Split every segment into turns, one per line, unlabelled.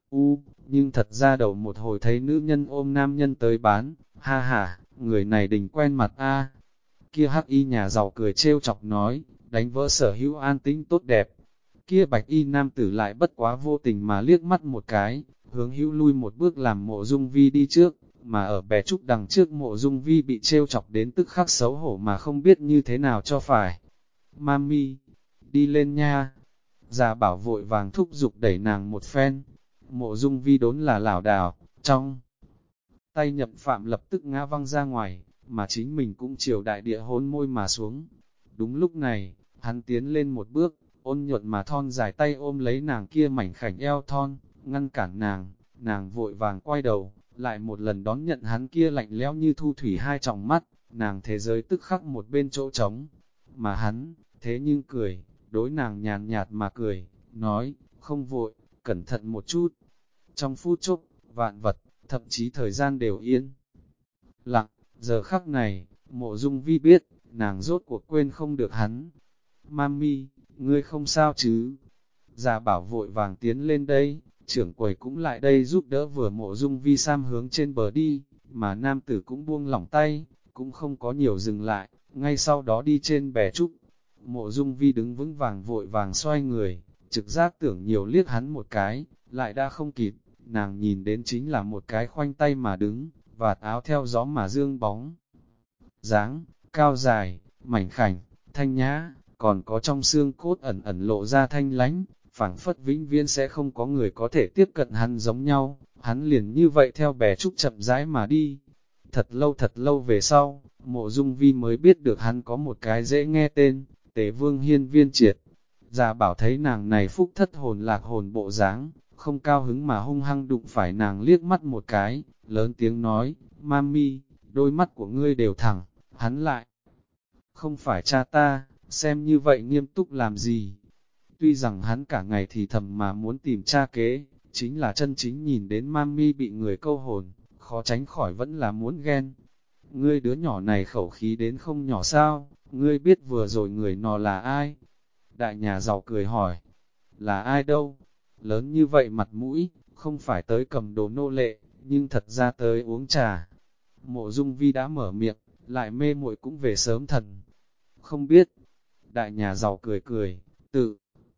Nhưng thật ra đầu một hồi thấy nữ nhân ôm nam nhân tới bán, ha ha, người này đình quen mặt a. Kia hắc y nhà giàu cười trêu chọc nói, đánh vỡ sở hữu an tĩnh tốt đẹp. Kia bạch y nam tử lại bất quá vô tình mà liếc mắt một cái, hướng hữu lui một bước làm Mộ Dung Vi đi trước, mà ở bè trúc đằng trước Mộ Dung Vi bị trêu chọc đến tức khắc xấu hổ mà không biết như thế nào cho phải. Mami, đi lên nha. Già bảo vội vàng thúc giục đẩy nàng một phen. Mộ Dung Vi đốn là lảo đảo, trong tay Nhậm Phạm lập tức ngã văng ra ngoài, mà chính mình cũng chiều đại địa hôn môi mà xuống. Đúng lúc này, hắn tiến lên một bước, ôn nhuận mà thon dài tay ôm lấy nàng kia mảnh khảnh eo thon, ngăn cản nàng vội vàng quay đầu, lại một lần đón nhận hắn kia lạnh lẽo như thu thủy hai tròng mắt, nàng thế giới tức khắc một bên chỗ trống, mà hắn, thế nhưng cười, đối nàng nhàn nhạt mà cười, nói, không vội, cẩn thận một chút. Trong phút chốc, vạn vật, thậm chí thời gian đều yên lặng, giờ khắc này, Mộ Dung Vi biết, nàng rốt cuộc quên không được hắn. Mami, ngươi không sao chứ? Già bảo vội vàng tiến lên đây, trưởng quầy cũng lại đây giúp đỡ vừa Mộ Dung Vi sam hướng trên bờ đi, mà nam tử cũng buông lỏng tay, cũng không có nhiều dừng lại, ngay sau đó đi trên bè trúc. Mộ Dung Vi đứng vững vàng vội vàng xoay người, trực giác tưởng nhiều liếc hắn một cái, lại đã không kịp, nàng nhìn đến chính là một cái khoanh tay mà đứng, vạt áo theo gió mà dương bóng. Dáng, cao dài, mảnh khảnh, thanh nhã, còn có trong xương cốt ẩn ẩn lộ ra thanh lánh, phảng phất vĩnh viễn sẽ không có người có thể tiếp cận hắn giống nhau, hắn liền như vậy theo bè trúc chậm rãi mà đi. Thật lâu về sau, Mộ Dung Vi mới biết được hắn có một cái dễ nghe tên, Tế Vương Hiên Viên Triệt. Già bảo thấy nàng này phúc thất hồn lạc hồn bộ dáng, không cao hứng mà hung hăng đụng phải nàng liếc mắt một cái, lớn tiếng nói, Mami, đôi mắt của ngươi đều thẳng, hắn lại. Không phải cha ta, xem như vậy nghiêm túc làm gì. Tuy rằng hắn cả ngày thì thầm mà muốn tìm cha kế, chính là chân chính nhìn đến Mami bị người câu hồn, khó tránh khỏi vẫn là muốn ghen. Ngươi đứa nhỏ này khẩu khí đến không nhỏ sao, ngươi biết vừa rồi người nọ là ai? Đại nhà giàu cười hỏi, là ai đâu? Lớn như vậy mặt mũi, không phải tới cầm đồ nô lệ, nhưng thật ra tới uống trà. Mộ Dung Vi đã mở miệng, lại mê muội cũng về sớm thần. Không biết, đại nhà giàu cười cười, tự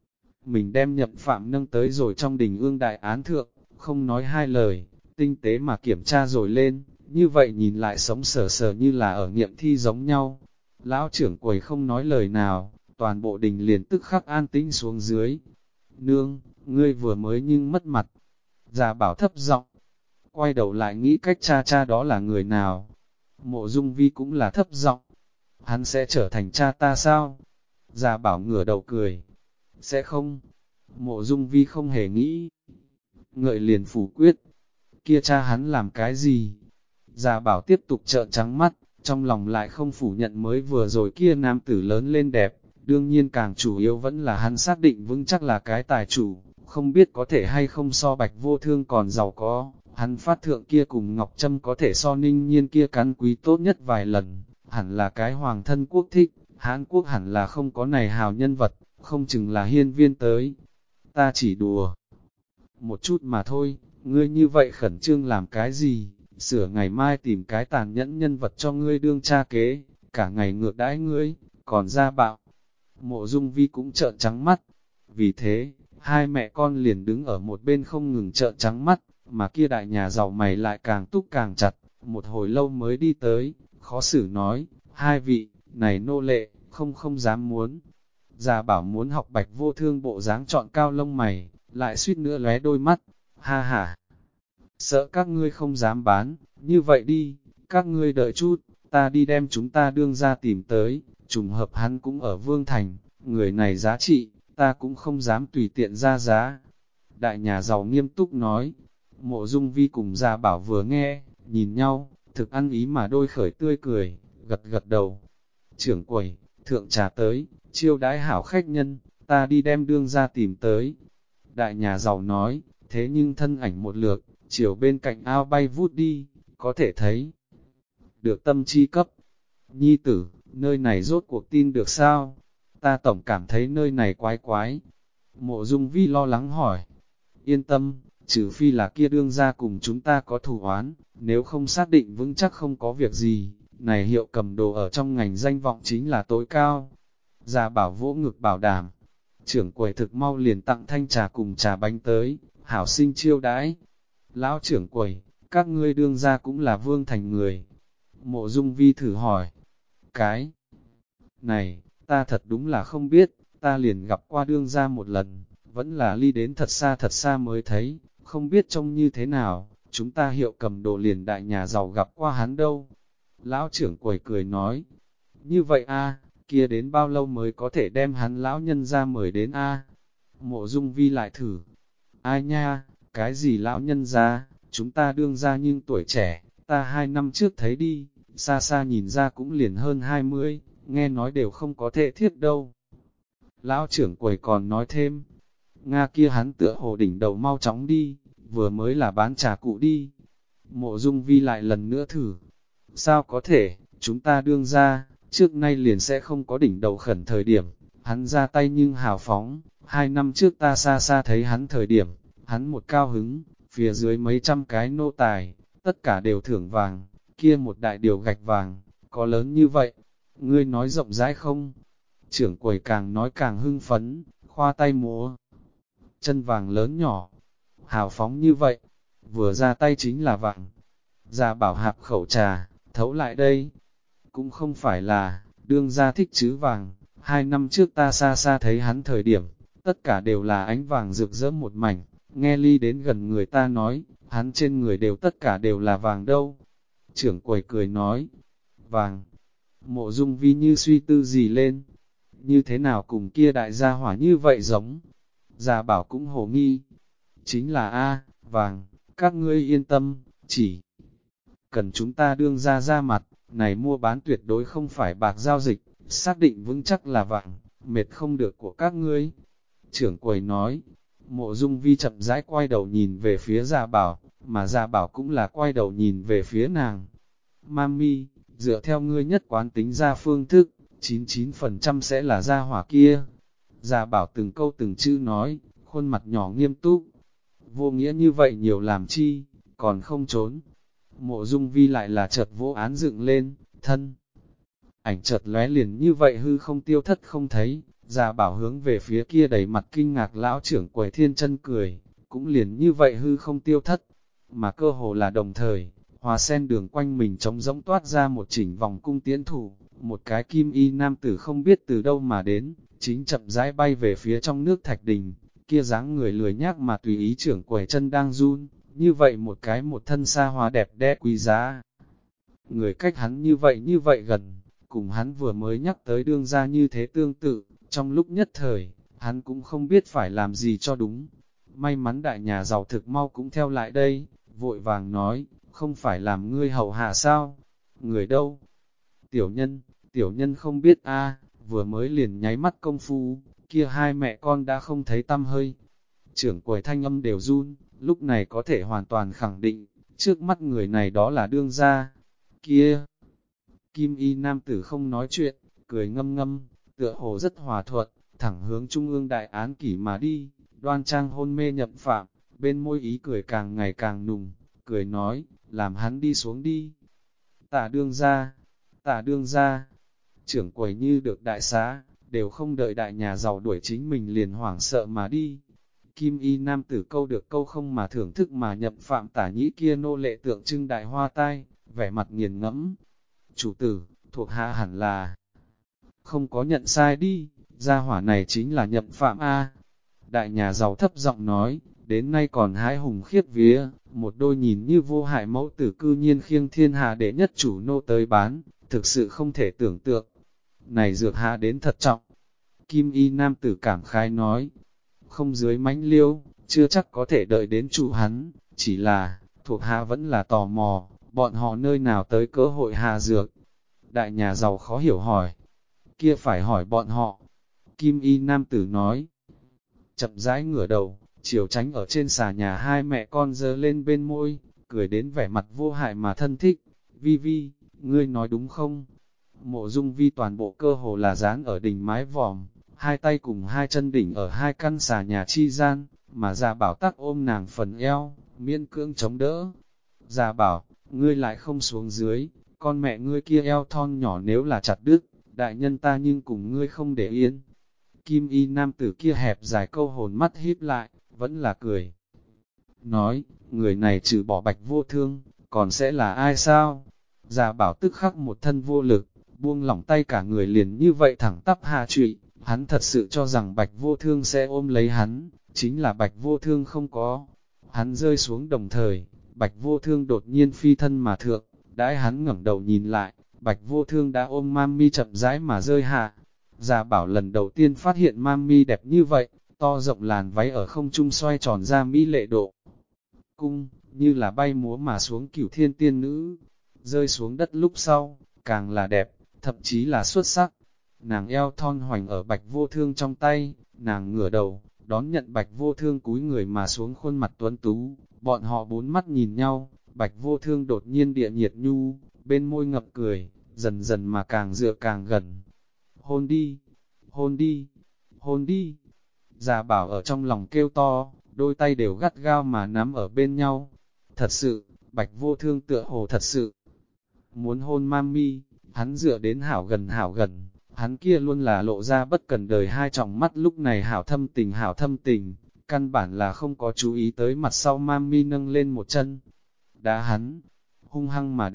mình đem Nhậm Phạm nâng tới rồi trong đình ương đại án thượng, không nói hai lời, tinh tế mà kiểm tra rồi lên, như vậy nhìn lại sống sờ sờ như là ở nghiệm thi giống nhau. Lão trưởng quầy không nói lời nào, toàn bộ đình liền tức khắc an tĩnh xuống dưới. Nương, ngươi vừa mới nhưng mất mặt. Già bảo thấp giọng, quay đầu lại nghĩ cách cha đó là người nào. Mộ Dung Vi cũng là thấp giọng, hắn sẽ trở thành cha ta sao? Già bảo ngửa đầu cười, sẽ không. Mộ Dung Vi không hề nghĩ, ngợi liền phủ quyết, kia cha hắn làm cái gì? Già bảo tiếp tục trợn trắng mắt, trong lòng lại không phủ nhận mới vừa rồi kia nam tử lớn lên đẹp, đương nhiên càng chủ yếu vẫn là hắn xác định vững chắc là cái tài chủ, không biết có thể hay không so Bạch Vô Thương còn giàu có, hắn phát thượng kia cùng Ngọc Trâm có thể so Ninh Nhiên kia cắn quý tốt nhất vài lần, hẳn là cái hoàng thân quốc thích, Hán Quốc hẳn là không có này hào nhân vật, không chừng là hiên viên tới. Ta chỉ đùa một chút mà thôi, ngươi như vậy khẩn trương làm cái gì, sửa ngày mai tìm cái tàn nhẫn nhân vật cho ngươi đương cha kế, cả ngày ngược đãi ngươi, còn ra bạo. Mộ Dung Vi cũng trợn trắng mắt, vì thế, hai mẹ con liền đứng ở một bên không ngừng trợn trắng mắt, mà kia đại nhà giàu mày lại càng túc càng chặt, một hồi lâu mới đi tới, khó xử nói, hai vị, này nô lệ, không dám muốn. Già bảo muốn học Bạch Vô Thương bộ dáng chọn cao lông mày, lại suýt nữa lóe đôi mắt, ha ha. Sợ các ngươi không dám bán, như vậy đi, các ngươi đợi chút, ta đi đem chúng ta đương ra tìm tới, trùng hợp hắn cũng ở Vương Thành, người này giá trị, ta cũng không dám tùy tiện ra giá. Đại nhà giàu nghiêm túc nói, Mộ Dung Vi cùng Gia Bảo vừa nghe, nhìn nhau, thực ăn ý mà đôi khởi tươi cười, gật gật đầu. Trưởng quầy, thượng trà tới, chiêu đãi hảo khách nhân, ta đi đem đương ra tìm tới. Đại nhà giàu nói, thế nhưng thân ảnh một lượt, chiều bên cạnh ao bay vút đi, có thể thấy được tâm chi cấp. Nhi tử, nơi này rốt cuộc tin được sao? Ta tổng cảm thấy nơi này quái quái. Mộ Dung Vi lo lắng hỏi. Yên tâm, trừ phi là kia đương gia cùng chúng ta có thù oán, nếu không xác định vững chắc không có việc gì, này Hiệu cầm đồ ở trong ngành danh vọng chính là tối cao. Gia Bảo vỗ ngực bảo đảm, trưởng quầy thực mau liền tặng thanh trà cùng trà bánh tới, hảo sinh chiêu đãi. Lão trưởng quầy, các ngươi đương gia cũng là Vương Thành người. Mộ Dung Vi thử hỏi, cái này, ta thật đúng là không biết, ta liền gặp qua đương gia một lần, vẫn là ly đến thật xa mới thấy, không biết trông như thế nào, chúng ta Hiệu cầm đồ liền đại nhà giàu gặp qua hắn đâu. Lão trưởng quầy cười nói, như vậy a, kia đến bao lâu mới có thể đem hắn lão nhân ra mời đến a? Mộ Dung Vi lại thử, ai nha, cái gì lão nhân ra, chúng ta đương ra nhưng tuổi trẻ, ta 2 năm trước thấy đi, xa xa nhìn ra cũng liền hơn 20, nghe nói đều không có thể thiết đâu. Lão trưởng quầy còn nói thêm, Nga kia hắn tựa hồ đỉnh đầu mau chóng đi, vừa mới là bán trà cụ đi. Mộ Dung Vi lại lần nữa thử, sao có thể, chúng ta đương ra, trước nay liền sẽ không có đỉnh đầu khẩn thời điểm, hắn ra tay nhưng hào phóng, 2 năm trước ta xa xa thấy hắn thời điểm, hắn một cao hứng, phía dưới mấy trăm cái nô tài, tất cả đều thưởng vàng, kia một đại điều gạch vàng, có lớn như vậy, ngươi nói rộng rãi không? Trưởng quầy càng nói càng hưng phấn, khoa tay múa, chân vàng lớn nhỏ, hào phóng như vậy, vừa ra tay chính là vàng. Gia Bảo hạp khẩu trà, thấu lại đây, cũng không phải là, đương gia thích chứ vàng, 2 năm trước ta xa xa thấy hắn thời điểm, tất cả đều là ánh vàng rực rỡ một mảnh, nghe ly đến gần người ta nói, hắn trên người đều tất cả đều là vàng đâu. Trưởng quầy cười nói, vàng, Mộ Dung Vi như suy tư gì lên, như thế nào cùng kia đại gia hỏa như vậy giống. Gia Bảo cũng hồ nghi, chính là A, vàng, các ngươi yên tâm, chỉ cần chúng ta đương ra mặt, này mua bán tuyệt đối không phải bạc giao dịch, xác định vững chắc là vàng, mệt không được của các ngươi. Trưởng quầy nói, Mộ Dung Vi chậm rãi quay đầu nhìn về phía Gia Bảo, mà Gia Bảo cũng là quay đầu nhìn về phía nàng. Mami, dựa theo ngươi nhất quán tính ra phương thức, 99% sẽ là gia hỏa kia. Gia Bảo từng câu từng chữ nói, khuôn mặt nhỏ nghiêm túc. Vô nghĩa như vậy nhiều làm chi, còn không trốn. Mộ Dung Vi lại là chợt vô án dựng lên, thân. Ảnh chợt lóe liền như vậy hư không tiêu thất không thấy. Gia Bảo hướng về phía kia đầy mặt kinh ngạc lão trưởng quầy Thiên Chân cười, cũng liền như vậy hư không tiêu thất. Mà cơ hồ là đồng thời, Hòa Sen đường quanh mình trống rỗng toát ra một chỉnh vòng cung tiễn thủ, một cái kim y nam tử không biết từ đâu mà đến, chính chậm rãi bay về phía trong nước thạch đình, kia dáng người lười nhác mà tùy ý trưởng quầy chân đang run, như vậy một cái một thân xa hoa đẹp đẽ quý giá. Người cách hắn như vậy gần, cùng hắn vừa mới nhắc tới đương ra như thế tương tự, trong lúc nhất thời, hắn cũng không biết phải làm gì cho đúng. May mắn đại nhà giàu thực mau cũng theo lại đây, vội vàng nói, không phải làm ngươi hầu hạ sao? Người đâu? Tiểu nhân không biết a, vừa mới liền nháy mắt công phu, kia hai mẹ con đã không thấy tăm hơi. Trưởng quầy thanh âm đều run, lúc này có thể hoàn toàn khẳng định, trước mắt người này đó là đương gia. Kia! Kim y nam tử không nói chuyện, cười ngâm ngâm, tựa hồ rất hòa thuận, thẳng hướng trung ương đại án kỷ mà đi, đoan trang hôn mê nhậm phạm, bên môi ý cười càng ngày càng nùng, cười nói, làm hắn đi xuống đi. Tả đương ra, trưởng quầy như được đại xá, đều không đợi đại nhà giàu đuổi chính mình liền hoảng sợ mà đi. Kim y nam tử câu được câu không mà thưởng thức mà nhậm phạm tả nhĩ kia nô lệ tượng trưng đại hoa tai, vẻ mặt nghiền ngẫm. Chủ tử, thuộc hạ hẳn là không có nhận sai đi, gia hỏa này chính là nhậm phạm A. Đại nhà giàu thấp giọng nói, đến nay còn hái hùng khiếp vía, một đôi nhìn như vô hại mẫu tử cư nhiên khiêng thiên hạ để nhất chủ nô tới bán, thực sự không thể tưởng tượng. Này dược hạ đến thật trọng. Kim y nam tử cảm khái nói, không dưới mãnh liêu, chưa chắc có thể đợi đến chủ hắn, chỉ là, thuộc hạ vẫn là tò mò, bọn họ nơi nào tới cơ hội hạ dược. Đại nhà giàu khó hiểu hỏi, kia phải hỏi bọn họ. Kim y nam tử nói, chậm rãi ngửa đầu, chiều tránh ở trên xà nhà hai mẹ con giơ lên bên môi, cười đến vẻ mặt vô hại mà thân thích. Vi Vi, ngươi nói đúng không? Mộ Dung Vi toàn bộ cơ hồ là dán ở đỉnh mái vòm, hai tay cùng hai chân đỉnh ở hai căn xà nhà chi gian, mà Gia Bảo tắc ôm nàng phần eo, miễn cưỡng chống đỡ. Gia Bảo, ngươi lại không xuống dưới, con mẹ ngươi kia eo thon nhỏ nếu là chặt đứt, đại nhân ta nhưng cùng ngươi không để yên. Kim y nam tử kia hẹp dài câu hồn mắt híp lại, vẫn là cười. Nói, người này trừ bỏ Bạch Vô Thương, còn sẽ là ai sao? Gia Bảo tức khắc một thân vô lực, buông lỏng tay cả người liền như vậy thẳng tắp hạ trụy. Hắn thật sự cho rằng Bạch Vô Thương sẽ ôm lấy hắn, chính là Bạch Vô Thương không có. Hắn rơi xuống đồng thời, Bạch Vô Thương đột nhiên phi thân mà thượng, đãi hắn ngẩng đầu nhìn lại, Bạch Vô Thương đã ôm Mami chậm rãi mà rơi hạ. Gia Bảo lần đầu tiên phát hiện Mami đẹp như vậy, to rộng làn váy ở không trung xoay tròn ra mỹ lệ độ. Cung, như là bay múa mà xuống cửu thiên tiên nữ, rơi xuống đất lúc sau, càng là đẹp, thậm chí là xuất sắc. Nàng eo thon hoành ở Bạch Vô Thương trong tay, nàng ngửa đầu, đón nhận Bạch Vô Thương cúi người mà xuống khuôn mặt tuấn tú, bọn họ bốn mắt nhìn nhau, Bạch Vô Thương đột nhiên địa nhiệt nhu, bên môi ngập cười, dần dần mà càng dựa càng gần. Hôn đi, hôn đi, hôn đi. Gia Bảo ở trong lòng kêu to, đôi tay đều gắt gao mà nắm ở bên nhau. Thật sự, Bạch Vô Thương tựa hồ thật sự muốn hôn Mami, hắn dựa đến hảo gần, hắn kia luôn là lộ ra bất cần đời hai tròng mắt lúc này hảo thâm tình, căn bản là không có chú ý tới mặt sau Mami nâng lên một chân. Đá hắn, hung hăng mà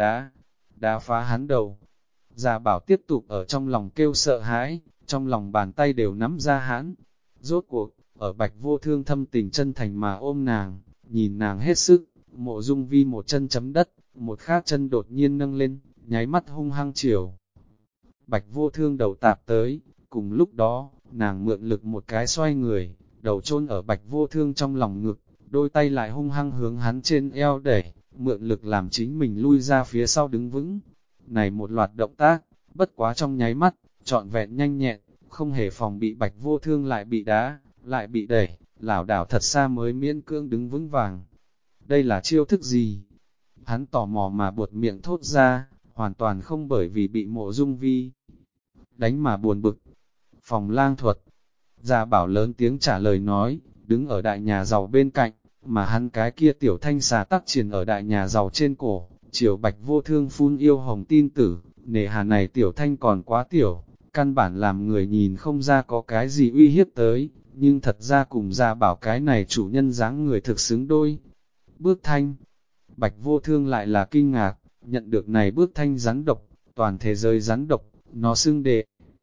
đá phá hắn đầu. Gia Bảo tiếp tục ở trong lòng kêu sợ hãi, trong lòng bàn tay đều nắm ra hắn. Rốt cuộc, ở Bạch Vô Thương thâm tình chân thành mà ôm nàng, nhìn nàng hết sức, Mộ Dung Vi một chân chấm đất, một khác chân đột nhiên nâng lên, nháy mắt hung hăng chiều. Bạch Vô Thương đầu tạp tới, cùng lúc đó, nàng mượn lực một cái xoay người, đầu chôn ở Bạch Vô Thương trong lòng ngực, đôi tay lại hung hăng hướng hắn trên eo đẩy, mượn lực làm chính mình lui ra phía sau đứng vững. Này một loạt động tác, bất quá trong nháy mắt, trọn vẹn nhanh nhẹn, không hề phòng bị Bạch Vô Thương lại bị đá, lại bị đẩy, lảo đảo thật xa mới miễn cưỡng đứng vững vàng. Đây là chiêu thức gì? Hắn tò mò mà buột miệng thốt ra, hoàn toàn không bởi vì bị Mộ Dung Vi đánh mà buồn bực. Phòng lang thuật. Gia Bảo lớn tiếng trả lời nói, đứng ở đại nhà giàu bên cạnh, mà hắn cái kia tiểu thanh xà tắc triển ở đại nhà giàu trên cổ, chiều Bạch Vô Thương phun yêu hồng tin tử, nề hà này tiểu thanh còn quá tiểu, căn bản làm người nhìn không ra có cái gì uy hiếp tới, nhưng thật ra cùng Gia Bảo cái này chủ nhân dáng người thực xứng đôi. Bước thanh, Bạch Vô Thương lại là kinh ngạc, nhận được này bước thanh rắn độc, toàn thế giới rắn độc, nó xưng đệ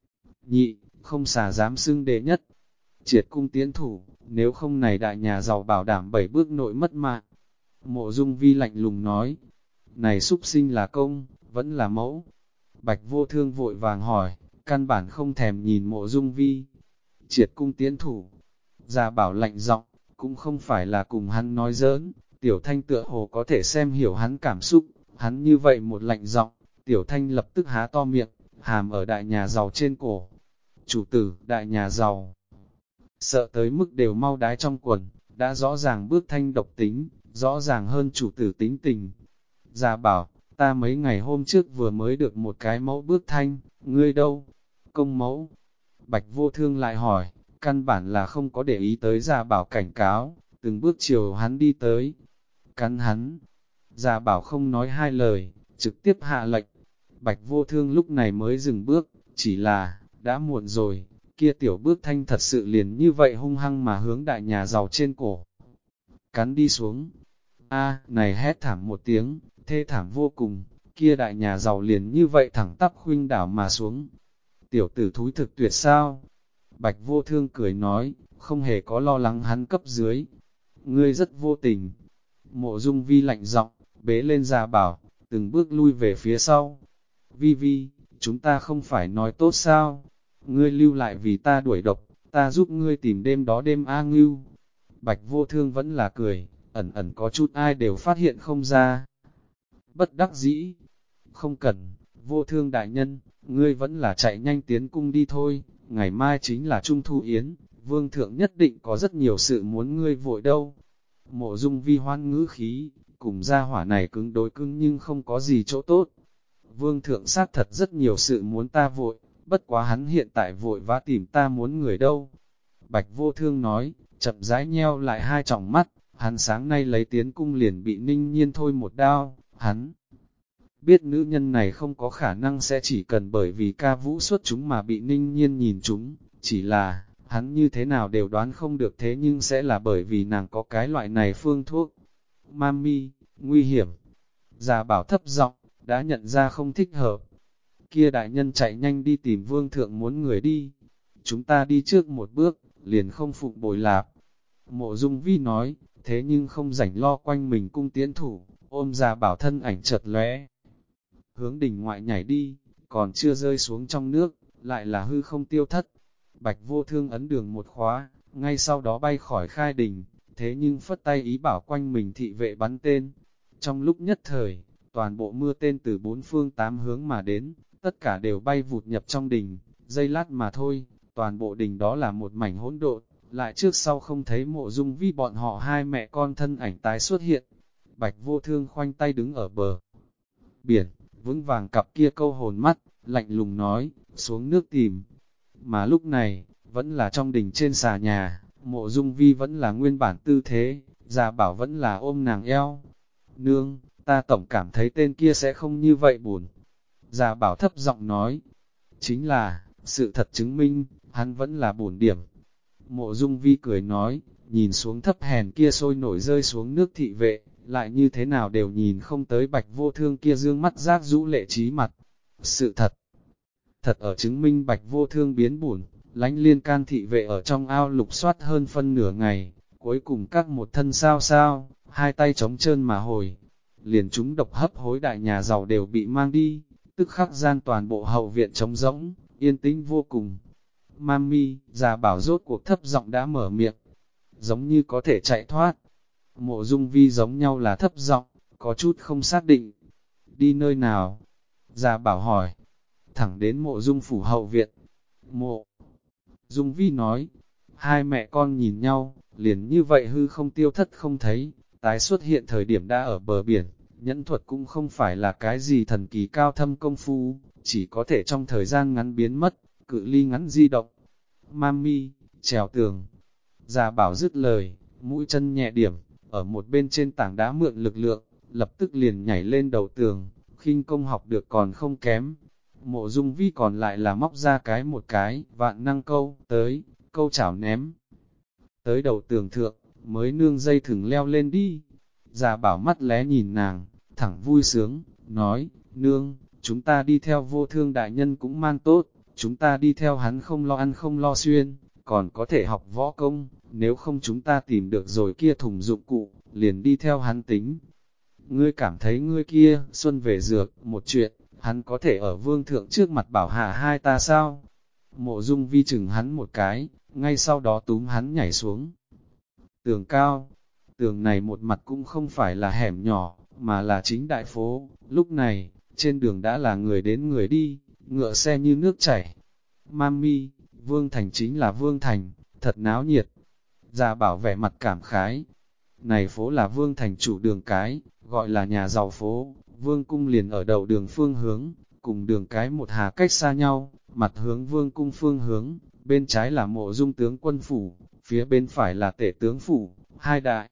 nhị, không xà dám xưng đệ nhất. Triệt cung tiến thủ, nếu không này đại nhà giàu bảo đảm 7 bước nội mất mạng. Mộ Dung Vi lạnh lùng nói, này súc sinh là công, vẫn là mẫu. Bạch Vô Thương vội vàng hỏi, căn bản không thèm nhìn Mộ Dung Vi. Triệt cung tiến thủ, Gia Bảo lạnh giọng, cũng không phải là cùng hắn nói giỡn, Tiểu Thanh tựa hồ có thể xem hiểu hắn cảm xúc, hắn như vậy một lạnh giọng, Tiểu Thanh lập tức há to miệng, hàm ở đại nhà giàu trên cổ. Chủ tử, đại nhà giàu, sợ tới mức đều mau đái trong quần, đã rõ ràng bước thanh độc tính, rõ ràng hơn chủ tử tính tình. Gia Bảo, ta mấy ngày hôm trước vừa mới được một cái mẫu bước thanh, ngươi đâu? Công mẫu. Bạch Vô Thương lại hỏi, căn bản là không có để ý tới Gia Bảo cảnh cáo, từng bước chiều hắn đi tới. Cắn hắn. Gia Bảo không nói hai lời, trực tiếp hạ lệnh. Bạch Vô Thương lúc này mới dừng bước, chỉ là, đã muộn rồi, kia tiểu bước thanh thật sự liền như vậy hung hăng mà hướng đại nhà giàu trên cổ. Cắn đi xuống. Này hét thảm một tiếng, thê thảm vô cùng, kia đại nhà giàu liền như vậy thẳng tắp khuynh đảo mà xuống. Tiểu tử thúi thực tuyệt sao? Bạch Vô Thương cười nói, không hề có lo lắng hắn cấp dưới. Ngươi rất vô tình. Mộ Dung Vi lạnh giọng, bế lên Gia Bảo, từng bước lui về phía sau. Vi Vi, chúng ta không phải nói tốt sao? Ngươi lưu lại vì ta đuổi độc, ta giúp ngươi tìm đêm đó đêm A Ngưu. Bạch Vô Thương vẫn là cười, ẩn ẩn có chút ai đều phát hiện không ra. Bất đắc dĩ, không cần, Vô Thương đại nhân, ngươi vẫn là chạy nhanh tiến cung đi thôi, ngày mai chính là Trung Thu Yến, Vương Thượng nhất định có rất nhiều sự muốn ngươi vội đâu. Mộ Dung Vi hoan ngữ khí, cùng gia hỏa này cứng đối cứng nhưng không có gì chỗ tốt. Vương Thượng xác thật rất nhiều sự muốn ta vội, bất quá hắn hiện tại vội vã tìm ta muốn người đâu. Bạch Vô Thương nói, chậm rãi nheo lại hai tròng mắt, hắn sáng nay lấy tiến cung liền bị Ninh Nhiên thôi một đao, hắn biết nữ nhân này không có khả năng sẽ chỉ cần bởi vì ca vũ xuất chúng mà bị Ninh Nhiên nhìn chúng, chỉ là, hắn như thế nào đều đoán không được thế nhưng sẽ là bởi vì nàng có cái loại này phương thuốc. Mami, nguy hiểm. Già Bảo thấp giọng, đã nhận ra không thích hợp. Kia đại nhân chạy nhanh đi tìm vương thượng muốn người đi. Chúng ta đi trước một bước, liền không phụng bồi lạp. Mộ Dung Vi nói, thế nhưng không rảnh lo quanh mình cung tiến thủ, ôm Già Bảo thân ảnh chợt lóe, hướng đỉnh ngoại nhảy đi, còn chưa rơi xuống trong nước, lại là hư không tiêu thất. Bạch Vô Thương ấn đường một khóa, ngay sau đó bay khỏi khai đình, thế nhưng phất tay ý bảo quanh mình thị vệ bắn tên. Trong lúc nhất thời, toàn bộ mưa tên từ bốn phương tám hướng mà đến, tất cả đều bay vụt nhập trong đình, giây lát mà thôi, toàn bộ đình đó là một mảnh hỗn độn, lại trước sau không thấy Mộ Dung Vi bọn họ hai mẹ con thân ảnh tái xuất hiện. Bạch Vô Thương khoanh tay đứng ở bờ biển, vững vàng cặp kia câu hồn mắt, lạnh lùng nói, xuống nước tìm. Mà lúc này, vẫn là trong đình trên xà nhà, Mộ Dung Vi vẫn là nguyên bản tư thế, Già Bảo vẫn là ôm nàng eo. Nương, ta tổng cảm thấy tên kia sẽ không như vậy buồn. Già Bảo thấp giọng nói, chính là, sự thật chứng minh, hắn vẫn là bổn điểm. Mộ Dung Vi cười nói, nhìn xuống thấp hèn kia sôi nổi rơi xuống nước thị vệ, lại như thế nào đều nhìn không tới Bạch Vô Thương kia dương mắt giác rũ lệ trí mặt. Sự thật, thật ở chứng minh Bạch Vô Thương biến bổn, lánh liên can thị vệ ở trong ao lục soát hơn phân nửa ngày, cuối cùng các một thân sao sao, hai tay trống trơn mà hồi, liền chúng độc hấp hối đại nhà giàu đều bị mang đi, tức khắc gian toàn bộ hậu viện trống rỗng, yên tĩnh vô cùng. Mami, Già Bảo rốt cuộc thấp giọng đã mở miệng, giống như có thể chạy thoát. Mộ Dung Vi giống nhau là thấp giọng, có chút không xác định. Đi nơi nào? Già Bảo hỏi. Thẳng đến Mộ Dung phủ hậu viện. Mộ Dung Vi nói, hai mẹ con nhìn nhau, liền như vậy hư không tiêu thất không thấy, tái xuất hiện thời điểm đã ở bờ biển, nhẫn thuật cũng không phải là cái gì thần kỳ cao thâm công phu, chỉ có thể trong thời gian ngắn biến mất, cự ly ngắn di động. Mami, trèo tường. Già Bảo dứt lời, mũi chân nhẹ điểm, ở một bên trên tảng đá mượn lực lượng, lập tức liền nhảy lên đầu tường, khinh công học được còn không kém. Mộ Dung Vi còn lại là móc ra một cái, vạn năng câu, tới, câu chảo ném. Tới đầu tường thượng, mới nương dây thừng leo lên đi. Già Bảo mắt lé nhìn nàng, thẳng vui sướng, nói, nương, chúng ta đi theo Vô Thương đại nhân cũng mang tốt, chúng ta đi theo hắn không lo ăn không lo xuyên, còn có thể học võ công, nếu không chúng ta tìm được rồi kia thùng dụng cụ, liền đi theo hắn tính. Ngươi cảm thấy ngươi kia, xuân về dược, một chuyện, hắn có thể ở vương thượng trước mặt bảo hạ hai ta sao? Mộ Dung Vi chừng hắn một cái, ngay sau đó túm hắn nhảy xuống. Tường cao, tường này một mặt cũng không phải là hẻm nhỏ, mà là chính đại phố, lúc này, trên đường đã là người đến người đi, ngựa xe như nước chảy. Mami, Vương Thành chính là Vương Thành, thật náo nhiệt. Già Bảo vẻ mặt cảm khái. Này phố là Vương Thành chủ đường cái, gọi là nhà giàu phố, Vương Cung liền ở đầu đường phương hướng, cùng đường cái một hà cách xa nhau, mặt hướng Vương Cung phương hướng, bên trái là Mộ Dung tướng quân phủ, phía bên phải là Tể tướng phủ, hai đại.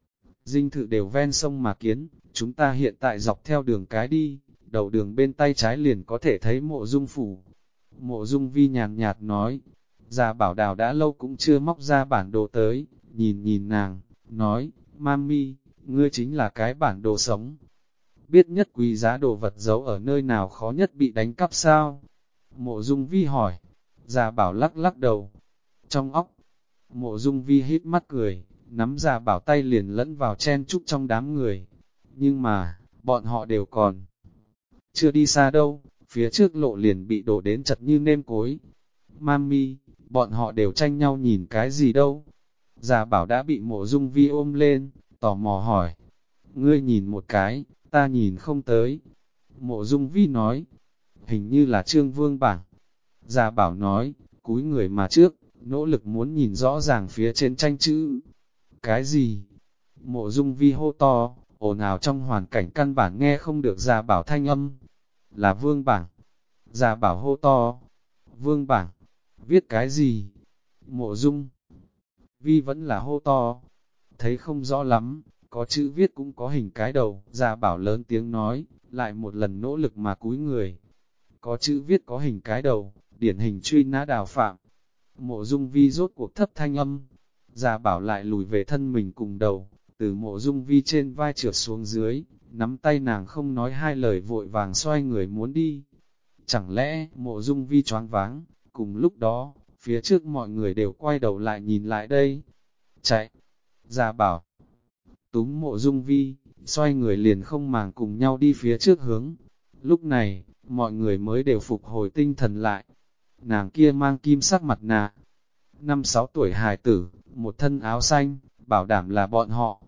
Dinh thự đều ven sông mà kiến, chúng ta hiện tại dọc theo đường cái đi, đầu đường bên tay trái liền có thể thấy Mộ Dung phủ. Mộ Dung Vi nhàn nhạt nói, Già Bảo Đào đã lâu cũng chưa móc ra bản đồ tới, nhìn nhìn nàng, nói, Mami, ngươi chính là cái bản đồ sống. Biết nhất quý giá đồ vật giấu ở nơi nào khó nhất bị đánh cắp sao? Mộ Dung Vi hỏi, Già Bảo lắc lắc đầu. Trong óc, Mộ Dung Vi hít mắt cười, nắm Già Bảo tay liền lẫn vào chen chúc trong đám người. Nhưng mà, bọn họ đều còn chưa đi xa đâu, phía trước lộ liền bị đổ đến chật như nêm cối. Mami, bọn họ đều tranh nhau nhìn cái gì đâu? Già Bảo đã bị Mộ Dung Vi ôm lên, tò mò hỏi. Ngươi nhìn một cái, ta nhìn không tới. Mộ Dung Vi nói, hình như là Trương Vương bảng. Già Bảo nói, cúi người mà trước, nỗ lực muốn nhìn rõ ràng phía trên tranh chữ. Cái gì? Mộ Dung Vi hô to, ồn ào trong hoàn cảnh căn bản nghe không được Già Bảo thanh âm. Là Vương bảng. Già Bảo hô to, Vương bảng, viết cái gì? Mộ Dung Vi vẫn là hô to, thấy không rõ lắm, có chữ viết cũng có hình cái đầu, Gia Bảo lớn tiếng nói, lại một lần nỗ lực mà cúi người. Có chữ viết có hình cái đầu, điển hình truy nã Đào Phạm. Mộ Dung Vi rốt cuộc thấp thanh âm, Gia Bảo lại lùi về thân mình cùng đầu, từ Mộ Dung Vi trên vai trượt xuống dưới, nắm tay nàng không nói hai lời vội vàng xoay người muốn đi. Chẳng lẽ Mộ Dung Vi choáng váng, cùng lúc đó, phía trước mọi người đều quay đầu lại nhìn lại đây. Chạy! Gia Bảo túm Mộ Dung Vi, xoay người liền không màng cùng nhau đi phía trước hướng. Lúc này, mọi người mới đều phục hồi tinh thần lại. Nàng kia mang kim sắc mặt nạ. 5-6 tuổi hài tử, một thân áo xanh, bảo đảm là bọn họ.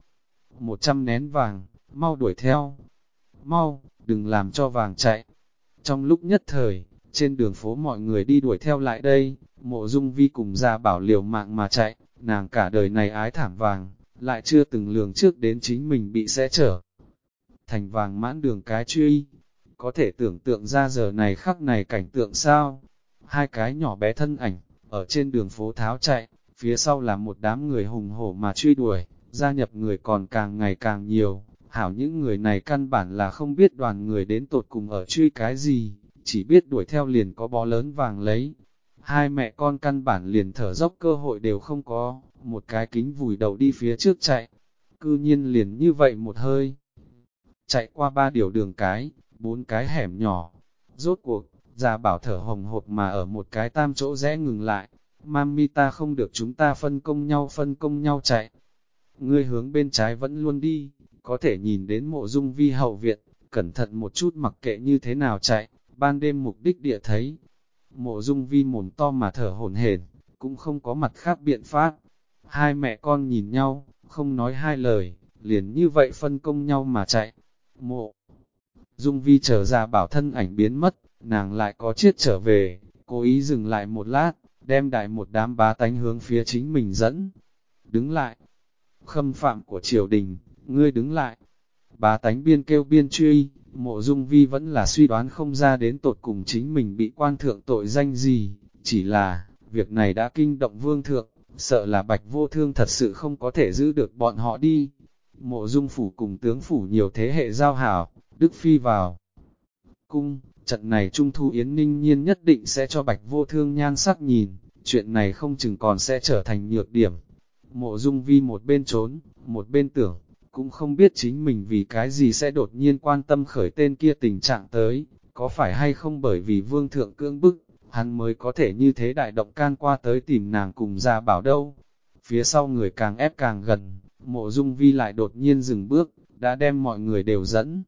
100 nén vàng, mau đuổi theo. Mau, đừng làm cho vàng chạy. Trong lúc nhất thời, trên đường phố mọi người đi đuổi theo lại đây, Mộ Dung Vi cùng Gia Bảo liều mạng mà chạy, nàng cả đời này ái thảm vàng, lại chưa từng lường trước đến chính mình bị sẽ trở thành vàng mãn đường cái truy. Có thể tưởng tượng ra giờ này khắc này cảnh tượng sao? Hai cái nhỏ bé thân ảnh, ở trên đường phố tháo chạy, phía sau là một đám người hùng hổ mà truy đuổi, gia nhập người còn càng ngày càng nhiều. Hảo những người này căn bản là không biết đoàn người đến tột cùng ở truy cái gì, chỉ biết đuổi theo liền có bó lớn vàng lấy. Hai mẹ con căn bản liền thở dốc cơ hội đều không có, một cái kính vùi đầu đi phía trước chạy. Cư nhiên liền như vậy một hơi. Chạy qua 3 điều đường cái, 4 cái hẻm nhỏ. Rốt cuộc, Gia Bảo thở hồng hộc mà ở một cái tam chỗ rẽ ngừng lại. Mami ta không được chúng ta phân công nhau chạy. Ngươi hướng bên trái vẫn luôn đi, có thể nhìn đến Mộ Dung Vi hậu viện, cẩn thận một chút mặc kệ như thế nào chạy, ban đêm mục đích địa thấy. Mộ Dung Vi mồm to mà thở hổn hển, cũng không có mặt khác biện pháp. Hai mẹ con nhìn nhau, không nói hai lời, liền như vậy phân công nhau mà chạy. Mộ Dung Vi trở ra bảo thân ảnh biến mất, nàng lại có chiết trở về, cố ý dừng lại một lát, đem đại một đám bá tánh hướng phía chính mình dẫn. Đứng lại! Khâm phạm của triều đình, ngươi đứng lại! Bá tánh biên kêu biên truy, Mộ Dung Vi vẫn là suy đoán không ra đến tột cùng chính mình bị quan thượng tội danh gì, chỉ là, việc này đã kinh động vương thượng, sợ là Bạch Vô Thương thật sự không có thể giữ được bọn họ đi. Mộ Dung phủ cùng tướng phủ nhiều thế hệ giao hảo, Đức Phi vào cung, trận này Trung Thu Yến Ninh nhiên nhất định sẽ cho Bạch Vô Thương nhan sắc nhìn, chuyện này không chừng còn sẽ trở thành nhược điểm. Mộ Dung Vi một bên trốn, một bên tưởng, cũng không biết chính mình vì cái gì sẽ đột nhiên quan tâm khởi tên kia tình trạng tới, có phải hay không bởi vì vương thượng cưỡng bức, hắn mới có thể như thế đại động can qua tới tìm nàng cùng Gia Bảo đâu. Phía sau người càng ép càng gần, Mộ Dung Vi lại đột nhiên dừng bước, đã đem mọi người đều dẫn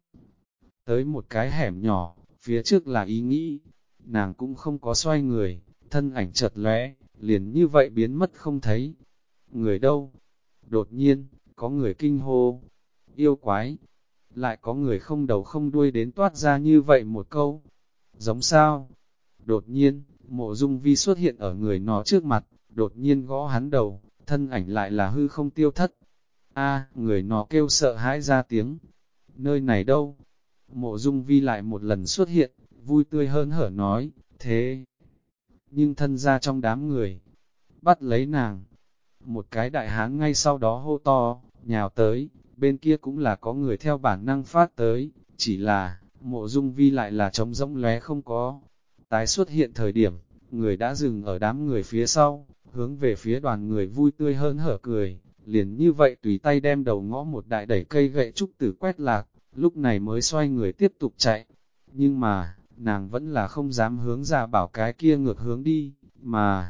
tới một cái hẻm nhỏ, phía trước là ý nghĩ, nàng cũng không có xoay người, thân ảnh chợt lóe, liền như vậy biến mất không thấy. Người đâu? Đột nhiên, có người kinh hô, yêu quái, lại có người không đầu không đuôi đến toát ra như vậy một câu, giống sao? Đột nhiên, Mộ Dung Vi xuất hiện ở người nó trước mặt, đột nhiên gõ hắn đầu, thân ảnh lại là hư không tiêu thất. A, người nó kêu sợ hãi ra tiếng, nơi này đâu? Mộ Dung Vi lại một lần xuất hiện, vui tươi hớn hở nói, thế nhưng thân ra trong đám người, bắt lấy nàng. Một cái đại hán ngay sau đó hô to, nhào tới, bên kia cũng là có người theo bản năng phát tới, chỉ là, Mộ Dung Vi lại là trống rỗng lóe không có. Tái xuất hiện thời điểm, người đã dừng ở đám người phía sau, hướng về phía đoàn người vui tươi hớn hở cười, liền như vậy tùy tay đem đầu ngõ một đại đẩy cây gậy trúc tử quét lạc, lúc này mới xoay người tiếp tục chạy. Nhưng mà, nàng vẫn là không dám hướng Gia Bảo cái kia ngược hướng đi, mà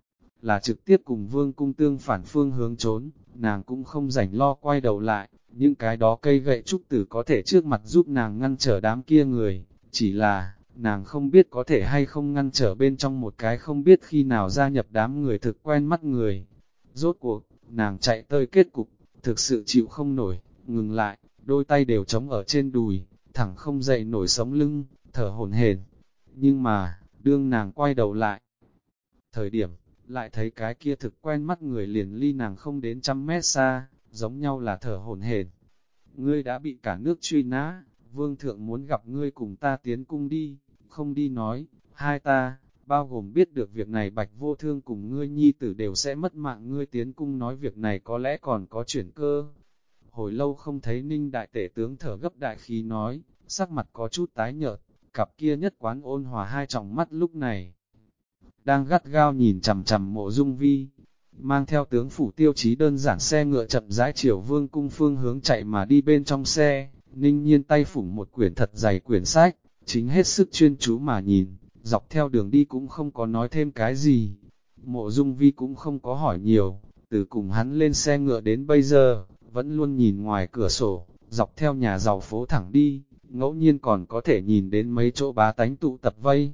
là trực tiếp cùng vương cung tương phản phương hướng trốn, nàng cũng không rảnh lo quay đầu lại, những cái đó cây gậy trúc tử có thể trước mặt giúp nàng ngăn trở đám kia người, chỉ là, nàng không biết có thể hay không ngăn trở bên trong một cái không biết khi nào gia nhập đám người thực quen mắt người. Rốt cuộc, nàng chạy tới kết cục, thực sự chịu không nổi, ngừng lại, đôi tay đều trống ở trên đùi, thẳng không dậy nổi sống lưng, thở hổn hển. Nhưng mà, đương nàng quay đầu lại, thời điểm, lại thấy cái kia thực quen mắt người liền ly nàng không đến 100 mét xa, giống nhau là thở hổn hển. Ngươi đã bị cả nước truy nã, vương thượng muốn gặp ngươi cùng ta tiến cung đi, không đi nói, hai ta, bao gồm biết được việc này Bạch Vô Thương cùng ngươi nhi tử đều sẽ mất mạng, ngươi tiến cung nói việc này có lẽ còn có chuyển cơ. Hồi lâu không thấy Ninh đại tể tướng thở gấp đại khí nói, sắc mặt có chút tái nhợt, cặp kia nhất quán ôn hòa hai tròng mắt lúc này đang gắt gao nhìn chằm chằm Mộ Dung Vi. Mang theo tướng phủ Tiêu Chí đơn giản xe ngựa chậm rãi chiều Vương cung phương hướng chạy mà đi, bên trong xe, Ninh Nhiên tay phủng một quyển thật dày quyển sách, chính hết sức chuyên chú mà nhìn, dọc theo đường đi cũng không có nói thêm cái gì. Mộ Dung Vi cũng không có hỏi nhiều, từ cùng hắn lên xe ngựa đến bây giờ, vẫn luôn nhìn ngoài cửa sổ, dọc theo nhà giàu phố thẳng đi, ngẫu nhiên còn có thể nhìn đến mấy chỗ bá tánh tụ tập vây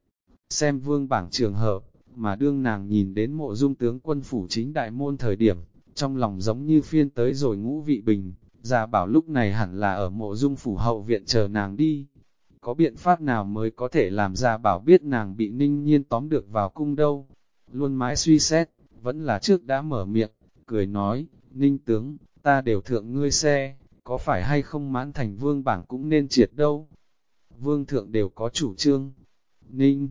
xem Vương bảng trường hợp, mà đương nàng nhìn đến Mộ Dung tướng quân phủ chính đại môn thời điểm, trong lòng giống như phiên tới rồi ngũ vị bình. Gia Bảo lúc này hẳn là ở Mộ Dung phủ hậu viện chờ nàng đi. Có biện pháp nào mới có thể làm Gia Bảo biết nàng bị Ninh Nhiên tóm được vào cung đâu? Luôn mãi suy xét, vẫn là trước đã mở miệng, cười nói, Ninh tướng, ta đều thượng ngươi xe, có phải hay không mãn thành Vương bảng cũng nên triệt đâu? Vương thượng đều có chủ trương. Ninh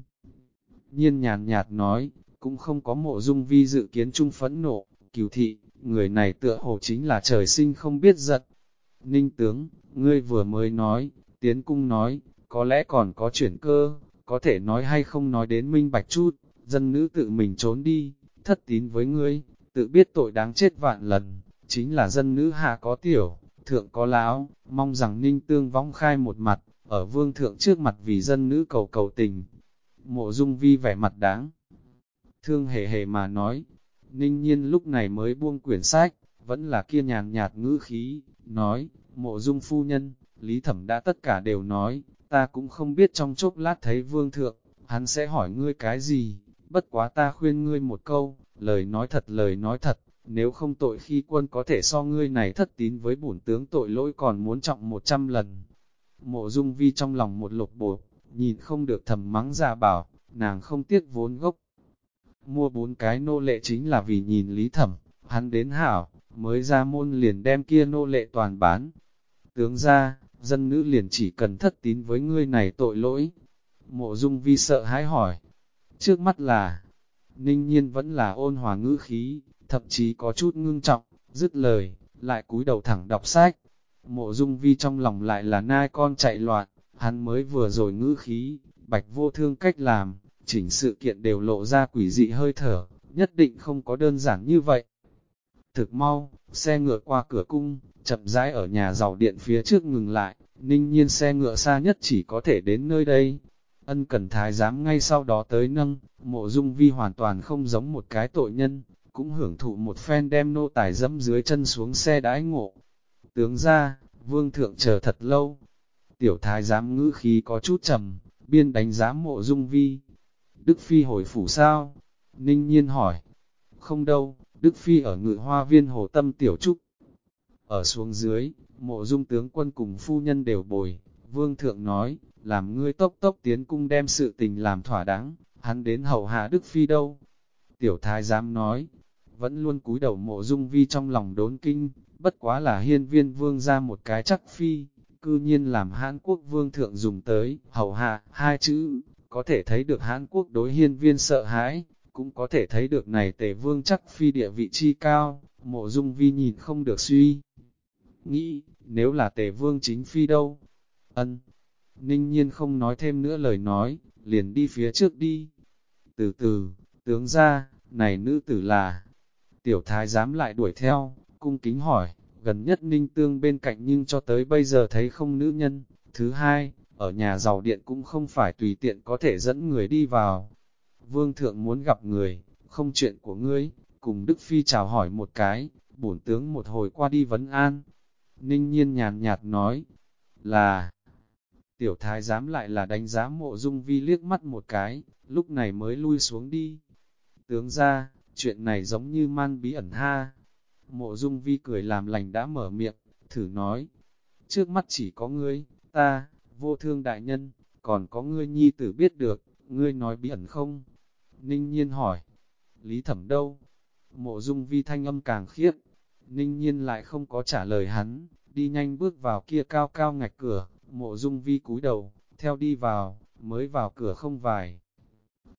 Nhiên nhàn nhạt nói, cũng không có Mộ Dung Vi dự kiến chung phẫn nộ, Cửu thị, người này tựa hồ chính là trời sinh không biết giận. Ninh tướng, ngươi vừa mới nói, tiến cung nói, có lẽ còn có chuyển cơ, có thể nói hay không nói đến minh bạch chút, dân nữ tự mình trốn đi, thất tín với ngươi, tự biết tội đáng chết vạn lần, chính là dân nữ hạ có tiểu, thượng có lão, mong rằng Ninh tương vong khai một mặt, ở vương thượng trước mặt vì dân nữ cầu cầu tình. Mộ Dung Vi vẻ mặt đáng thương hề hề mà nói. Ninh Nhiên lúc này mới buông quyển sách, vẫn là kia nhàn nhạt ngữ khí, nói, Mộ Dung phu nhân, Lý Thẩm đã tất cả đều nói, ta cũng không biết trong chốc lát thấy vương thượng, hắn sẽ hỏi ngươi cái gì, bất quá ta khuyên ngươi một câu, lời nói thật, nếu không tội khi quân có thể so ngươi này thất tín với bổn tướng tội lỗi còn muốn trọng 100 lần. Mộ Dung Vi trong lòng một lột bột, nhìn không được thầm mắng Gia Bảo, nàng không tiếc vốn gốc. Mua 4 cái nô lệ chính là vì nhìn Lý Thẩm, hắn đến hảo, mới ra môn liền đem kia nô lệ toàn bán. Tướng ra, dân nữ liền chỉ cần thất tín với ngươi này tội lỗi. Mộ Dung Vi sợ hãi hỏi. Trước mắt là, Ninh Nhiên vẫn là ôn hòa ngữ khí, thậm chí có chút ngưng trọng, dứt lời, lại cúi đầu thẳng đọc sách. Mộ Dung Vi trong lòng lại là nai con chạy loạn, hắn mới vừa rồi ngữ khí, Bạch Vô Thương cách làm, chỉnh sự kiện đều lộ ra quỷ dị hơi thở, nhất định không có đơn giản như vậy. Thực mau, xe ngựa qua cửa cung, chậm rãi ở nhà giàu điện phía trước ngừng lại, Ninh Nhiên xe ngựa xa nhất chỉ có thể đến nơi đây. Ân Cẩn Thái giám ngay sau đó tới nâng, Mộ Dung Vi hoàn toàn không giống một cái tội nhân, cũng hưởng thụ một phen đem nô tài dẫm dưới chân xuống xe đãi ngộ. Tướng ra, vương thượng chờ thật lâu. Tiểu thái giám ngữ khí có chút trầm, biên đánh giá Mộ Dung Vi. Đức Phi hồi phủ sao? Ninh Nhiên hỏi. Không đâu, Đức Phi ở Ngự Hoa Viên Hồ Tâm Tiểu Trúc. Ở xuống dưới, Mộ Dung tướng quân cùng phu nhân đều bồi. Vương thượng nói, làm ngươi tốc tốc tiến cung đem sự tình làm thỏa đáng, hắn đến hầu hạ Đức Phi đâu? Tiểu thái giám nói, vẫn luôn cúi đầu Mộ Dung Vi trong lòng đốn kinh, bất quá là hiên viên vương ra một cái chắc phi, cư nhiên làm Hán Quốc vương thượng dùng tới, hầu hạ, hai chữ, có thể thấy được Hán Quốc đối hiên viên sợ hãi, cũng có thể thấy được này Tề vương chắc phi địa vị chi cao. Mộ Dung Vi nhìn không được suy nghĩ, nếu là Tề vương chính phi đâu? Ân. Ninh Nhiên không nói thêm nữa lời nói, liền đi phía trước đi. Từ từ, tướng ra, này nữ tử là... Tiểu thái giám lại đuổi theo, cung kính hỏi, gần nhất Ninh Tương bên cạnh nhưng cho tới bây giờ thấy không nữ nhân. Thứ hai, ở nhà giàu điện cũng không phải tùy tiện có thể dẫn người đi vào. Vương thượng muốn gặp người, không chuyện của ngươi, cùng Đức Phi chào hỏi một cái, bổn tướng một hồi qua đi vấn an. Ninh Nhiên nhàn nhạt nói, là... Tiểu thái giám lại là đánh giá Mộ Dung Vi liếc mắt một cái, lúc này mới lui xuống đi. Tướng ra, chuyện này giống như man bí ẩn ha. Mộ Dung Vi cười làm lành đã mở miệng, thử nói. Trước mắt chỉ có ngươi, ta, Vô Thương đại nhân, còn có ngươi nhi tử biết được, ngươi nói bí ẩn không? Ninh Nhiên hỏi. Lý Thẩm đâu? Mộ Dung Vi thanh âm càng khiếp. Ninh Nhiên lại không có trả lời hắn, đi nhanh bước vào kia cao cao ngạch cửa. Mộ Dung Vi cúi đầu, theo đi vào, mới vào cửa không vài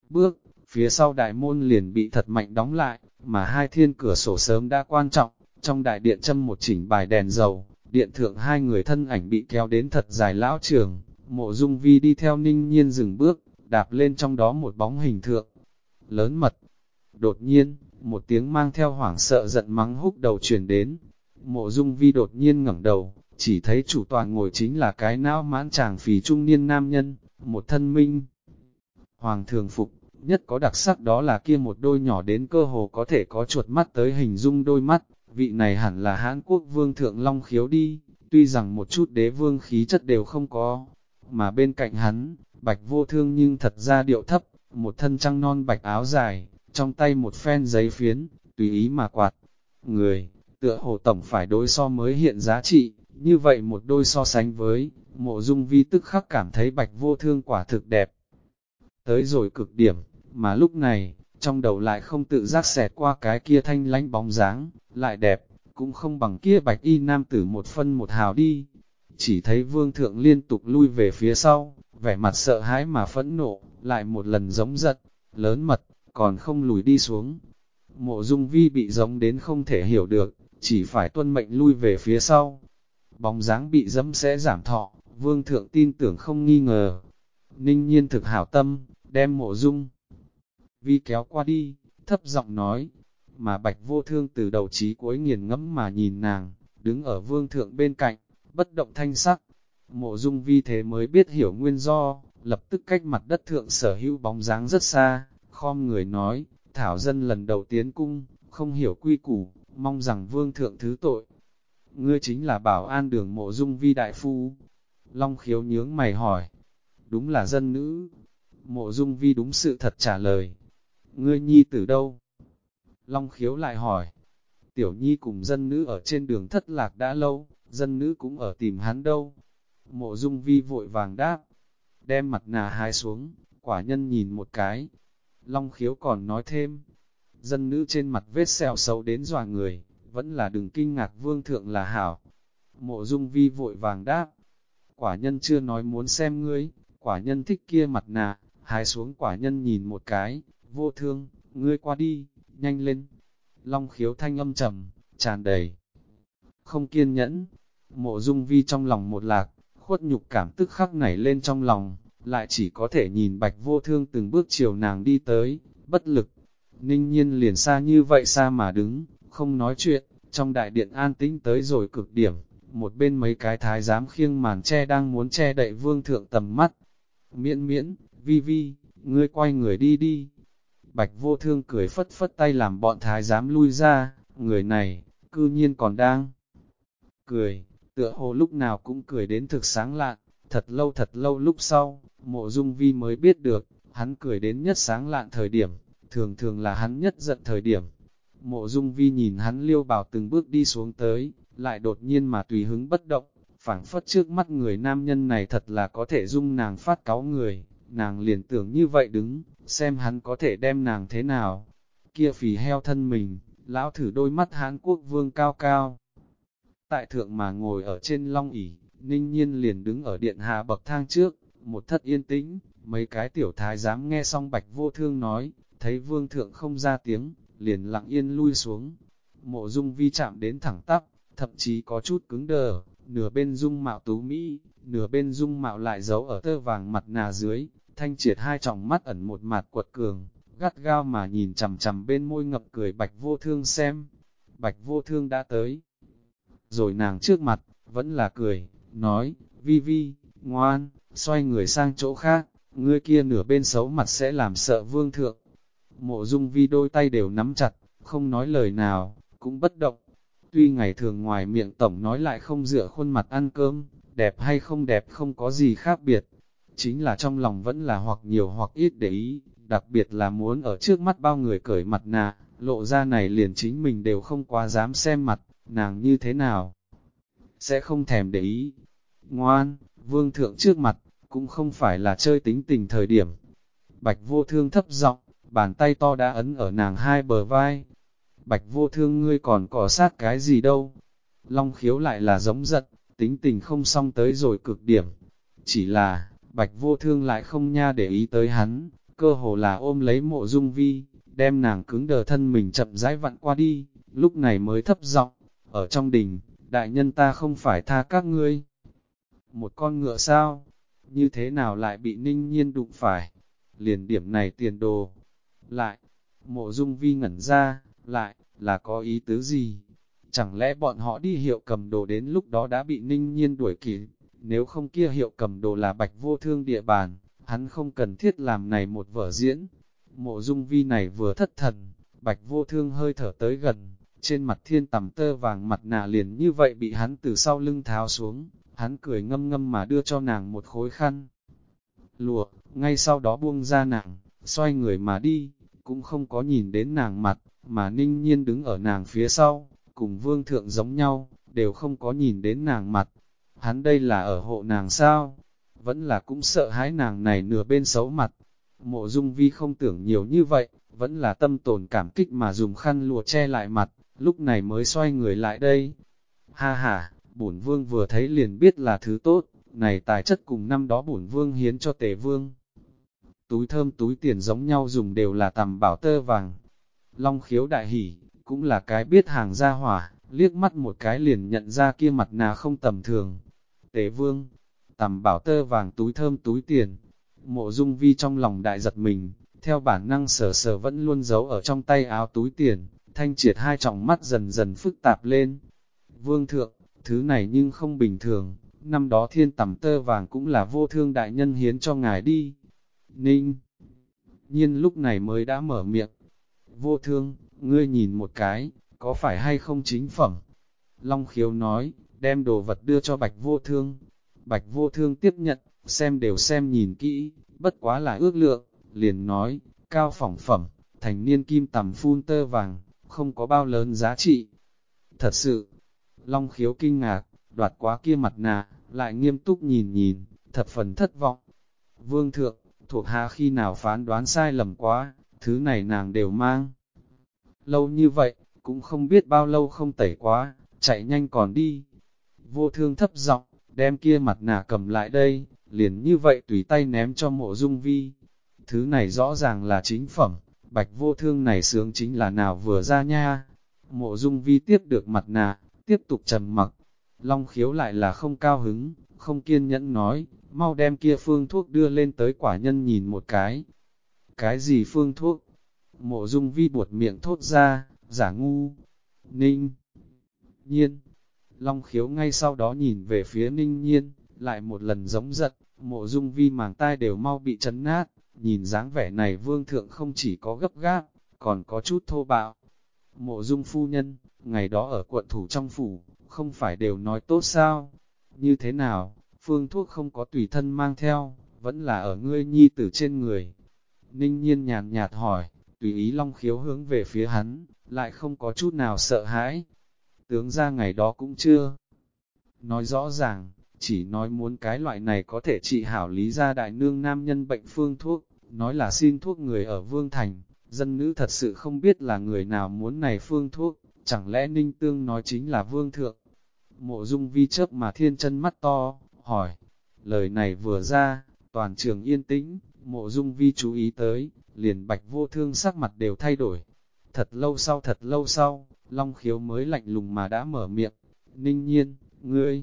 bước, phía sau đại môn liền bị thật mạnh đóng lại, mà hai thiên cửa sổ sớm đã quan trọng, trong đại điện châm một chỉnh bài đèn dầu, điện thượng hai người thân ảnh bị kéo đến thật dài lão trường, Mộ Dung Vi đi theo Ninh Nhiên dừng bước, đạp lên trong đó một bóng hình thượng, lớn mật. Đột nhiên, một tiếng mang theo hoảng sợ giận mắng húc đầu truyền đến, Mộ Dung Vi đột nhiên ngẩng đầu, chỉ thấy chủ tọa ngồi chính là cái não mãn chàng phì trung niên nam nhân, một thân minh. Hoàng thường phục, nhất có đặc sắc đó là kia một đôi nhỏ đến cơ hồ có thể có chuột mắt tới hình dung đôi mắt, vị này hẳn là Hán Quốc vương thượng Long Khiếu đi, tuy rằng một chút đế vương khí chất đều không có, mà bên cạnh hắn, Bạch Vô Thương nhưng thật ra điệu thấp, một thân trăng non bạch áo dài, trong tay một phen giấy phiến, tùy ý mà quạt. Người, tựa hồ tổng phải đối so mới hiện giá trị, như vậy một đôi so sánh với, Mộ Dung Vi tức khắc cảm thấy Bạch Vô Thương quả thực đẹp. Tới rồi cực điểm, mà lúc này, trong đầu lại không tự giác xẹt qua cái kia thanh lánh bóng dáng, lại đẹp, cũng không bằng kia bạch y nam tử một phân một hào đi. Chỉ thấy vương thượng liên tục lui về phía sau, vẻ mặt sợ hãi mà phẫn nộ, lại một lần giống giận, lớn mật, còn không lùi đi xuống. Mộ Dung Vi bị giống đến không thể hiểu được, chỉ phải tuân mệnh lui về phía sau. Bóng dáng bị dẫm sẽ giảm thọ, vương thượng tin tưởng không nghi ngờ. Ninh Nhiên thực hảo tâm, đem Mộ Dung Vi kéo qua đi, thấp giọng nói, mà Bạch Vô Thương từ đầu chí cuối nghiền ngẫm mà nhìn nàng, đứng ở vương thượng bên cạnh, bất động thanh sắc. Mộ Dung Vi thế mới biết hiểu nguyên do, lập tức cách mặt đất thượng sở hữu bóng dáng rất xa, khom người nói, thảo dân lần đầu tiến cung, không hiểu quy củ, mong rằng vương thượng thứ tội. Ngươi chính là Bảo An Đường Mộ Dung Vi đại phu. Long Khiếu nhướng mày hỏi, đúng là dân nữ. Mộ Dung Vi đúng sự thật trả lời, ngươi nhi tử đâu? Long Khiếu lại hỏi, tiểu nhi cùng dân nữ ở trên đường thất lạc đã lâu, dân nữ cũng ở tìm hắn đâu. Mộ Dung Vi vội vàng đáp, đem mặt nạ hái xuống, quả nhân nhìn một cái. Long Khiếu còn nói thêm, dân nữ trên mặt vết sẹo xấu đến dọa người, vẫn là đừng kinh ngạc vương thượng là hảo. Mộ Dung Vi vội vàng đáp, quả nhân chưa nói muốn xem ngươi, quả nhân thích kia mặt nạ, hái xuống quả nhân nhìn một cái, Vô Thương, ngươi qua đi, nhanh lên. Long Khiếu thanh âm trầm, tràn đầy không kiên nhẫn. Mộ Dung Vi trong lòng một lạc, khuất nhục cảm tức khắc nảy lên trong lòng, lại chỉ có thể nhìn Bạch Vô Thương từng bước chiều nàng đi tới, bất lực. Ninh Nhiên liền xa như vậy xa mà đứng, không nói chuyện, trong đại điện an tĩnh tới rồi cực điểm, một bên mấy cái thái giám khiêng màn che đang muốn che đậy vương thượng tầm mắt. Miễn miễn, Vi Vi, ngươi quay người đi đi. Bạch Vô Thương cười phất phất tay làm bọn thái giám lui ra, người này, cư nhiên còn đang cười, tựa hồ lúc nào cũng cười đến thực sáng lạn, thật lâu lúc sau, Mộ Dung Vi mới biết được, hắn cười đến nhất sáng lạn thời điểm, thường thường là hắn nhất giận thời điểm. Mộ Dung Vi nhìn hắn liêu bào từng bước đi xuống tới, lại đột nhiên mà tùy hứng bất động, phảng phất trước mắt người nam nhân này thật là có thể dung nàng phát cáu người, nàng liền tưởng như vậy đứng, xem hắn có thể đem nàng thế nào. Kia phì heo thân mình, lão thử đôi mắt Hán Quốc vương cao cao. Tại thượng mà ngồi ở trên long ỷ, Ninh Nhiên liền đứng ở điện hạ bậc thang trước, một thất yên tĩnh, mấy cái tiểu thái dám nghe xong Bạch Vô Thương nói, thấy vương thượng không ra tiếng, liền lặng yên lui xuống. Mộ Dung Vi chạm đến thẳng tắp, thậm chí có chút cứng đờ, nửa bên dung mạo tú mỹ, nửa bên dung mạo lại giấu ở tơ vàng mặt nà dưới, thanh triệt hai tròng mắt ẩn một mặt quật cường, gắt gao mà nhìn chằm chằm bên môi ngập cười Bạch Vô Thương xem. Bạch Vô Thương đã tới rồi nàng trước mặt, vẫn là cười, nói, Vi Vi, ngoan, xoay người sang chỗ khác, ngươi kia nửa bên xấu mặt sẽ làm sợ vương thượng. Mộ Dung Vi đôi tay đều nắm chặt, không nói lời nào, cũng bất động. Tuy ngày thường ngoài miệng tổng nói lại không dựa khuôn mặt ăn cơm, đẹp hay không đẹp không có gì khác biệt. Chính là trong lòng vẫn là hoặc nhiều hoặc ít để ý, đặc biệt là muốn ở trước mắt bao người cởi mặt nạ, lộ ra này liền chính mình đều không quá dám xem mặt, nàng như thế nào, sẽ không thèm để ý. Ngoan, vương thượng trước mặt, cũng không phải là chơi tính tình thời điểm. Bạch Vô Thương thấp giọng, bàn tay to đã ấn ở nàng hai bờ vai. Bạch Vô Thương ngươi còn cỏ sát cái gì đâu. Long Khiếu lại là giống giận, tính tình không xong tới rồi cực điểm. Chỉ là, Bạch Vô Thương lại không nha để ý tới hắn, cơ hồ là ôm lấy Mộ Dung Vi, đem nàng cứng đờ thân mình chậm rãi vặn qua đi, lúc này mới thấp giọng, ở trong đình, đại nhân ta không phải tha các ngươi. Một con ngựa sao? Như thế nào lại bị Ninh Nhiên đụng phải? Liền điểm này tiền đồ. Lại, Mộ Dung Vi ngẩn ra, lại, là có ý tứ gì? Chẳng lẽ bọn họ đi hiệu cầm đồ đến lúc đó đã bị Ninh Nhiên đuổi kịp? Nếu không kia hiệu cầm đồ là Bạch Vô Thương địa bàn, hắn không cần thiết làm này một vở diễn. Mộ Dung Vi này vừa thất thần, Bạch Vô Thương hơi thở tới gần, trên mặt thiên tằm tơ vàng mặt nạ liền như vậy bị hắn từ sau lưng tháo xuống, hắn cười ngâm ngâm mà đưa cho nàng một khối khăn lụa, ngay sau đó buông ra nàng, xoay người mà đi, cũng không có nhìn đến nàng mặt, mà Ninh Nhiên đứng ở nàng phía sau, cùng vương thượng giống nhau, đều không có nhìn đến nàng mặt. Hắn đây là ở hộ nàng sao? Vẫn là cũng sợ hãi nàng này nửa bên xấu mặt. Mộ Dung Vi không tưởng nhiều như vậy, vẫn là tâm tồn cảm kích mà dùng khăn lụa che lại mặt, lúc này mới xoay người lại đây. Ha ha, bổn vương vừa thấy liền biết là thứ tốt, này tài chất cùng năm đó bổn vương hiến cho Tề vương. Túi thơm túi tiền giống nhau dùng đều là tầm bảo tơ vàng. Long Khiếu đại hỉ, cũng là cái biết hàng gia hỏa, liếc mắt một cái liền nhận ra kia mặt nạ không tầm thường. Tề vương, tầm bảo tơ vàng túi thơm túi tiền. Mộ Dung Vi trong lòng đại giật mình, theo bản năng sờ sờ vẫn luôn giấu ở trong tay áo túi tiền, thanh triệt hai tròng mắt dần dần phức tạp lên. Vương thượng, thứ này nhưng không bình thường, năm đó thiên tầm tơ vàng cũng là Vô Thương đại nhân hiến cho ngài đi. Ninh Nhiên lúc này mới đã mở miệng. Vô Thương, ngươi nhìn một cái, có phải hay không chính phẩm? Long Khiếu nói, đem đồ vật đưa cho Bạch Vô Thương. Bạch Vô Thương tiếp nhận, xem đều xem nhìn kỹ, bất quá là ước lượng, liền nói, cao phỏng phẩm, thành niên kim tầm phun tơ vàng, không có bao lớn giá trị. Thật sự, Long Khiếu kinh ngạc, đoạt quá kia mặt nạ, lại nghiêm túc nhìn nhìn, thập phần thất vọng. Vương thượng, thuộc hạ khi nào phán đoán sai lầm quá, thứ này nàng đều mang. Lâu như vậy, cũng không biết bao lâu không tẩy quá, chạy nhanh còn đi. Vô Thương thấp giọng, đem kia mặt nạ cầm lại đây, liền như vậy tùy tay ném cho Mộ Dung Vi. Thứ này rõ ràng là chính phẩm, Bạch Vô Thương này sướng chính là nào vừa ra nha. Mộ Dung Vi tiếp được mặt nạ, tiếp tục trầm mặc. Long Khiếu lại là không cao hứng, không kiên nhẫn nói, mau đem kia phương thuốc đưa lên tới quả nhân nhìn một cái. Cái gì phương thuốc? Mộ Dung Vi buột miệng thốt ra, giả ngu. Ninh Nhiên. Long Khiếu ngay sau đó nhìn về phía Ninh Nhiên, lại một lần giống giận, Mộ Dung Vi màng tai đều mau bị chấn nát, nhìn dáng vẻ này vương thượng không chỉ có gấp gáp, còn có chút thô bạo. Mộ Dung phu nhân, ngày đó ở quận thủ trong phủ, không phải đều nói tốt sao? Như thế nào, phương thuốc không có tùy thân mang theo, vẫn là ở ngươi nhi tử trên người. Ninh Nhiên nhàn nhạt hỏi, tùy ý Long Khiếu hướng về phía hắn, lại không có chút nào sợ hãi. Tướng ra ngày đó cũng chưa nói rõ ràng, chỉ nói muốn cái loại này có thể trị hảo lý gia đại nương nam nhân bệnh phương thuốc, nói là xin thuốc người ở Vương Thành, dân nữ thật sự không biết là người nào muốn này phương thuốc, chẳng lẽ Ninh Tương nói chính là Vương Thượng. Mộ Dung Vi chớp mà thiên chân mắt to, hỏi, lời này vừa ra, toàn trường yên tĩnh, Mộ Dung Vi chú ý tới, liền Bạch Vô Thương sắc mặt đều thay đổi. Thật lâu sau, Long Khiếu mới lạnh lùng mà đã mở miệng, Ninh Nhiên, ngươi,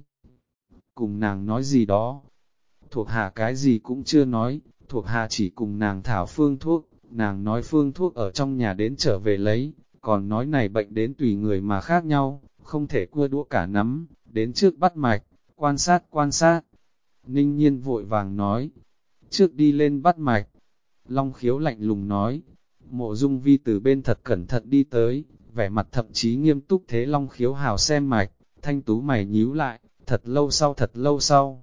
cùng nàng nói gì đó, thuộc hạ cái gì cũng chưa nói, thuộc hạ chỉ cùng nàng thảo phương thuốc, nàng nói phương thuốc ở trong nhà đến trở về lấy, còn nói này bệnh đến tùy người mà khác nhau, không thể cua đũa cả nắm, đến trước bắt mạch, quan sát. Ninh Nhiên vội vàng nói, trước đi lên bắt mạch. Long Khiếu lạnh lùng nói, Mộ Dung Vi từ bên thật cẩn thận đi tới, vẻ mặt thậm chí nghiêm túc thế Long Khiếu hào xem mạch, thanh tú mày nhíu lại, thật lâu sau,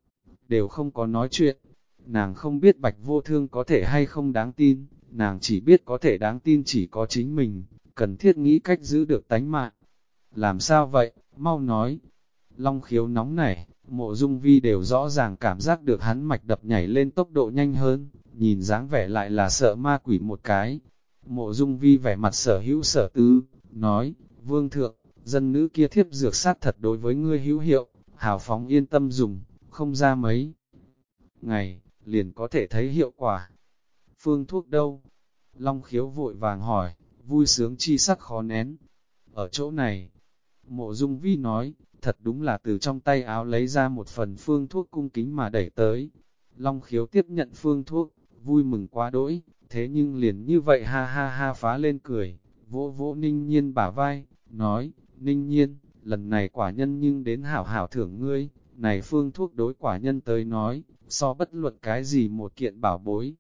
đều không có nói chuyện. Nàng không biết Bạch Vô Thương có thể hay không đáng tin, nàng chỉ biết có thể đáng tin chỉ có chính mình, cần thiết nghĩ cách giữ được tánh mạng. Làm sao vậy, mau nói. Long Khiếu nóng nảy, Mộ Dung Vi đều rõ ràng cảm giác được hắn mạch đập nhảy lên tốc độ nhanh hơn, nhìn dáng vẻ lại là sợ ma quỷ một cái. Mộ Dung Vi vẻ mặt sở hữu sở tư, nói, Vương Thượng, dân nữ kia thiếp dược sát thật đối với ngươi hữu hiệu, hào phóng yên tâm dùng, không ra mấy ngày, liền có thể thấy hiệu quả. Phương thuốc đâu? Long Khiếu vội vàng hỏi, vui sướng chi sắc khó nén. Ở chỗ này, Mộ Dung Vi nói, thật đúng là từ trong tay áo lấy ra một phần phương thuốc cung kính mà đẩy tới. Long Khiếu tiếp nhận phương thuốc, vui mừng quá đỗi, thế nhưng liền như vậy ha ha ha phá lên cười, vỗ vỗ Ninh Nhiên bả vai, nói, Ninh Nhiên, lần này quả nhân nhưng đến hảo hảo thưởng ngươi, này phương thuốc đối quả nhân tới nói, so bất luận cái gì một kiện bảo bối,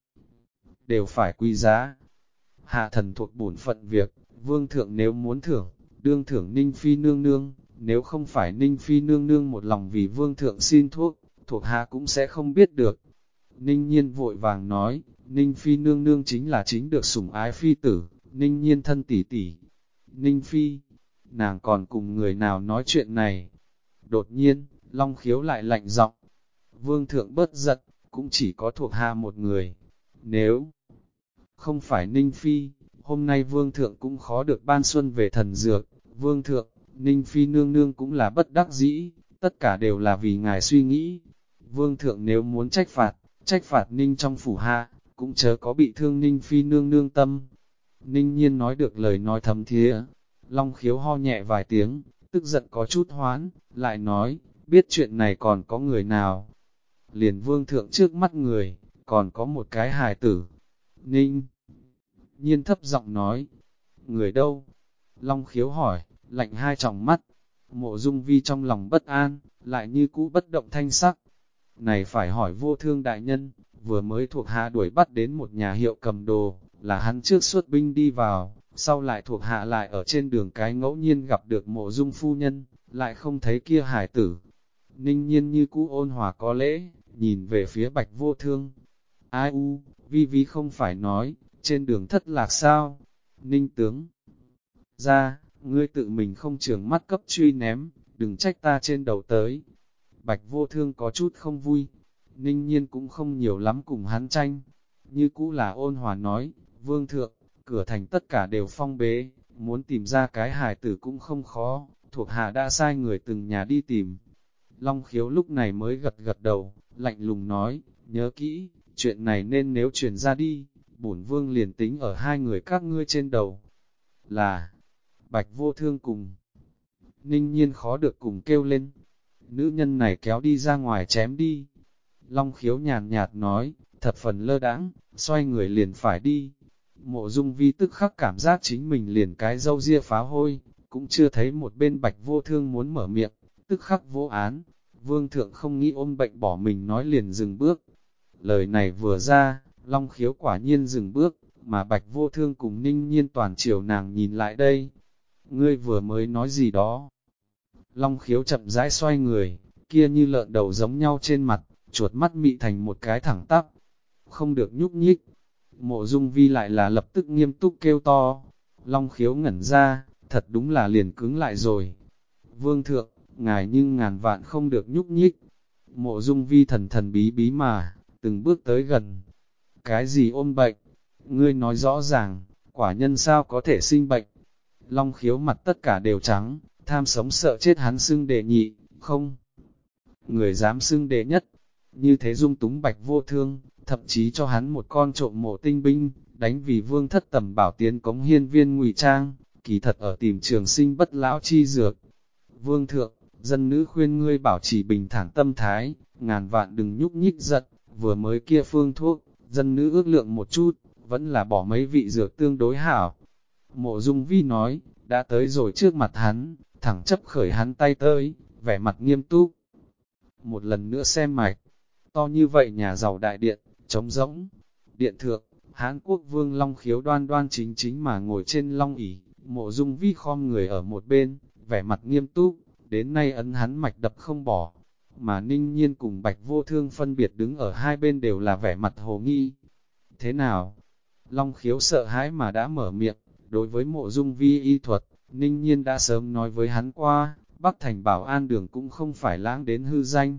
đều phải quý giá. Hạ thần thuộc bổn phận việc, vương thượng nếu muốn thưởng, đương thưởng Ninh Phi nương nương, nếu không phải Ninh Phi nương nương một lòng vì vương thượng xin thuốc, thuộc hạ cũng sẽ không biết được. Ninh Nhiên vội vàng nói, Ninh Phi nương nương chính là chính được sủng ái phi tử, Ninh Nhiên thân tỷ tỷ. Ninh Phi, nàng còn cùng người nào nói chuyện này? Đột nhiên, Long Khiếu lại lạnh giọng. Vương thượng bớt giận, cũng chỉ có thuộc hạ một người. Nếu không phải Ninh Phi, hôm nay Vương thượng cũng khó được ban xuân về thần dược. Vương thượng, Ninh Phi nương nương cũng là bất đắc dĩ, tất cả đều là vì ngài suy nghĩ. Vương thượng nếu muốn trách phạt Ninh trong phủ hạ, cũng chớ có bị thương Ninh Phi nương nương tâm. Ninh Nhiên nói được lời nói thấm thía, Long Khiếu ho nhẹ vài tiếng, tức giận có chút hoán, lại nói, biết chuyện này còn có người nào? Liền vương thượng trước mắt người, còn có một cái hài tử. Ninh Nhiên thấp giọng nói, người đâu? Long Khiếu hỏi, lạnh hai tròng mắt. Mộ Dung Vi trong lòng bất an, lại như cũ bất động thanh sắc. Này phải hỏi Vô Thương đại nhân, vừa mới thuộc hạ đuổi bắt đến một nhà hiệu cầm đồ, là hắn trước xuất binh đi vào, sau lại thuộc hạ lại ở trên đường cái ngẫu nhiên gặp được Mộ Dung phu nhân, lại không thấy kia hải tử. Ninh Nhiên như cũ ôn hòa có lễ, nhìn về phía Bạch Vô Thương. Ai u, Vi không phải nói, trên đường thất lạc sao? Ninh tướng ra, ngươi tự mình không trường mắt cấp truy ném, đừng trách ta trên đầu tới. Bạch Vô Thương có chút không vui, Ninh Nhiên cũng không nhiều lắm cùng hắn tranh. Như cũ là ôn hòa nói, Vương thượng, cửa thành tất cả đều phong bế, muốn tìm ra cái hài tử cũng không khó, thuộc hạ đã sai người từng nhà đi tìm. Long Khiếu lúc này mới gật gật đầu, lạnh lùng nói, nhớ kỹ, chuyện này nên nếu truyền ra đi, bổn vương liền tính ở hai người các ngươi trên đầu. Là, Bạch Vô Thương cùng Ninh Nhiên khó được cùng kêu lên, nữ nhân này kéo đi ra ngoài chém đi. Long Khiếu nhàn nhạt nói, thập phần lơ đãng, xoay người liền phải đi. Mộ Dung Vi tức khắc cảm giác chính mình liền cái râu ria phá hôi, cũng chưa thấy một bên Bạch Vô Thương muốn mở miệng, tức khắc vô án. Vương thượng không nghĩ ôm bệnh bỏ mình nói liền dừng bước. Lời này vừa ra, Long Khiếu quả nhiên dừng bước, mà Bạch Vô Thương cùng Ninh Nhiên toàn chiều nàng nhìn lại đây. Ngươi vừa mới nói gì đó? Long Khiếu chậm rãi xoay người, kia như lợn đầu giống nhau trên mặt, chuột mắt mị thành một cái thẳng tắp. Không được nhúc nhích. Mộ Dung Vi lại là lập tức nghiêm túc kêu to. Long Khiếu ngẩn ra, thật đúng là liền cứng lại rồi. Vương thượng, ngài nhưng ngàn vạn không được nhúc nhích. Mộ Dung Vi thần thần bí bí mà, từng bước tới gần. Cái gì ôm bệnh? Ngươi nói rõ ràng, quả nhân sao có thể sinh bệnh? Long Khiếu mặt tất cả đều trắng, tham sống sợ chết hắn xưng đệ nhị, không. Người dám xưng đệ nhất, như thế dung túng Bạch Vô Thương, thậm chí cho hắn một con trộm mộ tinh binh, đánh vì vương thất tầm bảo tiến cống hiên viên ngụy trang, kỳ thật ở tìm trường sinh bất lão chi dược. Vương thượng, dân nữ khuyên ngươi bảo trì bình thản tâm thái, ngàn vạn đừng nhúc nhích giận, vừa mới kia phương thuốc, dân nữ ước lượng một chút, vẫn là bỏ mấy vị dược tương đối hảo. Mộ Dung Vi nói, đã tới rồi trước mặt hắn, thẳng chấp khởi hắn tay tới, vẻ mặt nghiêm túc. Một lần nữa xem mạch, to như vậy nhà giàu đại điện, trống rỗng. Điện thượng, Hán Quốc vương Long Khiếu đoan đoan chính chính mà ngồi trên long ỷ, Mộ Dung Vi khom người ở một bên, vẻ mặt nghiêm túc, đến nay ấn hắn mạch đập không bỏ. Mà Ninh Nhiên cùng Bạch Vô Thương phân biệt đứng ở hai bên đều là vẻ mặt hồ nghi. Thế nào? Long Khiếu sợ hãi mà đã mở miệng, đối với Mộ Dung Vi y thuật, Ninh Nhiên đã sớm nói với hắn qua, Bắc Thành Bảo An Đường cũng không phải lãng đến hư danh.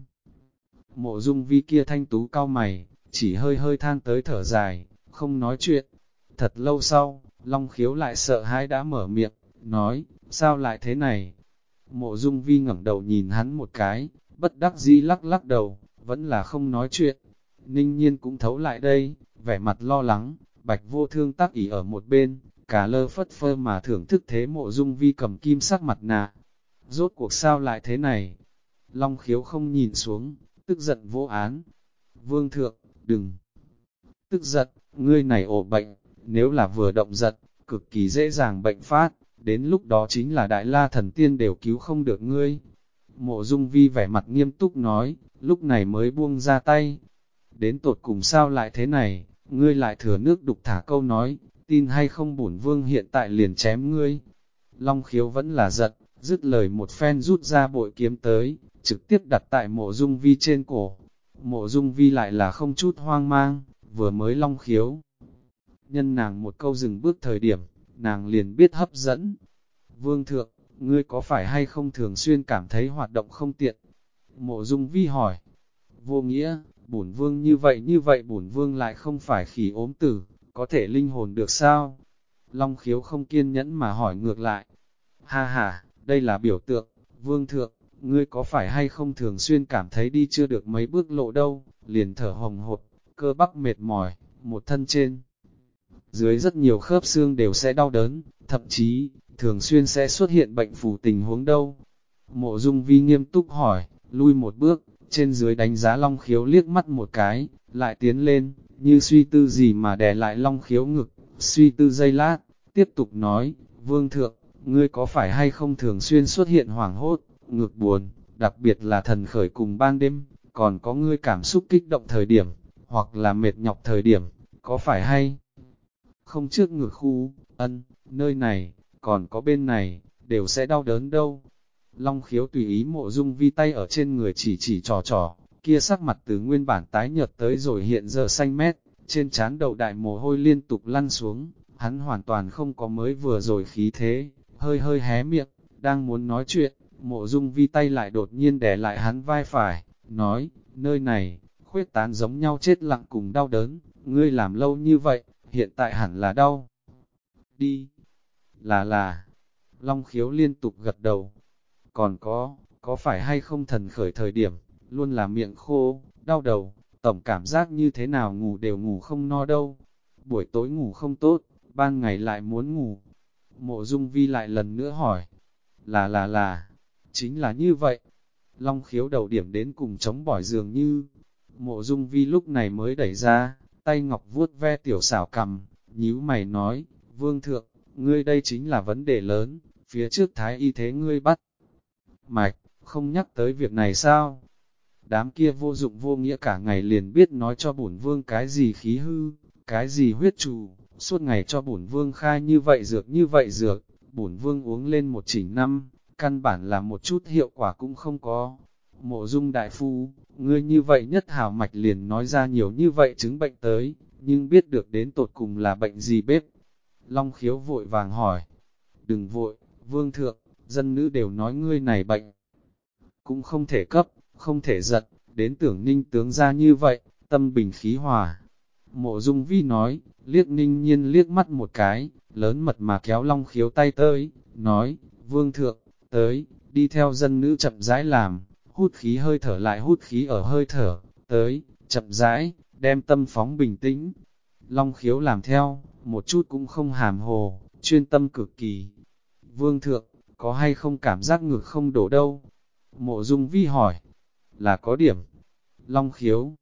Mộ Dung Vi kia thanh tú cao mày, chỉ hơi hơi than tới thở dài, không nói chuyện. Thật lâu sau, Long Khiếu lại sợ hãi đã mở miệng, nói, sao lại thế này? Mộ Dung Vi ngẩng đầu nhìn hắn một cái, bất đắc dĩ lắc lắc đầu, vẫn là không nói chuyện. Ninh Nhiên cũng thấu lại đây, vẻ mặt lo lắng. Bạch Vô Thương tác ỉ ở một bên, cả lơ phất phơ mà thưởng thức thế Mộ Dung Vi cầm kim sắc mặt nạ. Rốt cuộc sao lại thế này? Long Khiếu không nhìn xuống, tức giận vô án. Vương thượng, đừng tức giận, ngươi này ổ bệnh, nếu là vừa động giận, cực kỳ dễ dàng bệnh phát, đến lúc đó chính là Đại La Thần Tiên đều cứu không được ngươi. Mộ Dung Vi vẻ mặt nghiêm túc nói, lúc này mới buông ra tay. Đến tột cùng sao lại thế này, ngươi lại thừa nước đục thả câu nói, tin hay không bổn vương hiện tại liền chém ngươi. Long Khiếu vẫn là giận, dứt lời một phen rút ra bội kiếm tới, trực tiếp đặt tại Mộ Dung Vi trên cổ. Mộ Dung Vi lại là không chút hoang mang, vừa mới Long Khiếu. Nhân nàng một câu dừng bước thời điểm, nàng liền biết hấp dẫn. Vương thượng, ngươi có phải hay không thường xuyên cảm thấy hoạt động không tiện? Mộ Dung Vi hỏi. Vô nghĩa, bổn vương như vậy bổn vương lại không phải khỉ ốm tử, có thể linh hồn được sao? Long Khiếu không kiên nhẫn mà hỏi ngược lại. Ha ha, đây là biểu tượng, vương thượng, ngươi có phải hay không thường xuyên cảm thấy đi chưa được mấy bước lộ đâu, liền thở hồng hộc, cơ bắp mệt mỏi, một thân trên. Dưới rất nhiều khớp xương đều sẽ đau đớn, thậm chí, thường xuyên sẽ xuất hiện bệnh phù tình huống đâu. Mộ Dung Vi nghiêm túc hỏi, lui một bước, trên dưới đánh giá Long Khiếu liếc mắt một cái, lại tiến lên, như suy tư gì mà đè lại Long Khiếu ngực, suy tư giây lát, tiếp tục nói, vương thượng, ngươi có phải hay không thường xuyên xuất hiện hoảng hốt, ngực buồn, đặc biệt là thần khởi cùng ban đêm, còn có ngươi cảm xúc kích động thời điểm, hoặc là mệt nhọc thời điểm, có phải hay không trước ngực khu, nơi này, còn có bên này, đều sẽ đau đớn đâu. Long Khiếu tùy ý Mộ Dung Vi tay ở trên người chỉ trò, kia sắc mặt từ nguyên bản tái nhợt tới rồi hiện giờ xanh mét, trên trán đầu đại mồ hôi liên tục lăn xuống, hắn hoàn toàn không có mới vừa rồi khí thế, hơi hé miệng, đang muốn nói chuyện, Mộ Dung Vi tay lại đột nhiên đè lại hắn vai phải, nói, nơi này, khuyết tán giống nhau chết lặng cùng đau đớn, ngươi làm lâu như vậy, hiện tại hẳn là đau. Đi, là, Long Khiếu liên tục gật đầu. Còn có phải hay không thần khởi thời điểm, luôn là miệng khô, đau đầu, tổng cảm giác như thế nào ngủ đều ngủ không no đâu. Buổi tối ngủ không tốt, ban ngày lại muốn ngủ. Mộ Dung Vi lại lần nữa hỏi, là, chính là như vậy. Long Khiếu đầu điểm đến cùng chống bỏi dường như. Mộ Dung Vi lúc này mới đẩy ra, tay ngọc vuốt ve tiểu xảo cằm, nhíu mày nói, vương thượng, ngươi đây chính là vấn đề lớn, phía trước thái y thế ngươi bắt mạch, không nhắc tới việc này sao? Đám kia vô dụng vô nghĩa cả ngày liền biết nói cho bổn vương cái gì khí hư, cái gì huyết trù, suốt ngày cho bổn vương khai như vậy dược, bổn vương uống lên một chỉnh năm, căn bản là một chút hiệu quả cũng không có. Mộ Dung đại phu, ngươi như vậy nhất hào mạch liền nói ra nhiều như vậy chứng bệnh tới, nhưng biết được đến tột cùng là bệnh gì bếp? Long Khiếu vội vàng hỏi, đừng vội, vương thượng, dân nữ đều nói ngươi này bệnh. Cũng không thể cấp, không thể giận, đến tưởng Ninh tướng ra như vậy, tâm bình khí hòa. Mộ Dung Vi nói, liếc Ninh Nhiên liếc mắt một cái, lớn mật mà kéo Long Khiếu tay tới, nói, vương thượng, tới, đi theo dân nữ chậm rãi làm, hút khí hơi thở lại hút khí ở hơi thở, tới, chậm rãi, đem tâm phóng bình tĩnh. Long Khiếu làm theo, một chút cũng không hàm hồ, chuyên tâm cực kỳ. Vương thượng, có hay không cảm giác ngực không đổ đâu? Mộ Dung Vi hỏi, là có điểm. Long Khiếu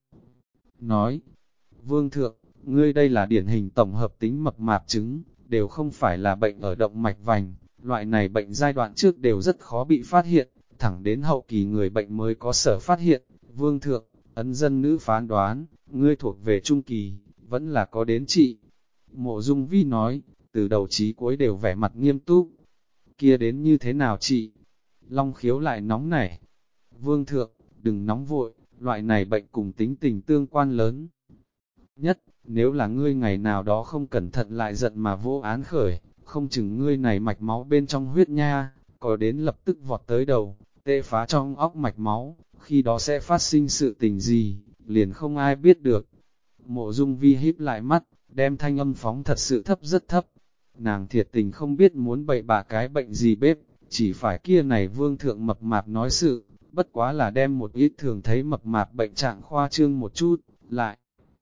nói, vương thượng, ngươi đây là điển hình tổng hợp tính mập mạp chứng, đều không phải là bệnh ở động mạch vành, loại này bệnh giai đoạn trước đều rất khó bị phát hiện, thẳng đến hậu kỳ người bệnh mới có sở phát hiện. Vương thượng, ấn dân nữ phán đoán, ngươi thuộc về trung kỳ, vẫn là có đến trị. Mộ Dung Vi nói, từ đầu chí cuối đều vẻ mặt nghiêm túc. Kia đến như thế nào chị? Long Khiếu lại nóng nảy. Vương thượng, đừng nóng vội, loại này bệnh cùng tính tình tương quan lớn. Nhất, nếu là ngươi ngày nào đó không cẩn thận lại giận mà vô án khởi, không chừng ngươi này mạch máu bên trong huyết nha, có đến lập tức vọt tới đầu, tê phá trong óc mạch máu, khi đó sẽ phát sinh sự tình gì, liền không ai biết được. Mộ Dung Vi híp lại mắt, đem thanh âm phóng thật sự thấp rất thấp. Nàng thiệt tình không biết muốn bậy bạ cái bệnh gì bếp, chỉ phải kia này vương thượng mập mạp nói sự, bất quá là đem một ít thường thấy mập mạp bệnh trạng khoa trương một chút, lại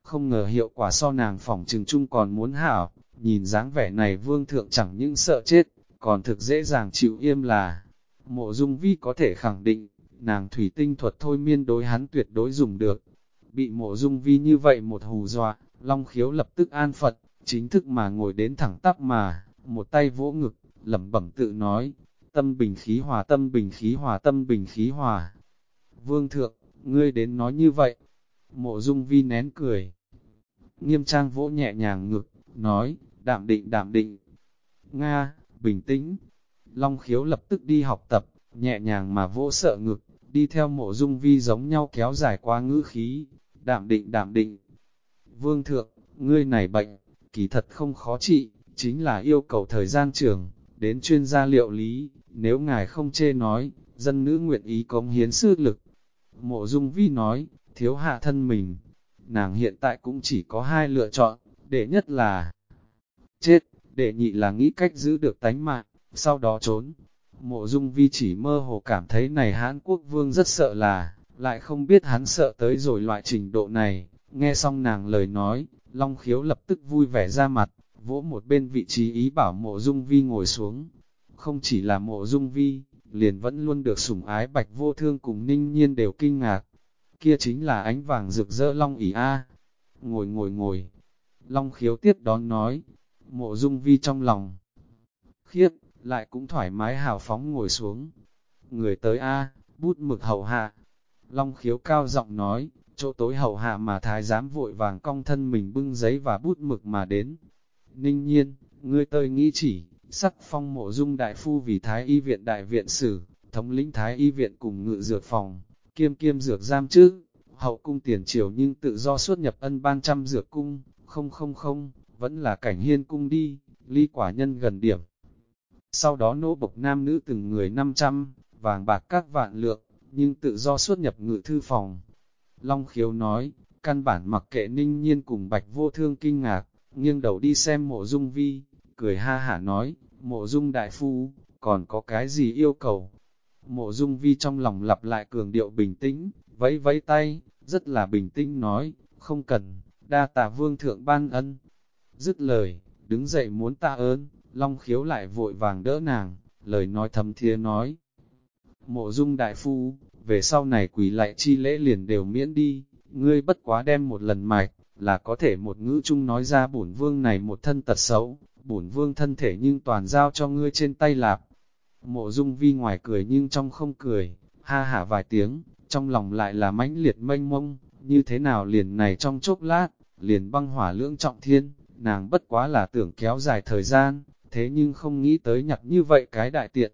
không ngờ hiệu quả so nàng phỏng trừng chung còn muốn hảo, nhìn dáng vẻ này vương thượng chẳng những sợ chết, còn thực dễ dàng chịu im là. Mộ Dung Vi có thể khẳng định, nàng thủy tinh thuật thôi miên đối hắn tuyệt đối dùng được. Bị Mộ Dung Vi như vậy một hù dọa, Long Khiếu lập tức an phận, chính thức mà ngồi đến thẳng tắp mà, một tay vỗ ngực, lẩm bẩm tự nói, tâm bình khí hòa, tâm bình khí hòa, tâm bình khí hòa. Vương thượng, ngươi đến nói như vậy. Mộ Dung Vi nén cười, nghiêm trang vỗ nhẹ nhàng ngực, nói, đạm định đạm định. Nga, bình tĩnh. Long Khiếu lập tức đi học tập, nhẹ nhàng mà vỗ sợ ngực, đi theo Mộ Dung Vi giống nhau kéo dài qua ngữ khí, đạm định đạm định. Vương thượng, ngươi này bệnh, kỳ thật không khó trị, chính là yêu cầu thời gian trường, đến chuyên gia liệu lý, nếu ngài không chê nói, dân nữ nguyện ý cống hiến sức lực. Mộ Dung Vi nói, thiếu hạ thân mình, nàng hiện tại cũng chỉ có hai lựa chọn, đệ nhất là chết, đệ nhị là nghĩ cách giữ được tánh mạng, sau đó trốn. Mộ Dung Vi chỉ mơ hồ cảm thấy này Hán Quốc vương rất sợ là, lại không biết hắn sợ tới rồi loại trình độ này. Nghe xong nàng lời nói, Long Khiếu lập tức vui vẻ ra mặt, vỗ một bên vị trí ý bảo Mộ Dung Vi ngồi xuống. Không chỉ là Mộ Dung Vi, liền vẫn luôn được sủng ái Bạch Vô Thương cùng Ninh Nhiên đều kinh ngạc. Kia chính là ánh vàng rực rỡ Long ỷ a. Ngồi ngồi ngồi. Long Khiếu tiếp đón nói. Mộ Dung Vi trong lòng khiếp, lại cũng thoải mái hào phóng ngồi xuống. Người tới a, bút mực hầu hạ. Long Khiếu cao giọng nói, chỗ tối hầu hạ mà thái giám vội vàng cong thân mình bưng giấy và bút mực mà đến. Ninh Nhiên, ngươi tới nghĩ chỉ, sắc phong Mộ Dung đại phu vì Thái y viện đại viện sử, thống lĩnh Thái y viện cùng ngự dược phòng, kiêm dược giam chứ, hậu cung tiền triều nhưng tự do xuất nhập ân ban trăm dược cung, không, vẫn là cảnh hiên cung đi, ly quả nhân gần điểm. Sau đó nỗ bộc nam nữ từng người 500, vàng bạc các vạn lượng, nhưng tự do xuất nhập ngự thư phòng. Long Khiếu nói, căn bản mặc kệ Ninh Nhiên cùng Bạch Vô Thương kinh ngạc, nghiêng đầu đi xem Mộ Dung Vi, cười ha hả nói, Mộ Dung đại phu, còn có cái gì yêu cầu? Mộ Dung Vi trong lòng lặp lại cường điệu bình tĩnh, vẫy vẫy tay, rất là bình tĩnh nói, không cần, đa tạ vương thượng ban ân. Dứt lời, đứng dậy muốn tạ ơn, Long Khiếu lại vội vàng đỡ nàng, lời nói thầm thía nói. Mộ Dung đại phu, về sau này quỳ lạy chi lễ liền đều miễn đi, ngươi bất quá đem một lần mạch, là có thể một ngữ chung nói ra bổn vương này một thân tật xấu, bổn vương thân thể nhưng toàn giao cho ngươi trên tay lạp. Mộ Dung Vi ngoài cười nhưng trong không cười, ha hả vài tiếng, trong lòng lại là mãnh liệt mênh mông, như thế nào liền này trong chốc lát, liền băng hỏa lưỡng trọng thiên, nàng bất quá là tưởng kéo dài thời gian, thế nhưng không nghĩ tới nhặt như vậy cái đại tiện.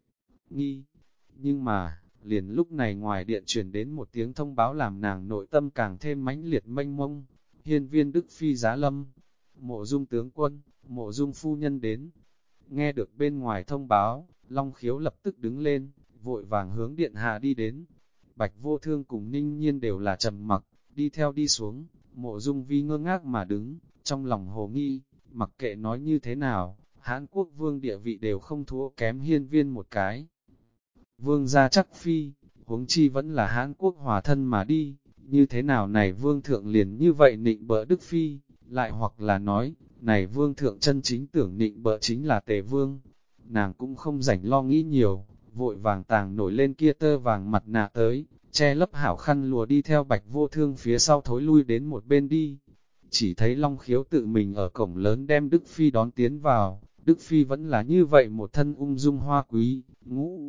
Nghi, nhưng mà, liền lúc này ngoài điện truyền đến một tiếng thông báo làm nàng nội tâm càng thêm mãnh liệt mênh mông, hiên viên Đức Phi giá lâm, Mộ Dung tướng quân, Mộ Dung phu nhân đến. Nghe được bên ngoài thông báo, Long Khiếu lập tức đứng lên, vội vàng hướng điện hạ đi đến. Bạch Vô Thương cùng Ninh Nhiên đều là trầm mặc, đi theo đi xuống, Mộ Dung Vi ngơ ngác mà đứng, trong lòng hồ nghi, mặc kệ nói như thế nào, Hán Quốc vương địa vị đều không thua kém hiên viên một cái. Vương gia chắc phi, huống chi vẫn là Hán Quốc hòa thân mà đi, như thế nào này vương thượng liền như vậy nịnh bợ Đức Phi, lại hoặc là nói, này vương thượng chân chính tưởng nịnh bợ chính là Tề vương. Nàng cũng không rảnh lo nghĩ nhiều, vội vàng tàng nổi lên kia tơ vàng mặt nạ tới, che lấp hảo khăn lùa đi theo Bạch Vô Thương phía sau thối lui đến một bên đi. Chỉ thấy Long Khiếu tự mình ở cổng lớn đem Đức Phi đón tiến vào, Đức Phi vẫn là như vậy một thân ung dung hoa quý, ngũ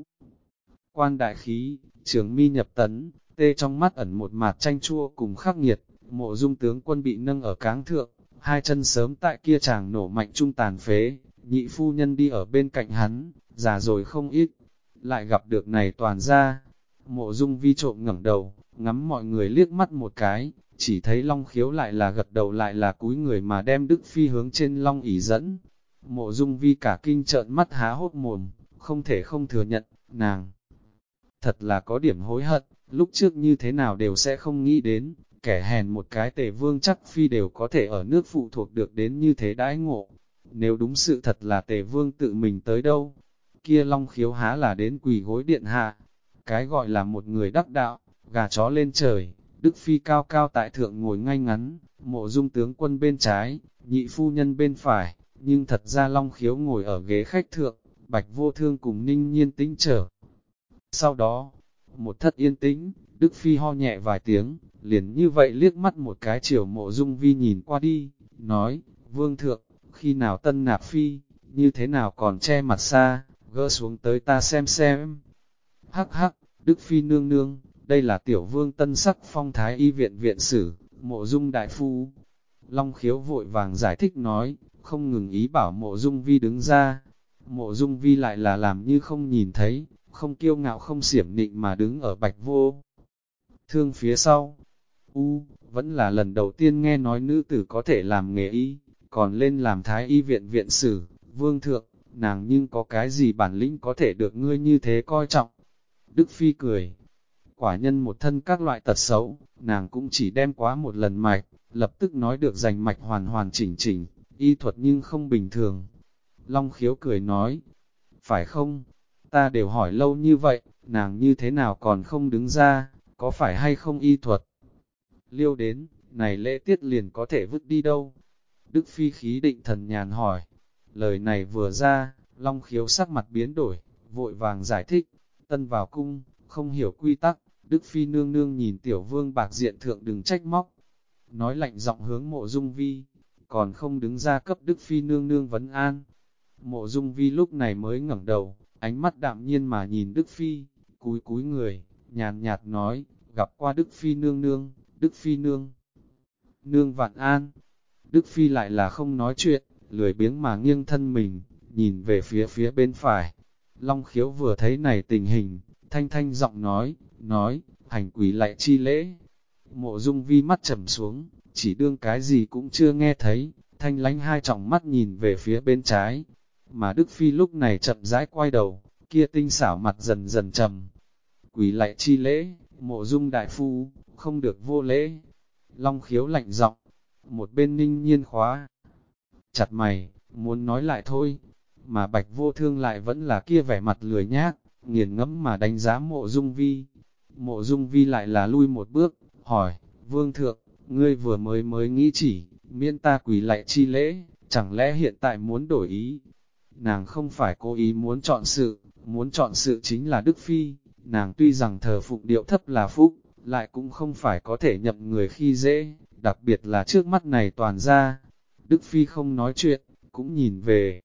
quan đại khí, trường mi nhập tấn, tê trong mắt ẩn một mạt chanh chua cùng khắc nghiệt. Mộ Dung tướng quân bị nâng ở cáng thượng, hai chân sớm tại kia chàng nổ mạnh trung tàn phế, nhị phu nhân đi ở bên cạnh hắn, già rồi không ít, lại gặp được này toàn ra. Mộ Dung Vi trộm ngẩng đầu, ngắm mọi người liếc mắt một cái, chỉ thấy Long Khiếu lại là gật đầu lại là cúi người mà đem Đức Phi hướng trên Long ỷ dẫn. Mộ Dung Vi cả kinh trợn mắt há hốt mồm, không thể không thừa nhận, nàng thật là có điểm hối hận, lúc trước như thế nào đều sẽ không nghĩ đến, kẻ hèn một cái Tề vương chắc phi đều có thể ở nước phụ thuộc được đến như thế đãi ngộ. Nếu đúng sự thật là Tề vương tự mình tới đâu, kia Long Khiếu há là đến quỳ gối điện hạ. Cái gọi là một người đắc đạo, gà chó lên trời, Đức Phi cao cao tại thượng ngồi ngay ngắn, Mộ Dung tướng quân bên trái, nhị phu nhân bên phải, nhưng thật ra Long Khiếu ngồi ở ghế khách thượng, Bạch Vô Thương cùng Ninh Nhiên tĩnh trở. Sau đó, một thất yên tĩnh, Đức Phi ho nhẹ vài tiếng, liền như vậy liếc mắt một cái chiều Mộ Dung Vi nhìn qua đi, nói, Vương thượng, khi nào tân nạp Phi, như thế nào còn che mặt xa, gỡ xuống tới ta xem. Hắc hắc, Đức Phi nương nương, đây là tiểu vương tân sắc phong thái y viện viện sử, Mộ Dung đại phu. Long Khiếu vội vàng giải thích nói, không ngừng ý bảo Mộ Dung Vi đứng ra. Mộ Dung Vi lại là làm như không nhìn thấy, không kiêu ngạo không xiểm nịnh mà đứng ở Bạch Vô Thương phía sau. Vẫn là lần đầu tiên nghe nói nữ tử có thể làm nghề y, còn lên làm thái y viện viện sử, Vương thượng, nàng nhưng có cái gì bản lĩnh có thể được ngươi như thế coi trọng. Đức Phi cười, quả nhân một thân các loại tật xấu, nàng cũng chỉ đem quá một lần mạch, lập tức nói được rành mạch hoàn hoàn chỉnh, y thuật nhưng không bình thường. Long Khiếu cười nói, phải không, ta đều hỏi lâu như vậy, nàng như thế nào còn không đứng ra, có phải hay không y thuật? Liêu đến, này lễ tiết liền có thể vứt đi đâu? Đức Phi khí định thần nhàn hỏi, lời này vừa ra, Long Khiếu sắc mặt biến đổi, vội vàng giải thích, tân vào cung, không hiểu quy tắc, Đức Phi nương nương nhìn tiểu vương bạc diện thượng đừng trách móc. Nói lạnh giọng hướng Mộ Dung Vi, còn không đứng ra cấp Đức Phi nương nương vấn an. Mộ Dung Vi lúc này mới ngẩng đầu, ánh mắt đạm nhiên mà nhìn Đức Phi, cúi người, nhàn nhạt nói, gặp qua Đức Phi nương nương, Đức Phi nương vạn an. Đức Phi lại là không nói chuyện, lười biếng mà nghiêng thân mình, nhìn về phía bên phải. Long Khiếu vừa thấy này tình hình, thanh giọng nói, hành quỷ lạy chi lễ. Mộ Dung Vi mắt trầm xuống, chỉ đương cái gì cũng chưa nghe thấy, thanh lánh hai tròng mắt nhìn về phía bên trái. Mà Đức Phi lúc này chậm rãi quay đầu, kia tinh xảo mặt dần dần trầm. Quỷ lạy chi lễ, Mộ Dung đại phu, không được vô lễ. Long Khiếu lạnh giọng, một bên Ninh Nhiên khóa chặt mày, muốn nói lại thôi, mà Bạch Vô Thương lại vẫn là kia vẻ mặt lười nhác, nghiền ngẫm mà đánh giá Mộ Dung Vi. Mộ Dung Vi lại là lui một bước, hỏi, Vương thượng, ngươi vừa mới nghĩ chỉ, miễn ta quỳ lạy chi lễ, chẳng lẽ hiện tại muốn đổi ý? Nàng không phải cố ý muốn chọn sự chính là Đức Phi, nàng tuy rằng thờ phụng điệu thấp là phúc, lại cũng không phải có thể nhậm người khi dễ, đặc biệt là trước mắt này toàn ra. Đức Phi không nói chuyện, cũng nhìn về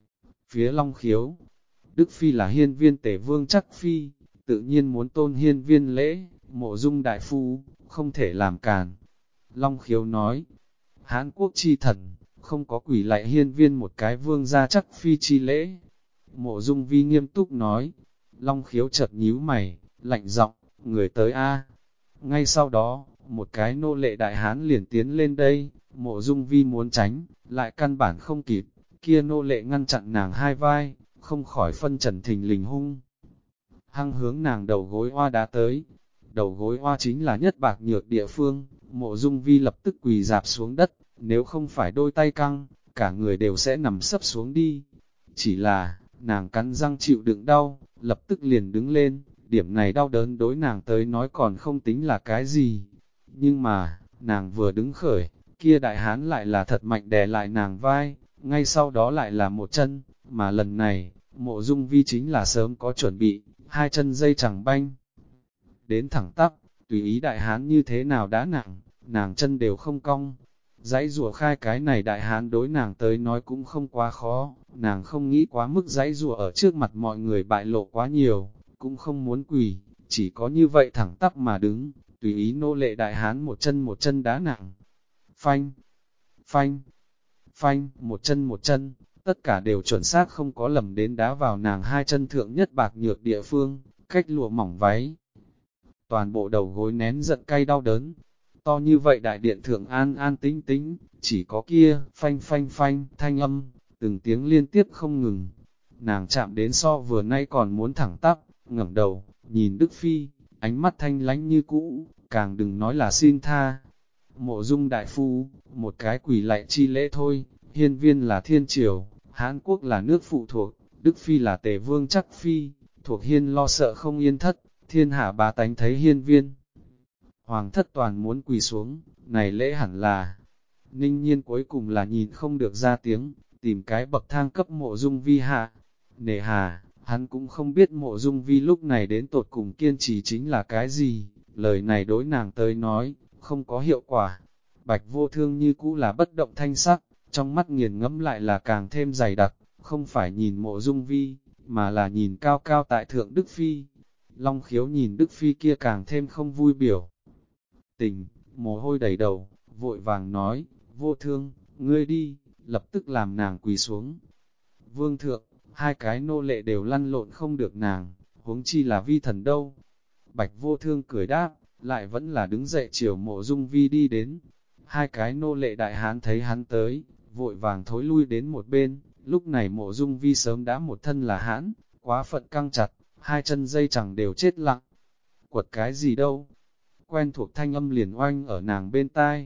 phía Long Khiếu. Đức Phi là hiên viên tể vương chắc Phi, tự nhiên muốn tôn hiên viên lễ, Mộ Dung đại phu, không thể làm càn. Long Khiếu nói, Hán quốc chi thần, không có quỷ lại hiên viên một cái vương gia chắc Phi chi lễ. Mộ Dung Vi nghiêm túc nói, Long Khiếu chợt nhíu mày, lạnh giọng, người tới a. Ngay sau đó, một cái nô lệ đại hán liền tiến lên đây, Mộ Dung Vi muốn tránh, lại căn bản không kịp, kia nô lệ ngăn chặn nàng hai vai, không khỏi phân trần thình lình hung. Hăng hướng nàng đầu gối hoa đá tới, đầu gối hoa chính là nhất bạc nhược địa phương, Mộ Dung Vi lập tức quỳ dạp xuống đất, nếu không phải đôi tay căng, cả người đều sẽ nằm sấp xuống đi. Chỉ là, nàng cắn răng chịu đựng đau, lập tức liền đứng lên, điểm này đau đớn đối nàng tới nói còn không tính là cái gì. Nhưng mà, nàng vừa đứng khởi, kia đại hán lại là thật mạnh đè lại nàng vai, ngay sau đó lại là một chân, mà lần này, Mộ Dung Vi chính là sớm có chuẩn bị, hai chân dây chẳng banh. Đến thẳng tắp, tùy ý đại hán như thế nào đã nặng, nàng chân đều không cong. Dãy rùa khai cái này đại hán đối nàng tới nói cũng không quá khó, nàng không nghĩ quá mức dãy rùa ở trước mặt mọi người bại lộ quá nhiều, cũng không muốn quỳ, chỉ có như vậy thẳng tắp mà đứng, tùy ý nô lệ đại hán một chân đá nặng. Phanh, phanh, phanh, một chân, tất cả đều chuẩn xác không có lầm đến đá vào nàng hai chân thượng nhất bạc nhược địa phương, cách lụa mỏng váy. Toàn bộ đầu gối nén giận cay đau đớn. To như vậy đại điện thượng an tĩnh, chỉ có kia, phanh thanh âm, từng tiếng liên tiếp không ngừng. Nàng chạm đến so vừa nay còn muốn thẳng tắp, ngẩng đầu, nhìn Đức Phi, ánh mắt thanh lánh như cũ, càng đừng nói là xin tha. Mộ Dung đại phu, một cái quỷ lạy chi lễ thôi, hiên viên là thiên triều, Hán quốc là nước phụ thuộc, Đức Phi là tề vương chắc Phi, thuộc hiên lo sợ không yên thất, thiên hạ bá tánh thấy hiên viên. Hoàng thất toàn muốn quỳ xuống, này lễ hẳn là. Ninh Nhiên cuối cùng là nhìn không được ra tiếng, tìm cái bậc thang cấp Mộ Dung Vi hạ. Nề hà, hắn cũng không biết Mộ Dung Vi lúc này đến tột cùng kiên trì chính là cái gì, lời này đối nàng tới nói, không có hiệu quả. Bạch Vô Thương như cũ là bất động thanh sắc, trong mắt nghiền ngẫm lại là càng thêm dày đặc, không phải nhìn Mộ Dung Vi, mà là nhìn cao cao tại thượng Đức Phi. Long Khiếu nhìn Đức Phi kia càng thêm không vui biểu tình, mồ hôi đầy đầu, vội vàng nói, Vô Thương, ngươi đi, lập tức làm nàng quỳ xuống. Vương thượng, hai cái nô lệ đều lăn lộn không được nàng, huống chi là Vi thần đâu. Bạch Vô Thương cười đáp, lại vẫn là đứng dậy chiều Mộ Dung Vi đi đến. Hai cái nô lệ đại hán thấy hắn tới, vội vàng thối lui đến một bên, lúc này Mộ Dung Vi sớm đã một thân là hãn, quá phận căng chặt, hai chân dây chẳng đều chết lặng. Quật cái gì đâu? Quen thuộc thanh âm liền oanh ở nàng bên tai,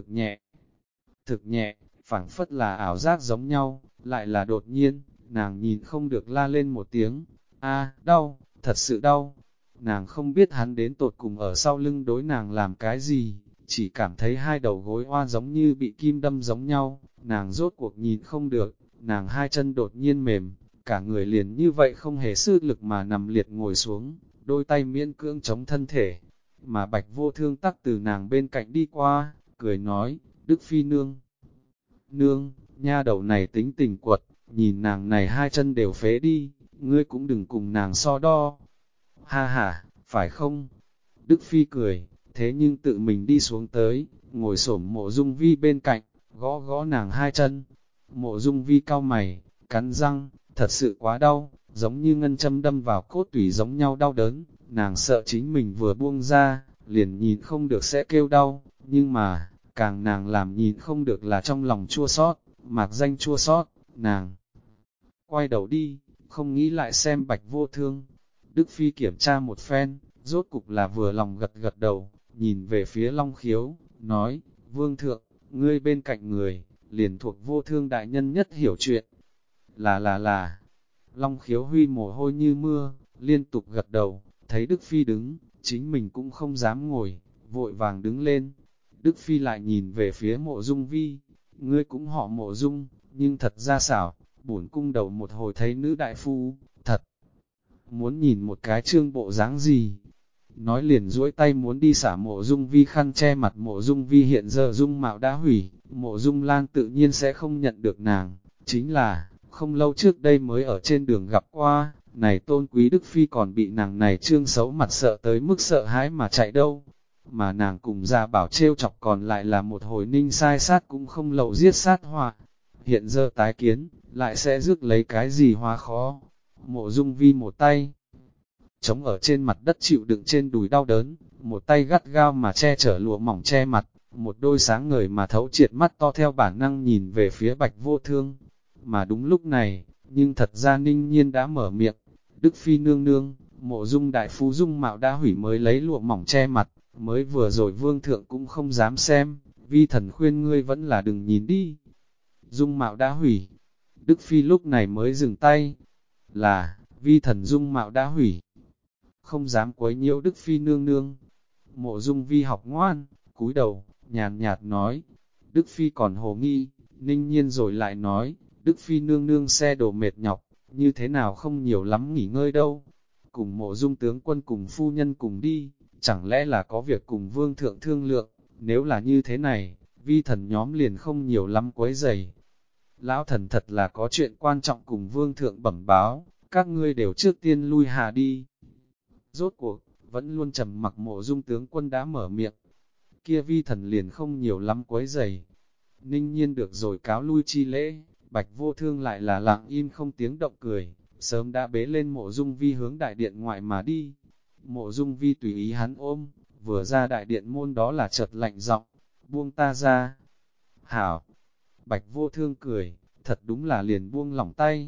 thực nhẹ, phảng phất là ảo giác giống nhau, lại là đột nhiên, nàng nhìn không được la lên một tiếng, a đau, thật sự đau. Nàng không biết hắn đến tột cùng ở sau lưng đối nàng làm cái gì, chỉ cảm thấy hai đầu gối oa giống như bị kim đâm giống nhau, nàng rốt cuộc nhìn không được, nàng hai chân đột nhiên mềm, cả người liền như vậy không hề sức lực mà nằm liệt ngồi xuống, đôi tay miễn cưỡng chống thân thể, mà Bạch Vô Thương tắc từ nàng bên cạnh đi qua, cười nói, Đức Phi nương, nha đầu này tính tình quật, nhìn nàng này hai chân đều phế đi, ngươi cũng đừng cùng nàng so đo. Ha ha, phải không? Đức Phi cười, thế nhưng tự mình đi xuống tới, ngồi xổm Mộ Dung Vi bên cạnh, gõ gõ nàng hai chân. Mộ Dung Vi cau mày, cắn răng, thật sự quá đau, giống như ngân châm đâm vào cốt tủy giống nhau đau đớn, nàng sợ chính mình vừa buông ra, liền nhìn không được sẽ kêu đau, nhưng mà, càng nàng làm nhìn không được là trong lòng chua xót, mạc danh chua xót, nàng quay đầu đi, không nghĩ lại xem Bạch Vô Thương. Đức Phi kiểm tra một phen, rốt cục là vừa lòng gật gật đầu, nhìn về phía Long Khiếu, nói, Vương Thượng, ngươi bên cạnh người, liền thuộc Vô Thương đại nhân nhất hiểu chuyện. Là, Long Khiếu huy mồ hôi như mưa, liên tục gật đầu, thấy Đức Phi đứng, chính mình cũng không dám ngồi, vội vàng đứng lên. Đức Phi lại nhìn về phía Mộ Dung Vi, ngươi cũng họ Mộ Dung, nhưng thật ra xảo, bổn cung đầu một hồi thấy nữ đại phu, thật muốn nhìn một cái trương bộ dáng gì. Nói liền duỗi tay muốn đi xả Mộ Dung Vi khăn che mặt. Mộ Dung Vi hiện giờ dung mạo đã hủy, Mộ Dung Lan tự nhiên sẽ không nhận được nàng, chính là, không lâu trước đây mới ở trên đường gặp qua, này tôn quý Đức Phi còn bị nàng này trương xấu mặt sợ tới mức sợ hãi mà chạy đâu. Mà nàng cùng Gia Bảo trêu chọc còn lại là một hồi ninh sai sát cũng không lậu giết sát họa. Hiện giờ tái kiến, lại sẽ rước lấy cái gì hóa khó. Mộ Dung Vi một tay chống ở trên mặt đất chịu đựng trên đùi đau đớn, một tay gắt gao mà che chở lụa mỏng che mặt, một đôi sáng ngời mà thấu triệt mắt to theo bản năng nhìn về phía Bạch Vô Thương. Mà đúng lúc này, nhưng thật ra Ninh Nhiên đã mở miệng, Đức Phi nương nương, Mộ Dung đại phu dung mạo đã hủy mới lấy lụa mỏng che mặt, mới vừa rồi Vương Thượng cũng không dám xem, vi thần khuyên ngươi vẫn là đừng nhìn đi. Dung mạo đã hủy, Đức Phi lúc này mới dừng tay, là, vi thần dung mạo đã hủy, không dám quấy nhiễu Đức Phi nương nương. Mộ Dung Vi học ngoan, cúi đầu, nhàn nhạt nói, Đức Phi còn hồ nghi, Ninh Nhiên rồi lại nói, Đức Phi nương nương xe đổ mệt nhọc, như thế nào không nhiều lắm nghỉ ngơi đâu. Cùng Mộ Dung tướng quân cùng phu nhân cùng đi, chẳng lẽ là có việc cùng Vương Thượng thương lượng, nếu là như thế này, vi thần nhóm liền không nhiều lắm quấy rầy. Lão thần thật là có chuyện quan trọng cùng Vương Thượng bẩm báo, các ngươi đều trước tiên lui hạ đi. Rốt cuộc, vẫn luôn trầm mặc Mộ Dung tướng quân đã mở miệng, kia vi thần liền không nhiều lắm quấy rầy. Ninh Nhiên được rồi cáo lui chi lễ, Bạch Vô Thương lại là lặng im không tiếng động cười, sớm đã bế lên Mộ Dung Vi hướng đại điện ngoại mà đi. Mộ Dung Vi tùy ý hắn ôm, vừa ra đại điện môn đó là chợt lạnh giọng, buông ta ra. Hảo! Bạch Vô Thương cười, thật đúng là liền buông lỏng tay.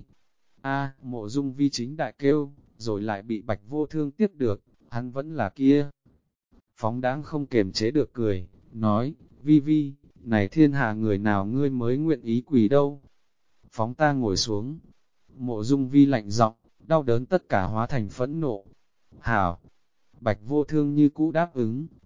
Mộ Dung Vi chính đại kêu, rồi lại bị Bạch Vô Thương tiếp được, hắn vẫn là kia. Phóng đáng không kềm chế được cười, nói, Vi Vi, này thiên hạ người nào ngươi mới nguyện ý quỳ đâu. Phóng ta ngồi xuống. Mộ Dung Vi lạnh giọng, đau đớn tất cả hóa thành phẫn nộ. Hảo! Bạch Vô Thương như cũ đáp ứng,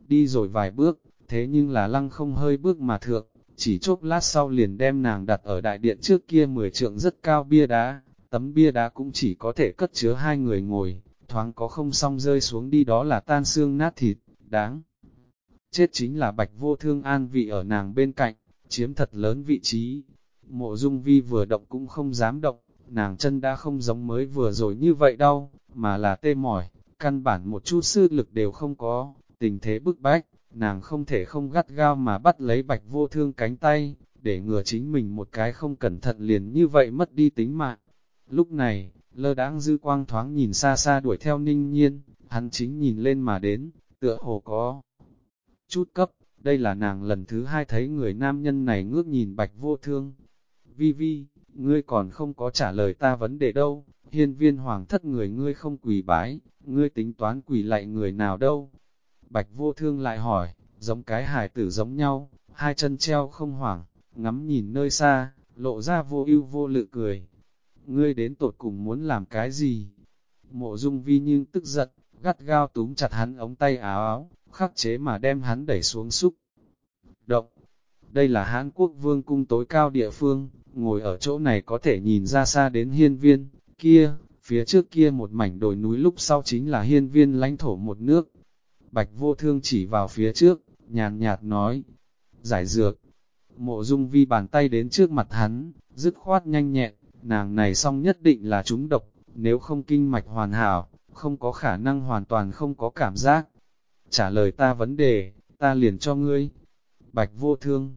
đi rồi vài bước, thế nhưng là lăng không hơi bước mà thượng, chỉ chốc lát sau liền đem nàng đặt ở đại điện trước kia 10 trượng rất cao bia đá, tấm bia đá cũng chỉ có thể cất chứa 2 người ngồi, thoáng có không xong rơi xuống đi đó là tan xương nát thịt, đáng. Chết chính là Bạch Vô Thương an vị ở nàng bên cạnh, chiếm thật lớn vị trí. Mộ Dung Vi vừa động cũng không dám động, nàng chân đã không giống mới vừa rồi như vậy đâu, mà là tê mỏi, căn bản một chút sức lực đều không có, tình thế bức bách, nàng không thể không gắt gao mà bắt lấy Bạch Vô Thương cánh tay, để ngừa chính mình một cái không cẩn thận liền như vậy mất đi tính mạng. Lúc này, lơ đãng dư quang thoáng nhìn xa xa đuổi theo Ninh Nhiên, hắn chính nhìn lên mà đến, tựa hồ có chút cấp, đây là nàng lần thứ 2 thấy người nam nhân này ngước nhìn Bạch Vô Thương. Vi Vi, ngươi còn không có trả lời ta vấn đề đâu, hiên viên hoàng thất người ngươi không quỳ bái, ngươi tính toán quỳ lại người nào đâu. Bạch Vô Thương lại hỏi, giống cái hài tử giống nhau, hai chân treo không hoảng, ngắm nhìn nơi xa, lộ ra vô ưu vô lự cười. Ngươi đến tột cùng muốn làm cái gì? Mộ Dung Vi nhưng tức giận, gắt gao túm chặt hắn ống tay áo áo, khắc chế mà đem hắn đẩy xuống xúc. Động, đây là Hán Quốc vương cung tối cao địa phương, ngồi ở chỗ này có thể nhìn ra xa đến hiên viên, kia, phía trước kia một mảnh đồi núi lúc sau chính là hiên viên lãnh thổ một nước. Bạch Vô Thương chỉ vào phía trước, nhàn nhạt nói, giải dược. Mộ Dung Vi bàn tay đến trước mặt hắn, dứt khoát nhanh nhẹn, nàng này xong nhất định là trúng độc, nếu không kinh mạch hoàn hảo, không có khả năng hoàn toàn không có cảm giác. Trả lời ta vấn đề, ta liền cho ngươi. Bạch Vô Thương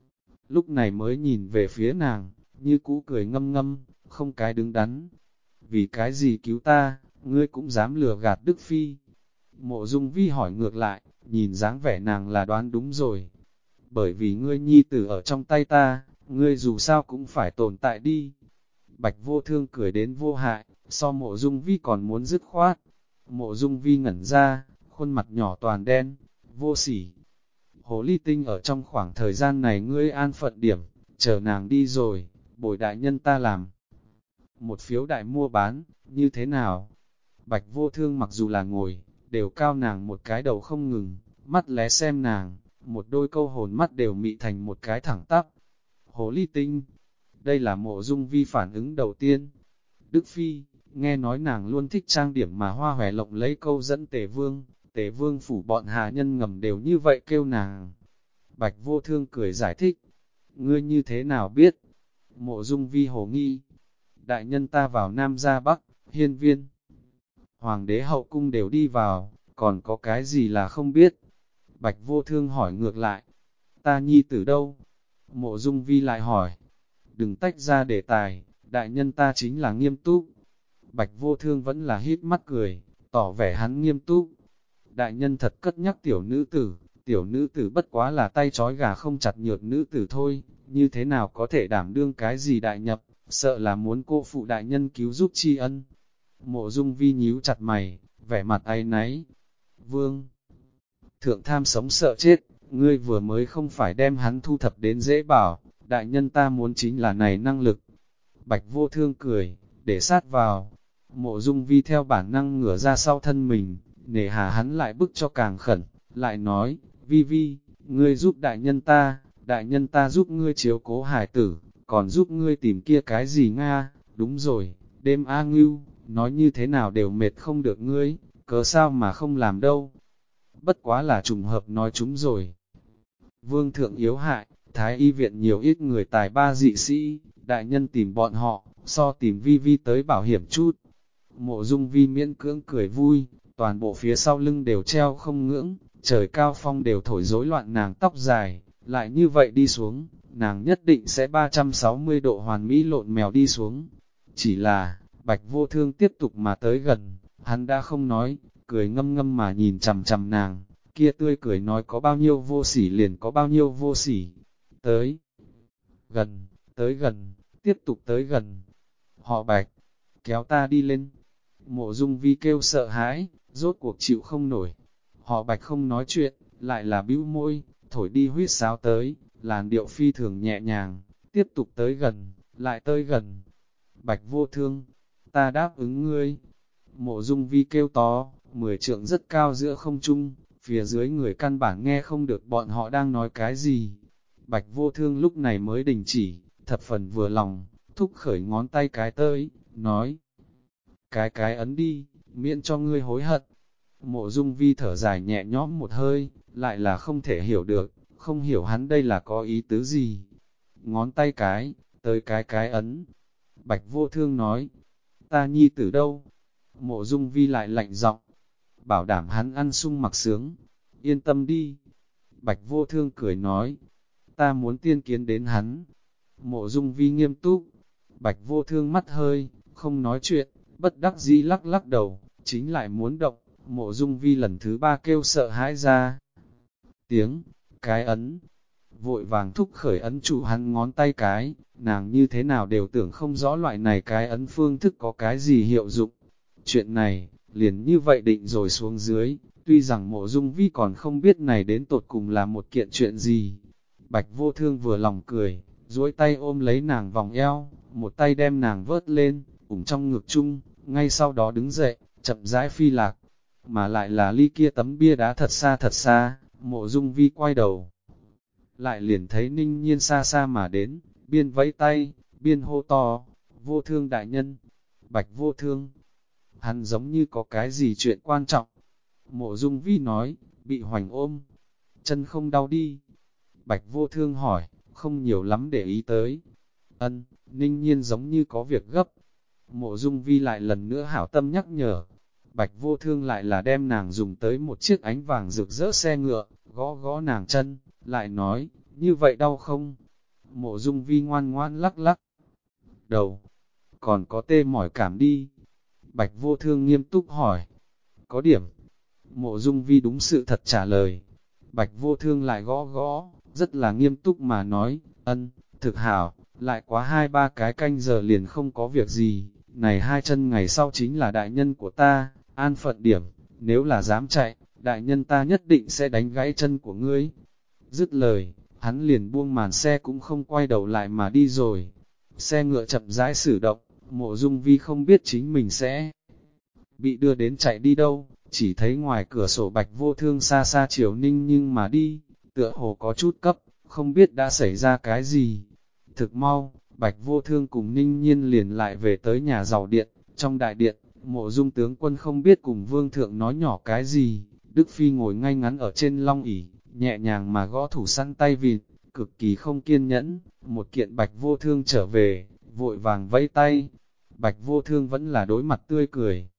lúc này mới nhìn về phía nàng, như cũ cười ngâm ngâm, không cái đứng đắn. Vì cái gì cứu ta, ngươi cũng dám lừa gạt Đức Phi. Mộ Dung Vi hỏi ngược lại, nhìn dáng vẻ nàng là đoán đúng rồi. Bởi vì ngươi nhi tử ở trong tay ta, ngươi dù sao cũng phải tồn tại đi. Bạch Vô Thương cười đến vô hại, so Mộ Dung Vi còn muốn dứt khoát. Mộ Dung Vi ngẩn ra, khuôn mặt nhỏ toàn đen, vô sỉ. Hồ ly tinh ở trong khoảng thời gian này ngươi an phận điểm, chờ nàng đi rồi, bồi đại nhân ta làm. Một phiếu đại mua bán, như thế nào? Bạch Vô Thương mặc dù là ngồi, đều cao nàng một cái đầu không ngừng, mắt lé xem nàng, một đôi câu hồn mắt đều mị thành một cái thẳng tắp. Hồ ly tinh, đây là Mộ Dung Vi phản ứng đầu tiên. Đức Phi, nghe nói nàng luôn thích trang điểm mà hoa hòe lộng lấy câu dẫn Tề Vương phủ bọn hạ nhân ngầm đều như vậy kêu nàng. Bạch Vô Thương cười giải thích, ngươi như thế nào biết? Mộ Dung Vi hồ nghi, đại nhân ta vào Nam ra Bắc, hiên viên. Hoàng đế hậu cung đều đi vào, còn có cái gì là không biết? Bạch Vô Thương hỏi ngược lại, ta nhi tử đâu? Mộ Dung Vi lại hỏi, đừng tách ra đề tài, đại nhân ta chính là nghiêm túc. Bạch Vô Thương vẫn là hít mắt cười, tỏ vẻ hắn nghiêm túc. Đại nhân thật cất nhắc tiểu nữ tử bất quá là tay trói gà không chặt nhược nữ tử thôi, như thế nào có thể đảm đương cái gì đại nhập, sợ là muốn cô phụ đại nhân cứu giúp tri ân. Mộ Dung Vi nhíu chặt mày, vẻ mặt áy náy. Vương thượng tham sống sợ chết, ngươi vừa mới không phải đem hắn thu thập đến dễ bảo, đại nhân ta muốn chính là này năng lực. Bạch Vô Thương cười, để sát vào. Mộ Dung Vi theo bản năng ngửa ra sau thân mình, nể hà hắn lại bức cho càng khẩn, lại nói, Vi Vi, ngươi giúp đại nhân ta giúp ngươi chiếu cố hải tử, còn giúp ngươi tìm kia cái gì Nga, đúng rồi, đêm A Ngưu, nói như thế nào đều mệt không được ngươi, cớ sao mà không làm đâu. Bất quá là trùng hợp nói chúng rồi. Vương thượng yếu hại, Thái y viện nhiều ít người tài ba dị sĩ, đại nhân tìm bọn họ, so tìm Vi Vi tới bảo hiểm chút. Mộ Dung Vi miễn cưỡng cười vui, toàn bộ phía sau lưng đều treo không ngưỡng, trời cao phong đều thổi rối loạn nàng tóc dài, lại như vậy đi xuống, nàng nhất định sẽ 360 độ hoàn mỹ lộn mèo đi xuống. Chỉ là, Bạch Vô Thương tiếp tục mà tới gần, hắn đã không nói, cười ngâm ngâm mà nhìn chằm chằm nàng, kia tươi cười nói có bao nhiêu vô sỉ liền có bao nhiêu vô sỉ. Tới gần, tiếp tục tới gần. Họ Bạch, kéo ta đi lên. Mộ Dung Vi kêu sợ hãi, rốt cuộc chịu không nổi. Họ Bạch không nói chuyện, lại là bĩu môi, thổi đi huýt sáo tới, làn điệu phi thường nhẹ nhàng, tiếp tục tới gần, lại tới gần. Bạch Vô Thương, ta đáp ứng ngươi. Mộ Dung Vi kêu to, 10 trượng rất cao giữa không trung, phía dưới người căn bản nghe không được bọn họ đang nói cái gì. Bạch Vô Thương lúc này mới đình chỉ, thập phần vừa lòng, thúc khởi ngón tay cái tới, nói, cái ấn đi, miễn cho ngươi hối hận. Mộ Dung Vi thở dài nhẹ nhõm một hơi, lại là không thể hiểu được, không hiểu hắn đây là có ý tứ gì. Ngón tay cái, tới cái ấn. Bạch Vô Thương nói, ta nhi tử đâu? Mộ Dung Vi lại lạnh giọng, bảo đảm hắn ăn sung mặc sướng. Yên tâm đi. Bạch Vô Thương cười nói, ta muốn tiên kiến đến hắn. Mộ Dung Vi nghiêm túc. Bạch Vô Thương mắt hơi, không nói chuyện, bất đắc dĩ lắc lắc đầu, chính lại muốn động. Mộ Dung Vi lần thứ ba kêu sợ hãi ra tiếng, cái ấn, vội vàng thúc khởi ấn trụ hắn ngón tay cái, nàng như thế nào đều tưởng không rõ loại này cái ấn phương thức có cái gì hiệu dụng. Chuyện này, liền như vậy định rồi xuống dưới, tuy rằng Mộ Dung Vi còn không biết này đến tột cùng là một kiện chuyện gì. Bạch Vô Thương vừa lòng cười, duỗi tay ôm lấy nàng vòng eo, một tay đem nàng vớt lên, ủng trong ngực chung, ngay sau đó đứng dậy, chậm rãi phi lạc, mà lại là ly kia tấm bia đá thật xa, Mộ Dung Vi quay đầu. Lại liền thấy Ninh Nhiên xa xa mà đến, biên vẫy tay, biên hô to, Vô Thương đại nhân, Bạch Vô Thương. Hắn giống như có cái gì chuyện quan trọng. Mộ Dung Vi nói, bị hoành ôm, chân không đau đi. Bạch Vô Thương hỏi, không nhiều lắm để ý tới. Ân, Ninh Nhiên giống như có việc gấp. Mộ Dung Vi lại lần nữa hảo tâm nhắc nhở. Bạch Vô Thương lại là đem nàng dùng tới một chiếc ánh vàng rực rỡ xe ngựa, gõ gõ nàng chân, lại nói, như vậy đau không? Mộ Dung Vi ngoan ngoan lắc lắc đầu, còn có tê mỏi cảm đi. Bạch Vô Thương nghiêm túc hỏi, có điểm. Mộ Dung Vi đúng sự thật trả lời. Bạch Vô Thương lại gõ gõ, rất là nghiêm túc mà nói, ân, thực hảo, lại quá 2-3 cái canh giờ liền không có việc gì, này hai chân ngày sau chính là đại nhân của ta, an phận điểm, nếu là dám chạy, đại nhân ta nhất định sẽ đánh gãy chân của ngươi. Dứt lời, hắn liền buông màn xe cũng không quay đầu lại mà đi rồi. Xe ngựa chậm rãi sử động, Mộ Dung Vi không biết chính mình sẽ bị đưa đến chạy đi đâu, chỉ thấy ngoài cửa sổ Bạch Vô Thương xa xa chiều Ninh nhưng mà đi, tựa hồ có chút cấp, không biết đã xảy ra cái gì. Thực mau, Bạch Vô Thương cùng Ninh Nhiên liền lại về tới nhà giàu điện, trong đại điện, Mộ Dung tướng quân không biết cùng Vương Thượng nói nhỏ cái gì, Đức Phi ngồi ngay ngắn ở trên long ỷ, nhẹ nhàng mà gõ thủ săn tay vịt, cực kỳ không kiên nhẫn, một kiện Bạch Vô Thương trở về, vội vàng vẫy tay. Bạch Vô Thương vẫn là đối mặt tươi cười.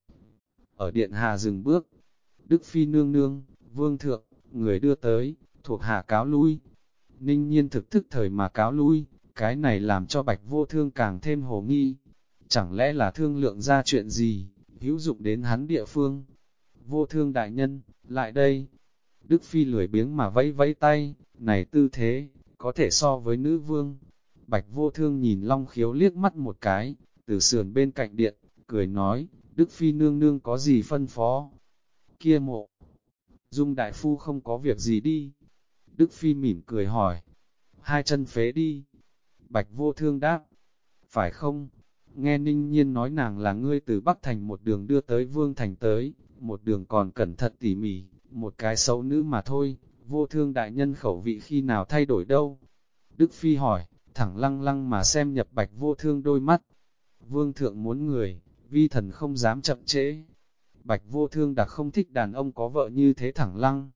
Ở điện hạ dừng bước, Đức Phi nương nương, Vương Thượng, người đưa tới, thuộc hạ cáo lui. Ninh Nhiên thực thức thời mà cáo lui, cái này làm cho Bạch Vô Thương càng thêm hồ nghi. Chẳng lẽ là thương lượng ra chuyện gì, hữu dụng đến hắn địa phương? Vô Thương đại nhân, lại đây. Đức Phi lười biếng mà vẫy vẫy tay, này tư thế, có thể so với nữ vương. Bạch Vô Thương nhìn Long Khiếu liếc mắt một cái, từ sườn bên cạnh điện, cười nói, Đức Phi nương nương có gì phân phó? Kia Mộ Dung đại phu không có việc gì đi. Đức Phi mỉm cười hỏi, hai chân phế đi. Bạch Vô Thương đáp, phải không? Nghe Ninh Nhiên nói nàng là ngươi từ Bắc Thành một đường đưa tới Vương Thành tới, một đường còn cẩn thận tỉ mỉ, một cái xấu nữ mà thôi, Vô Thương đại nhân khẩu vị khi nào thay đổi đâu? Đức Phi hỏi, thẳng lăng lăng mà xem nhập Bạch Vô Thương đôi mắt. Vương Thượng muốn người, vi thần không dám chậm trễ. Bạch Vô Thương đặc không thích đàn ông có vợ như thế thẳng lăng.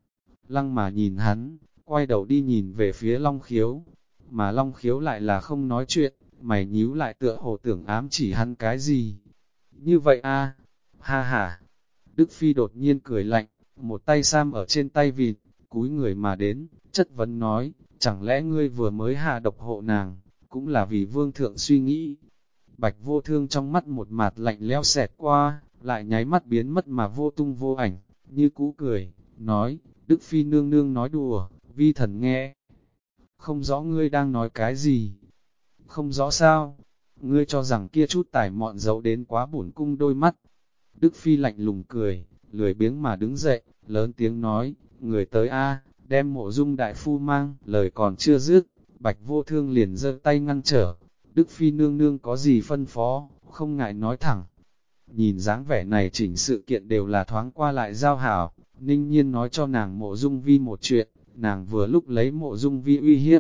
Lăng mà nhìn hắn, quay đầu đi nhìn về phía Long Khiếu, mà Long Khiếu lại là không nói chuyện, mày nhíu lại tựa hồ tưởng ám chỉ hắn cái gì. Như vậy a, ha ha. Đức Phi đột nhiên cười lạnh, một tay sam ở trên tay vịt, cúi người mà đến, chất vấn nói, chẳng lẽ ngươi vừa mới hạ độc hộ nàng, cũng là vì Vương Thượng suy nghĩ. Bạch Vô Thương trong mắt một mặt lạnh lẽo xẹt qua, lại nháy mắt biến mất mà vô tung vô ảnh, như cũ cười, nói, Đức Phi nương nương nói đùa, vi thần nghe. Không rõ ngươi đang nói cái gì? Không rõ sao? Ngươi cho rằng kia chút tài mọn giấu đến quá bổn cung đôi mắt. Đức Phi lạnh lùng cười, lười biếng mà đứng dậy, lớn tiếng nói, người tới a, đem Mộ Dung đại phu mang, lời còn chưa dứt, Bạch Vô Thương liền giơ tay ngăn trở. Đức Phi nương nương có gì phân phó, không ngại nói thẳng. Nhìn dáng vẻ này chỉnh sự kiện đều là thoáng qua lại giao hảo, Ninh Nhiên nói cho nàng Mộ Dung Vi một chuyện, nàng vừa lúc lấy Mộ Dung Vi uy hiếp.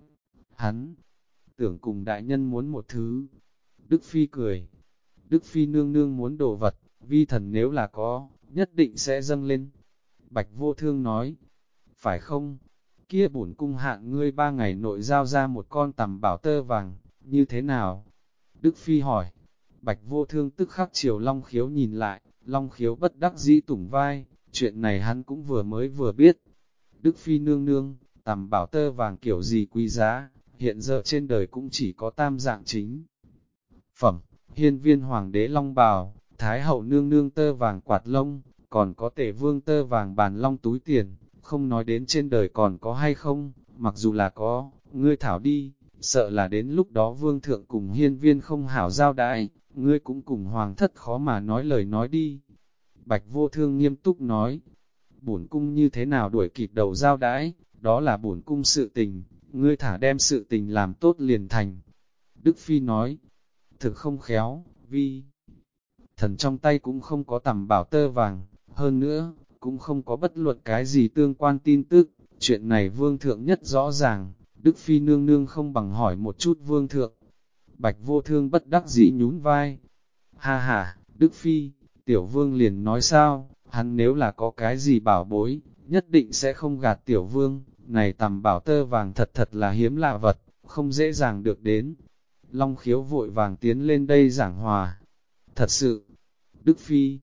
Hắn, tưởng cùng đại nhân muốn một thứ. Đức Phi cười. Đức Phi nương nương muốn đồ vật, vi thần nếu là có, nhất định sẽ dâng lên. Bạch Vô Thương nói, phải không? Kia bổn cung hạn ngươi 3 ngày nội giao ra một con tằm bảo tơ vàng, như thế nào? Đức Phi hỏi. Bạch Vô Thương tức khắc chiều Long Khiếu nhìn lại, Long Khiếu bất đắc dĩ tủng vai, chuyện này hắn cũng vừa biết. Đức Phi nương nương, tằm bảo tơ vàng kiểu gì quý giá, hiện giờ trên đời cũng chỉ có tam dạng chính. Phẩm, hiên viên hoàng đế long bào, thái hậu nương nương tơ vàng quạt lông, còn có tể vương tơ vàng bàn long túi tiền, không nói đến trên đời còn có hay không, mặc dù là có, ngươi thảo đi, sợ là đến lúc đó vương thượng cùng hiên viên không hảo giao đãi, ngươi cũng cùng hoàng thất khó mà nói lời nói đi. Bạch Vô Thương nghiêm túc nói, bổn cung như thế nào đuổi kịp đầu giao đãi, đó là bổn cung sự tình, ngươi thả đem sự tình làm tốt liền thành. Đức Phi nói, thực không khéo, vi thần trong tay cũng không có tầm bảo tơ vàng, hơn nữa, cũng không có bất luận cái gì tương quan tin tức, chuyện này vương thượng nhất rõ ràng, Đức Phi nương nương không bằng hỏi một chút vương thượng. Bạch Vô Thương bất đắc dĩ nhún vai, ha ha, Đức Phi, tiểu vương liền nói sao, hắn nếu là có cái gì bảo bối, nhất định sẽ không gạt tiểu vương, này tầm bảo tơ vàng thật thật là hiếm lạ vật, không dễ dàng được đến. Long Khiếu vội vàng tiến lên đây giảng hòa. Thật sự, Đức Phi,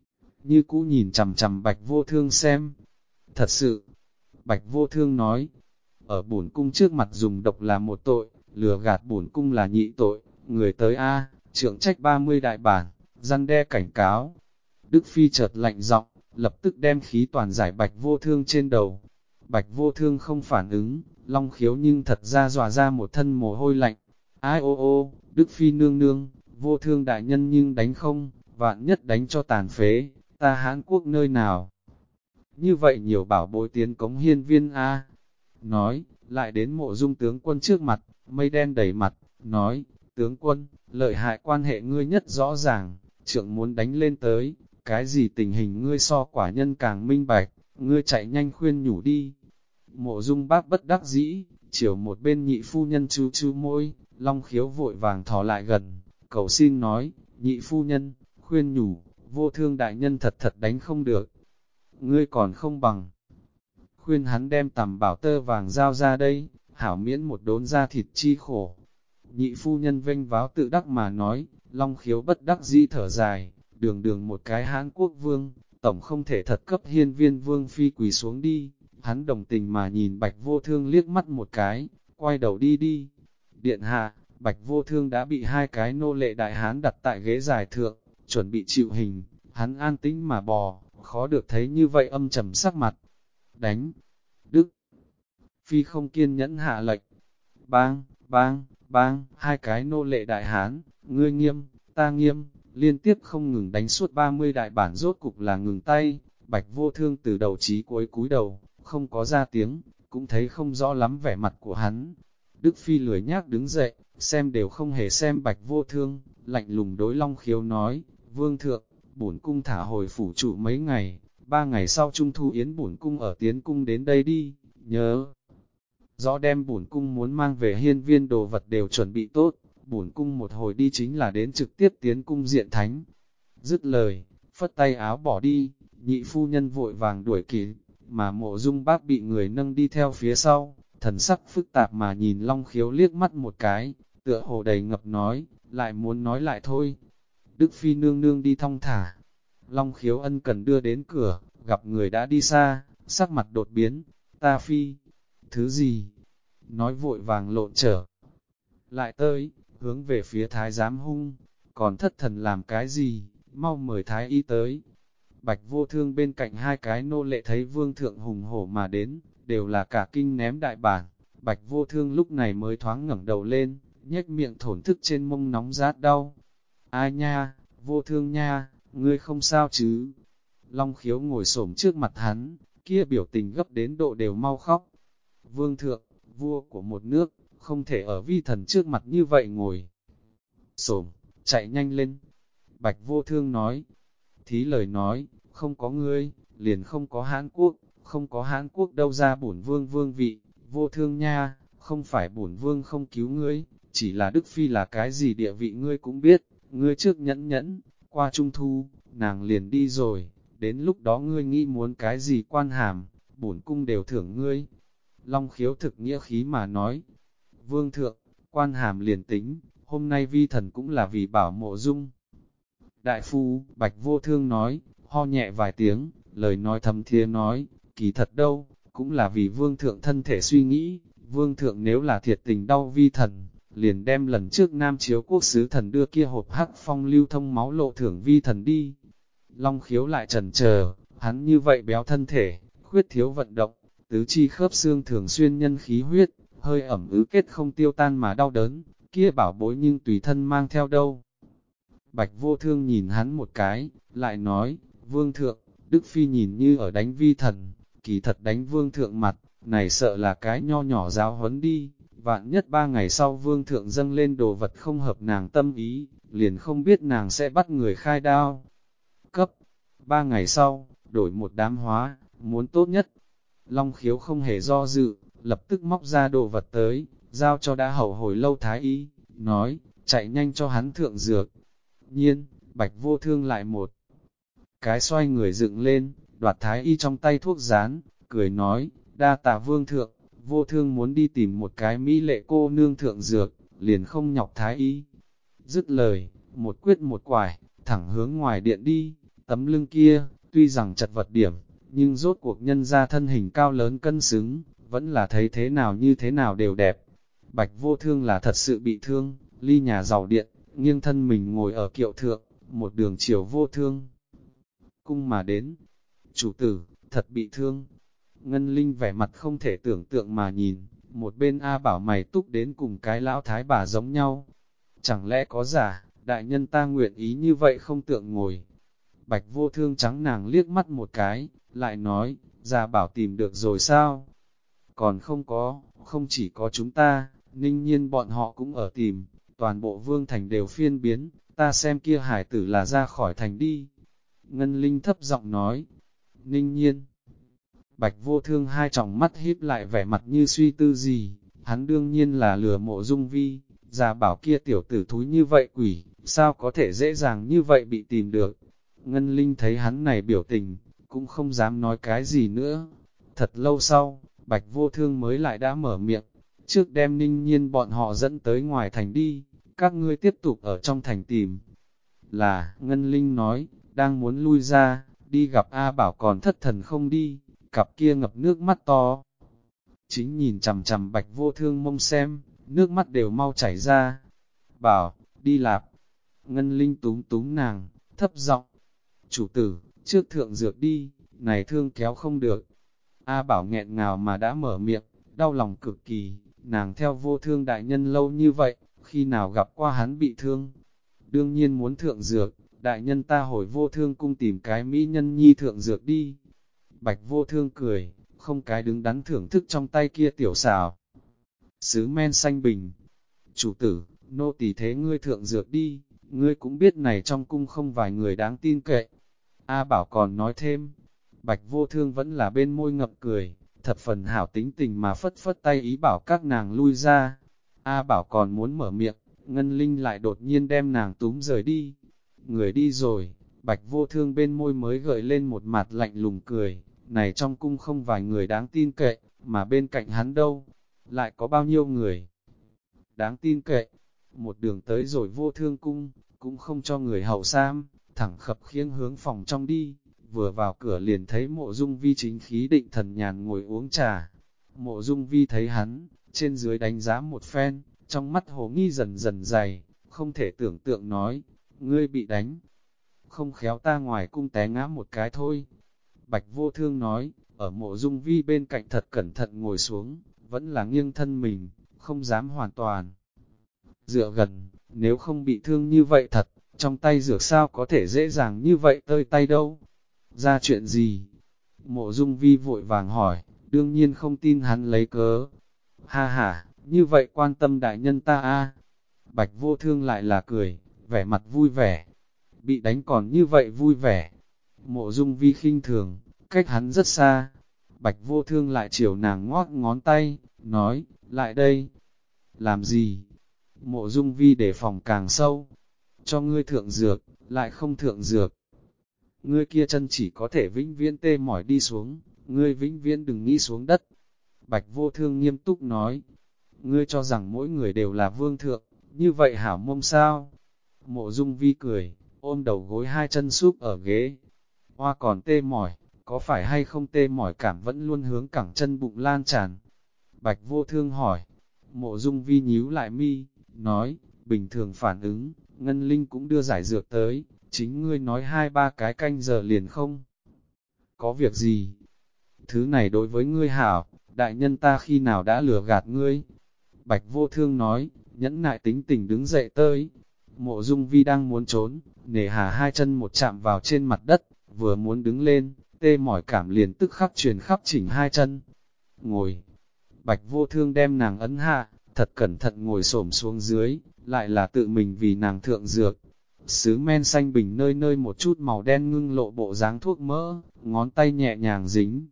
như cũ nhìn chằm chằm Bạch Vô Thương xem. Thật sự, Bạch Vô Thương nói, ở bổn cung trước mặt dùng độc là một tội, lừa gạt bổn cung là nhị tội, người tới A, trượng trách 30 đại bản, răn đe cảnh cáo. Đức Phi chợt lạnh giọng, lập tức đem khí toàn giải Bạch Vô Thương trên đầu. Bạch Vô Thương không phản ứng, Long Khiếu nhưng thật ra dọa ra một thân mồ hôi lạnh. Ai ô ô, Đức Phi nương nương, Vô Thương đại nhân nhưng đánh không, vạn nhất đánh cho tàn phế, ta Hán Quốc nơi nào? Như vậy nhiều bảo bối tiến cống hiên viên A. Nói, lại đến Mộ Dung tướng quân trước mặt, mây đen đầy mặt, nói, tướng quân, lợi hại quan hệ ngươi nhất rõ ràng, trượng muốn đánh lên tới, cái gì tình hình ngươi so quả nhân càng minh bạch, ngươi chạy nhanh khuyên nhủ đi. Mộ Dung bác bất đắc dĩ, chiều một bên nhị phu nhân chú chú môi, Long Khiếu vội vàng thò lại gần, cầu xin nói, nhị phu nhân, khuyên nhủ, Vô Thương đại nhân thật thật đánh không được. Ngươi còn không bằng. Khuyên hắn đem tầm bảo tơ vàng giao ra đây, hảo miễn một đốn da thịt chi khổ. Nhị phu nhân vênh váo tự đắc mà nói, Long Khiếu bất đắc dĩ thở dài, đường đường một cái Hán Quốc vương, tổng không thể thật cấp hiên viên vương phi quỳ xuống đi. Hắn đồng tình mà nhìn Bạch Vô Thương liếc mắt một cái, quay đầu đi đi. Điện hạ, Bạch Vô Thương đã bị 2 cái nô lệ đại hán đặt tại ghế giải thượng, chuẩn bị chịu hình, hắn an tĩnh mà bò, khó được thấy như vậy âm trầm sắc mặt. Đánh! Đức! Phi không kiên nhẫn hạ lệnh. Bang! Bang! Bang! 2 cái nô lệ đại hán, ngươi nghiêm, ta nghiêm, liên tiếp không ngừng đánh suốt 30 đại bản rốt cục là ngừng tay. Bạch Vô Thương từ đầu chí cuối cúi đầu, không có ra tiếng, cũng thấy không rõ lắm vẻ mặt của hắn. Đức Phi lười nhác đứng dậy, xem đều không hề xem Bạch Vô Thương, lạnh lùng đối Long Khiếu nói, Vương thượng, bổn cung thả hồi phủ trụ mấy ngày, 3 ngày sau Trung Thu Yến bổn cung ở Tiến cung đến đây đi, nhớ. Rõ đem bổn cung muốn mang về hiên viên đồ vật đều chuẩn bị tốt, bổn cung một hồi đi chính là đến trực tiếp Tiến cung diện thánh. Dứt lời, phất tay áo bỏ đi, nhị phu nhân vội vàng đuổi kịp, mà Mộ Dung bác bị người nâng đi theo phía sau, thần sắc phức tạp mà nhìn Long Khiếu liếc mắt một cái, tựa hồ đầy ngập nói, lại muốn nói lại thôi. Đức Phi nương nương đi thong thả. Long Khiếu ân cần đưa đến cửa, gặp người đã đi xa, sắc mặt đột biến, ta Phi, thứ gì? Nói vội vàng lộn trở lại tới, hướng về phía thái giám hung, còn thất thần làm cái gì, mau mời thái y tới. Bạch Vô Thương bên cạnh 2 cái nô lệ thấy vương thượng hùng hổ mà đến, đều là cả kinh ném đại bản. Bạch Vô Thương lúc này mới thoáng ngẩng đầu lên, nhếch miệng thổn thức trên mông nóng rát đau. Ai nha, Vô Thương nha, ngươi không sao chứ? Long Khiếu ngồi xổm trước mặt hắn, kia biểu tình gấp đến độ đều mau khóc. Vương thượng, vua của một nước, không thể ở vi thần trước mặt như vậy ngồi xổm, chạy nhanh lên. Bạch Vô Thương nói, thí lời nói, không có ngươi, liền không có Hán Quốc, không có Hán Quốc đâu ra bổn vương vương vị, Vô Thương nha, không phải bổn vương không cứu ngươi, chỉ là Đức Phi là cái gì địa vị ngươi cũng biết, ngươi trước nhẫn nhẫn, qua Trung Thu, nàng liền đi rồi, đến lúc đó ngươi nghĩ muốn cái gì quan hàm, bổn cung đều thưởng ngươi. Long Khiếu thực nghĩa khí mà nói, vương thượng, quan hàm liền tính, hôm nay vi thần cũng là vì bảo Mộ Dung. Đại phu, Bạch Vô Thương nói, ho nhẹ vài tiếng, lời nói thầm thiế nói, kỳ thật đâu, cũng là vì vương thượng thân thể suy nghĩ, vương thượng nếu là thiệt tình đau vi thần, liền đem lần trước Nam Chiếu Quốc sứ thần đưa kia hộp hắc phong lưu thông máu lộ thưởng vi thần đi. Long Khiếu lại chần chờ, hắn như vậy béo thân thể, khuyết thiếu vận động, tứ chi khớp xương thường xuyên nhân khí huyết, hơi ẩm ứ kết không tiêu tan mà đau đớn, kia bảo bối nhưng tùy thân mang theo đâu. Bạch Vô Thương nhìn hắn một cái, lại nói, vương thượng, Đức Phi nhìn như ở đánh vi thần, kỳ thật đánh vương thượng mặt, này sợ là cái nho nhỏ giáo huấn đi, vạn nhất 3 ngày sau vương thượng dâng lên đồ vật không hợp nàng tâm ý, liền không biết nàng sẽ bắt người khai đao. Cấp 3 ngày sau, đổi một đám hóa, muốn tốt nhất. Long Khiếu không hề do dự, lập tức móc ra đồ vật tới, giao cho đã hầu hồi lâu thái y, nói, chạy nhanh cho hắn thượng dược. Nhiên, Bạch Vô Thương lại một cái xoay người dựng lên, đoạt thái y trong tay thuốc rán, cười nói, đa tạ vương thượng, Vô Thương muốn đi tìm một cái mỹ lệ cô nương thượng dược, liền không nhọc thái y. Dứt lời, một quyết một quải, thẳng hướng ngoài điện đi, tấm lưng kia, tuy rằng chật vật điểm, nhưng rốt cuộc nhân ra thân hình cao lớn cân xứng, vẫn là thấy thế nào như thế nào đều đẹp. Bạch Vô Thương là thật sự bị thương, ly nhà giàu điện, nghiêng thân mình ngồi ở kiệu thượng, một đường chiều Vô Thương cung mà đến. Chủ tử, thật bị thương. Ngân Linh vẻ mặt không thể tưởng tượng mà nhìn, một bên A Bảo mày túc đến cùng cái lão thái bà giống nhau. Chẳng lẽ có giả, đại nhân ta nguyện ý như vậy không tượng ngồi. Bạch Vô Thương trắng nàng liếc mắt một cái, lại nói, già bảo tìm được rồi sao? Còn không có, không chỉ có chúng ta, Ninh Nhiên bọn họ cũng ở tìm, toàn bộ vương thành đều phiên biến, ta xem kia hải tử là ra khỏi thành đi. Ngân Linh thấp giọng nói, Ninh Nhiên. Bạch Vô Thương hai tròng mắt híp lại vẻ mặt như suy tư gì, hắn đương nhiên là lừa Mộ Dung Vi, già bảo kia tiểu tử thúi như vậy quỷ, sao có thể dễ dàng như vậy bị tìm được. Ngân Linh thấy hắn này biểu tình, cũng không dám nói cái gì nữa. Thật lâu sau, Bạch Vô Thương mới lại đã mở miệng, trước đem Ninh Nhiên bọn họ dẫn tới ngoài thành đi, các ngươi tiếp tục ở trong thành tìm. Là, Ngân Linh nói, đang muốn lui ra, đi gặp A Bảo còn thất thần không đi, cặp kia ngập nước mắt to. Chính nhìn chằm chằm Bạch Vô Thương mông xem, nước mắt đều mau chảy ra. Bảo, đi lạp. Ngân Linh túm túm nàng, thấp giọng. Chủ tử, trước thượng dược đi, này thương kéo không được. A Bảo nghẹn ngào mà đã mở miệng, đau lòng cực kỳ, nàng theo Vô Thương đại nhân lâu như vậy, khi nào gặp qua hắn bị thương. Đương nhiên muốn thượng dược, đại nhân ta hồi Vô Thương cung tìm cái mỹ nhân nhi thượng dược đi. Bạch Vô Thương cười, không cái đứng đắn thưởng thức trong tay kia tiểu xào. Sứ men xanh bình. Chủ tử, nô tỳ thế ngươi thượng dược đi, ngươi cũng biết này trong cung không vài người đáng tin cậy. A Bảo còn nói thêm, Bạch Vô Thương vẫn là bên môi ngậm cười, thập phần hảo tính tình mà phất phất tay ý bảo các nàng lui ra. A Bảo còn muốn mở miệng, Ngân Linh lại đột nhiên đem nàng túm rời đi. Người đi rồi, Bạch Vô Thương bên môi mới gợi lên một mặt lạnh lùng cười, này trong cung không vài người đáng tin cậy, mà bên cạnh hắn đâu, lại có bao nhiêu người đáng tin cậy. Một đường tới rồi Vô Thương cung, cũng không cho người hậu sam, thẳng khập khiễng hướng phòng trong đi, vừa vào cửa liền thấy Mộ Dung Vi chính khí định thần nhàn ngồi uống trà. Mộ Dung Vi thấy hắn, trên dưới đánh giá một phen, trong mắt hồ nghi dần dần dày, không thể tưởng tượng nói, ngươi bị đánh, không khéo ta ngoài cung té ngã một cái thôi. Bạch Vô Thương nói, ở Mộ Dung Vi bên cạnh thật cẩn thận ngồi xuống, vẫn là nghiêng thân mình, không dám hoàn toàn dựa gần, nếu không bị thương như vậy thật, trong tay dược sao có thể dễ dàng như vậy tơi tay đâu. Ra chuyện gì? Mộ Dung Vi vội vàng hỏi, đương nhiên không tin hắn lấy cớ. Ha ha, như vậy quan tâm đại nhân ta a. Bạch Vô Thương lại là cười, vẻ mặt vui vẻ. Bị đánh còn như vậy vui vẻ. Mộ Dung Vi khinh thường, cách hắn rất xa. Bạch Vô Thương lại chiều nàng ngoắc ngón tay, nói, lại đây. Làm gì? Mộ Dung Vi để phòng càng sâu. Cho ngươi thượng dược, lại không thượng dược. Ngươi kia chân chỉ có thể vĩnh viễn tê mỏi đi xuống, ngươi vĩnh viễn đừng nghĩ xuống đất. Bạch Vô Thương nghiêm túc nói, ngươi cho rằng mỗi người đều là vương thượng, như vậy hảo mông sao? Mộ Dung Vi cười, ôm đầu gối hai chân súp ở ghế. Hoa còn tê mỏi, có phải hay không tê mỏi cảm vẫn luôn hướng cẳng chân bụng lan tràn? Bạch Vô Thương hỏi, Mộ Dung Vi nhíu lại mi, nói, bình thường phản ứng, Ngân Linh cũng đưa giải dược tới, chính ngươi nói 2-3 cái canh giờ liền không? Có việc gì? Thứ này đối với ngươi hảo, đại nhân ta khi nào đã lừa gạt ngươi? Bạch Vô Thương nói, nhẫn nại tính tình đứng dậy tới. Mộ Dung Vi đang muốn trốn, nề hà hai chân một chạm vào trên mặt đất, vừa muốn đứng lên, tê mỏi cảm liền tức khắc truyền khắp chỉnh hai chân. Ngồi, Bạch Vô Thương đem nàng ấn hạ, thật cẩn thận ngồi xổm xuống dưới, lại là tự mình vì nàng thượng dược. Sứ men xanh bình nơi nơi một chút màu đen ngưng lộ bộ dáng thuốc mỡ, ngón tay nhẹ nhàng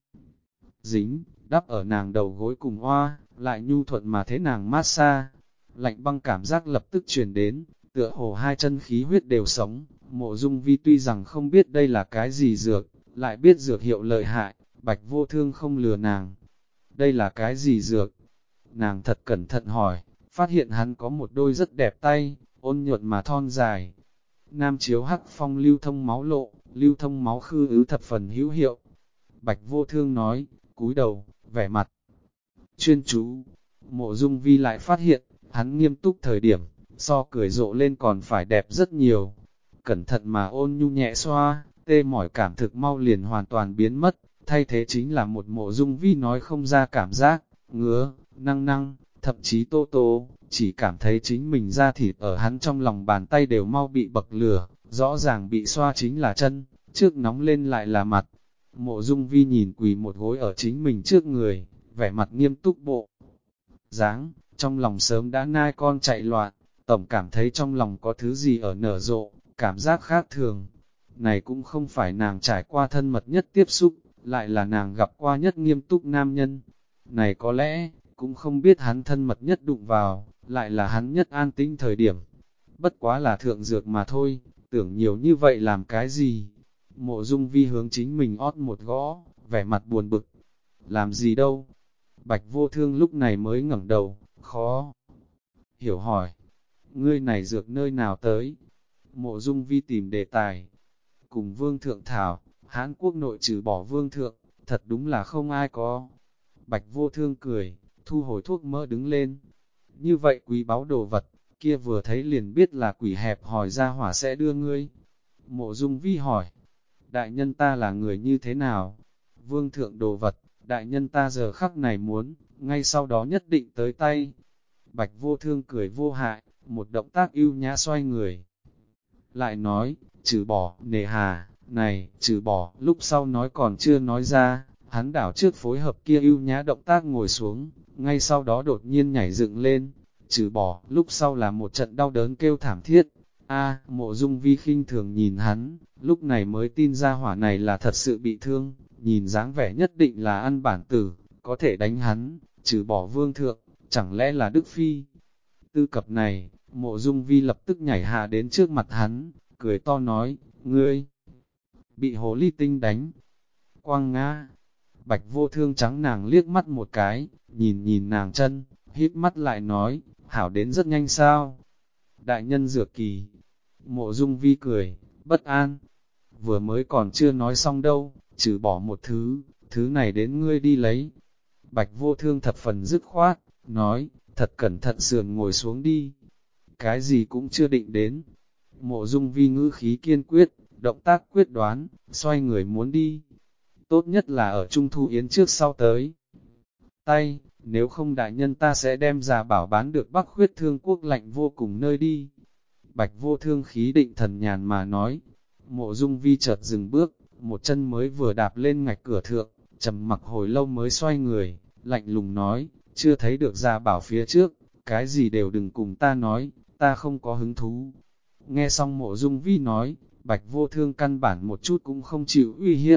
dính, đắp ở nàng đầu gối cùng hoa, lại nhu thuận mà thế nàng mát xa. Lạnh băng cảm giác lập tức truyền đến, tựa hồ hai chân khí huyết đều sống. Mộ Dung Vi tuy rằng không biết đây là cái gì dược, lại biết dược hiệu lợi hại, Bạch Vô Thương không lừa nàng. Đây là cái gì dược? Nàng thật cẩn thận hỏi, phát hiện hắn có một đôi rất đẹp tay, ôn nhuận mà thon dài. Nam chiếu hắc phong lưu thông máu lộ, lưu thông máu khư ứ thập phần hữu hiệu. Bạch Vô Thương nói, cúi đầu, vẻ mặt chuyên chú. Mộ Dung Vi lại phát hiện, hắn nghiêm túc thời điểm, so cười rộ lên còn phải đẹp rất nhiều. Cẩn thận mà ôn nhu nhẹ xoa, tê mỏi cảm thực mau liền hoàn toàn biến mất, thay thế chính là một Mộ Dung Vi nói không ra cảm giác, ngứa, năng, thậm chí tô tô, chỉ cảm thấy chính mình da thịt ở hắn trong lòng bàn tay đều mau bị bậc lửa, rõ ràng bị xoa chính là chân, trước nóng lên lại là mặt. Mộ Dung Vi nhìn quỳ một gối ở chính mình trước người, vẻ mặt nghiêm túc bộ dáng, trong lòng sớm đã nai con chạy loạn, tổng cảm thấy trong lòng có thứ gì ở nở rộ, cảm giác khác thường. Này cũng không phải nàng trải qua thân mật nhất tiếp xúc, lại là nàng gặp qua nhất nghiêm túc nam nhân. Này có lẽ, cũng không biết hắn thân mật nhất đụng vào, lại là hắn nhất an tĩnh thời điểm. Bất quá là thượng dược mà thôi, tưởng nhiều như vậy làm cái gì? Mộ Dung Vi hướng chính mình ót một gõ, vẻ mặt buồn bực. Làm gì đâu? Bạch Vô Thương lúc này mới ngẩng đầu, khó hiểu hỏi. Ngươi này dược nơi nào tới? Mộ Dung Vi tìm đề tài. Cùng Vương Thượng thảo, Hán Quốc nội trừ bỏ Vương Thượng, thật đúng là không ai có. Bạch Vô Thương cười, thu hồi thuốc mỡ đứng lên. Như vậy quý báu đồ vật, kia vừa thấy liền biết là quỷ hẹp hỏi ra hỏa sẽ đưa ngươi. Mộ Dung Vi hỏi, đại nhân ta là người như thế nào? Vương Thượng đồ vật, đại nhân ta giờ khắc này muốn, ngay sau đó nhất định tới tay. Bạch Vô Thương cười vô hại, một động tác ưu nhã xoay người. Lại nói, trừ bỏ, nề hà, này, trừ bỏ, lúc sau nói còn chưa nói ra, hắn đảo trước phối hợp kia ưu nhã động tác ngồi xuống, ngay sau đó đột nhiên nhảy dựng lên, trừ bỏ, lúc sau là một trận đau đớn kêu thảm thiết. Mộ Dung Vi khinh thường nhìn hắn, lúc này mới tin ra hỏa này là thật sự bị thương, nhìn dáng vẻ nhất định là ăn bản tử, có thể đánh hắn, trừ bỏ Vương Thượng, chẳng lẽ là Đức Phi. Tư cập này, Mộ Dung Vi lập tức nhảy hạ đến trước mặt hắn, cười to nói, ngươi, bị hồ ly tinh đánh. Quang Nga, Bạch Vô Thương trắng nàng liếc mắt một cái, nhìn nàng chân, hít mắt lại nói, hảo đến rất nhanh sao. Đại nhân dược kỳ, Mộ Dung Vi cười, bất an, vừa mới còn chưa nói xong đâu, trừ bỏ một thứ này đến ngươi đi lấy. Bạch Vô Thương thập phần dứt khoát, nói, thật cẩn thận sườn ngồi xuống đi. Cái gì cũng chưa định đến. Mộ Dung Vi ngữ khí kiên quyết, động tác quyết đoán, xoay người muốn đi. Tốt nhất là ở Trung Thu Yến trước sau tới. Tay, nếu không đại nhân ta sẽ đem già bảo bán được Bắc Khuyết Thương Quốc lạnh vô cùng nơi đi. Bạch Vô Thương khí định thần nhàn mà nói. Mộ Dung Vi chợt dừng bước, một chân mới vừa đạp lên ngạch cửa thượng, trầm mặc hồi lâu mới xoay người, lạnh lùng nói, chưa thấy được già bảo phía trước, cái gì đều đừng cùng ta nói, ta không có hứng thú. Nghe xong Mộ Dung Vi nói, Bạch Vô Thương căn bản một chút cũng không chịu uy hiếp,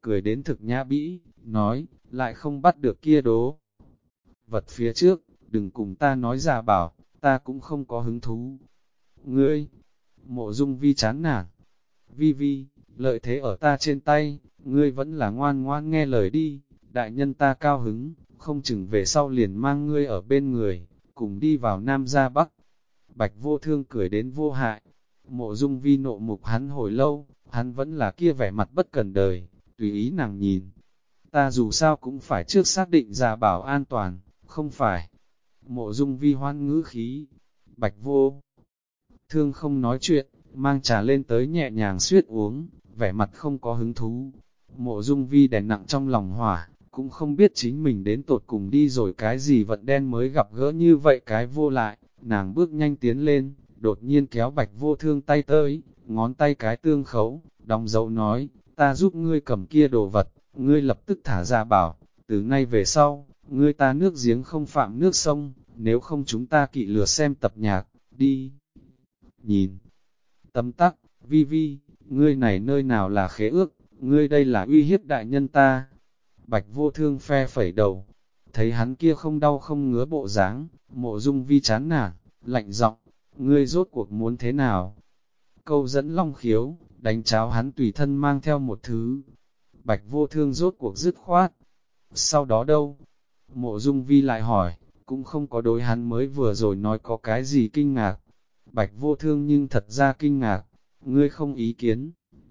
cười đến thực nhã bĩ, nói, lại không bắt được kia đố. Vật phía trước, đừng cùng ta nói ra bảo, ta cũng không có hứng thú. Ngươi, Mộ Dung Vi chán nản. Vi Vi, lợi thế ở ta trên tay, ngươi vẫn là ngoan ngoan nghe lời đi, đại nhân ta cao hứng, không chừng về sau liền mang ngươi ở bên người, cùng đi vào Nam ra Bắc. Bạch Vô Thương cười đến vô hại, Mộ Dung Vi nộ mục hắn hồi lâu, hắn vẫn là kia vẻ mặt bất cần đời, tùy ý nàng nhìn. Ta dù sao cũng phải trước xác định ra bảo an toàn, không phải. Mộ Dung Vi hoan ngữ khí, Bạch Vô Thương không nói chuyện, mang trà lên tới nhẹ nhàng suyết uống, vẻ mặt không có hứng thú. Mộ Dung Vi đè nặng trong lòng hỏa, cũng không biết chính mình đến tột cùng đi rồi cái gì vận đen mới gặp gỡ như vậy cái vô lại. Nàng bước nhanh tiến lên, đột nhiên kéo Bạch Vô Thương tay tới, ngón tay cái tương khấu, đóng dấu nói, ta giúp ngươi cầm kia đồ vật, ngươi lập tức thả ra bảo, từ nay về sau, ngươi ta nước giếng không phạm nước sông, nếu không chúng ta kỵ lừa xem tập nhạc, đi. Nhìn, tấm tắc, Vi Vi, ngươi này nơi nào là khế ước, ngươi đây là uy hiếp đại nhân ta. Bạch Vô Thương phe phẩy đầu, thấy hắn kia không đau không ngứa bộ dáng, Mộ Dung Vi chán nản, lạnh giọng, ngươi rốt cuộc muốn thế nào? Câu dẫn Long Khiếu, đánh cháo hắn tùy thân mang theo một thứ. Bạch Vô Thương rốt cuộc dứt khoát. Sau đó đâu? Mộ Dung Vi lại hỏi, cũng không có đối hắn mới vừa rồi nói có cái gì kinh ngạc. Bạch Vô Thương nhưng thật ra kinh ngạc, ngươi không ý kiến.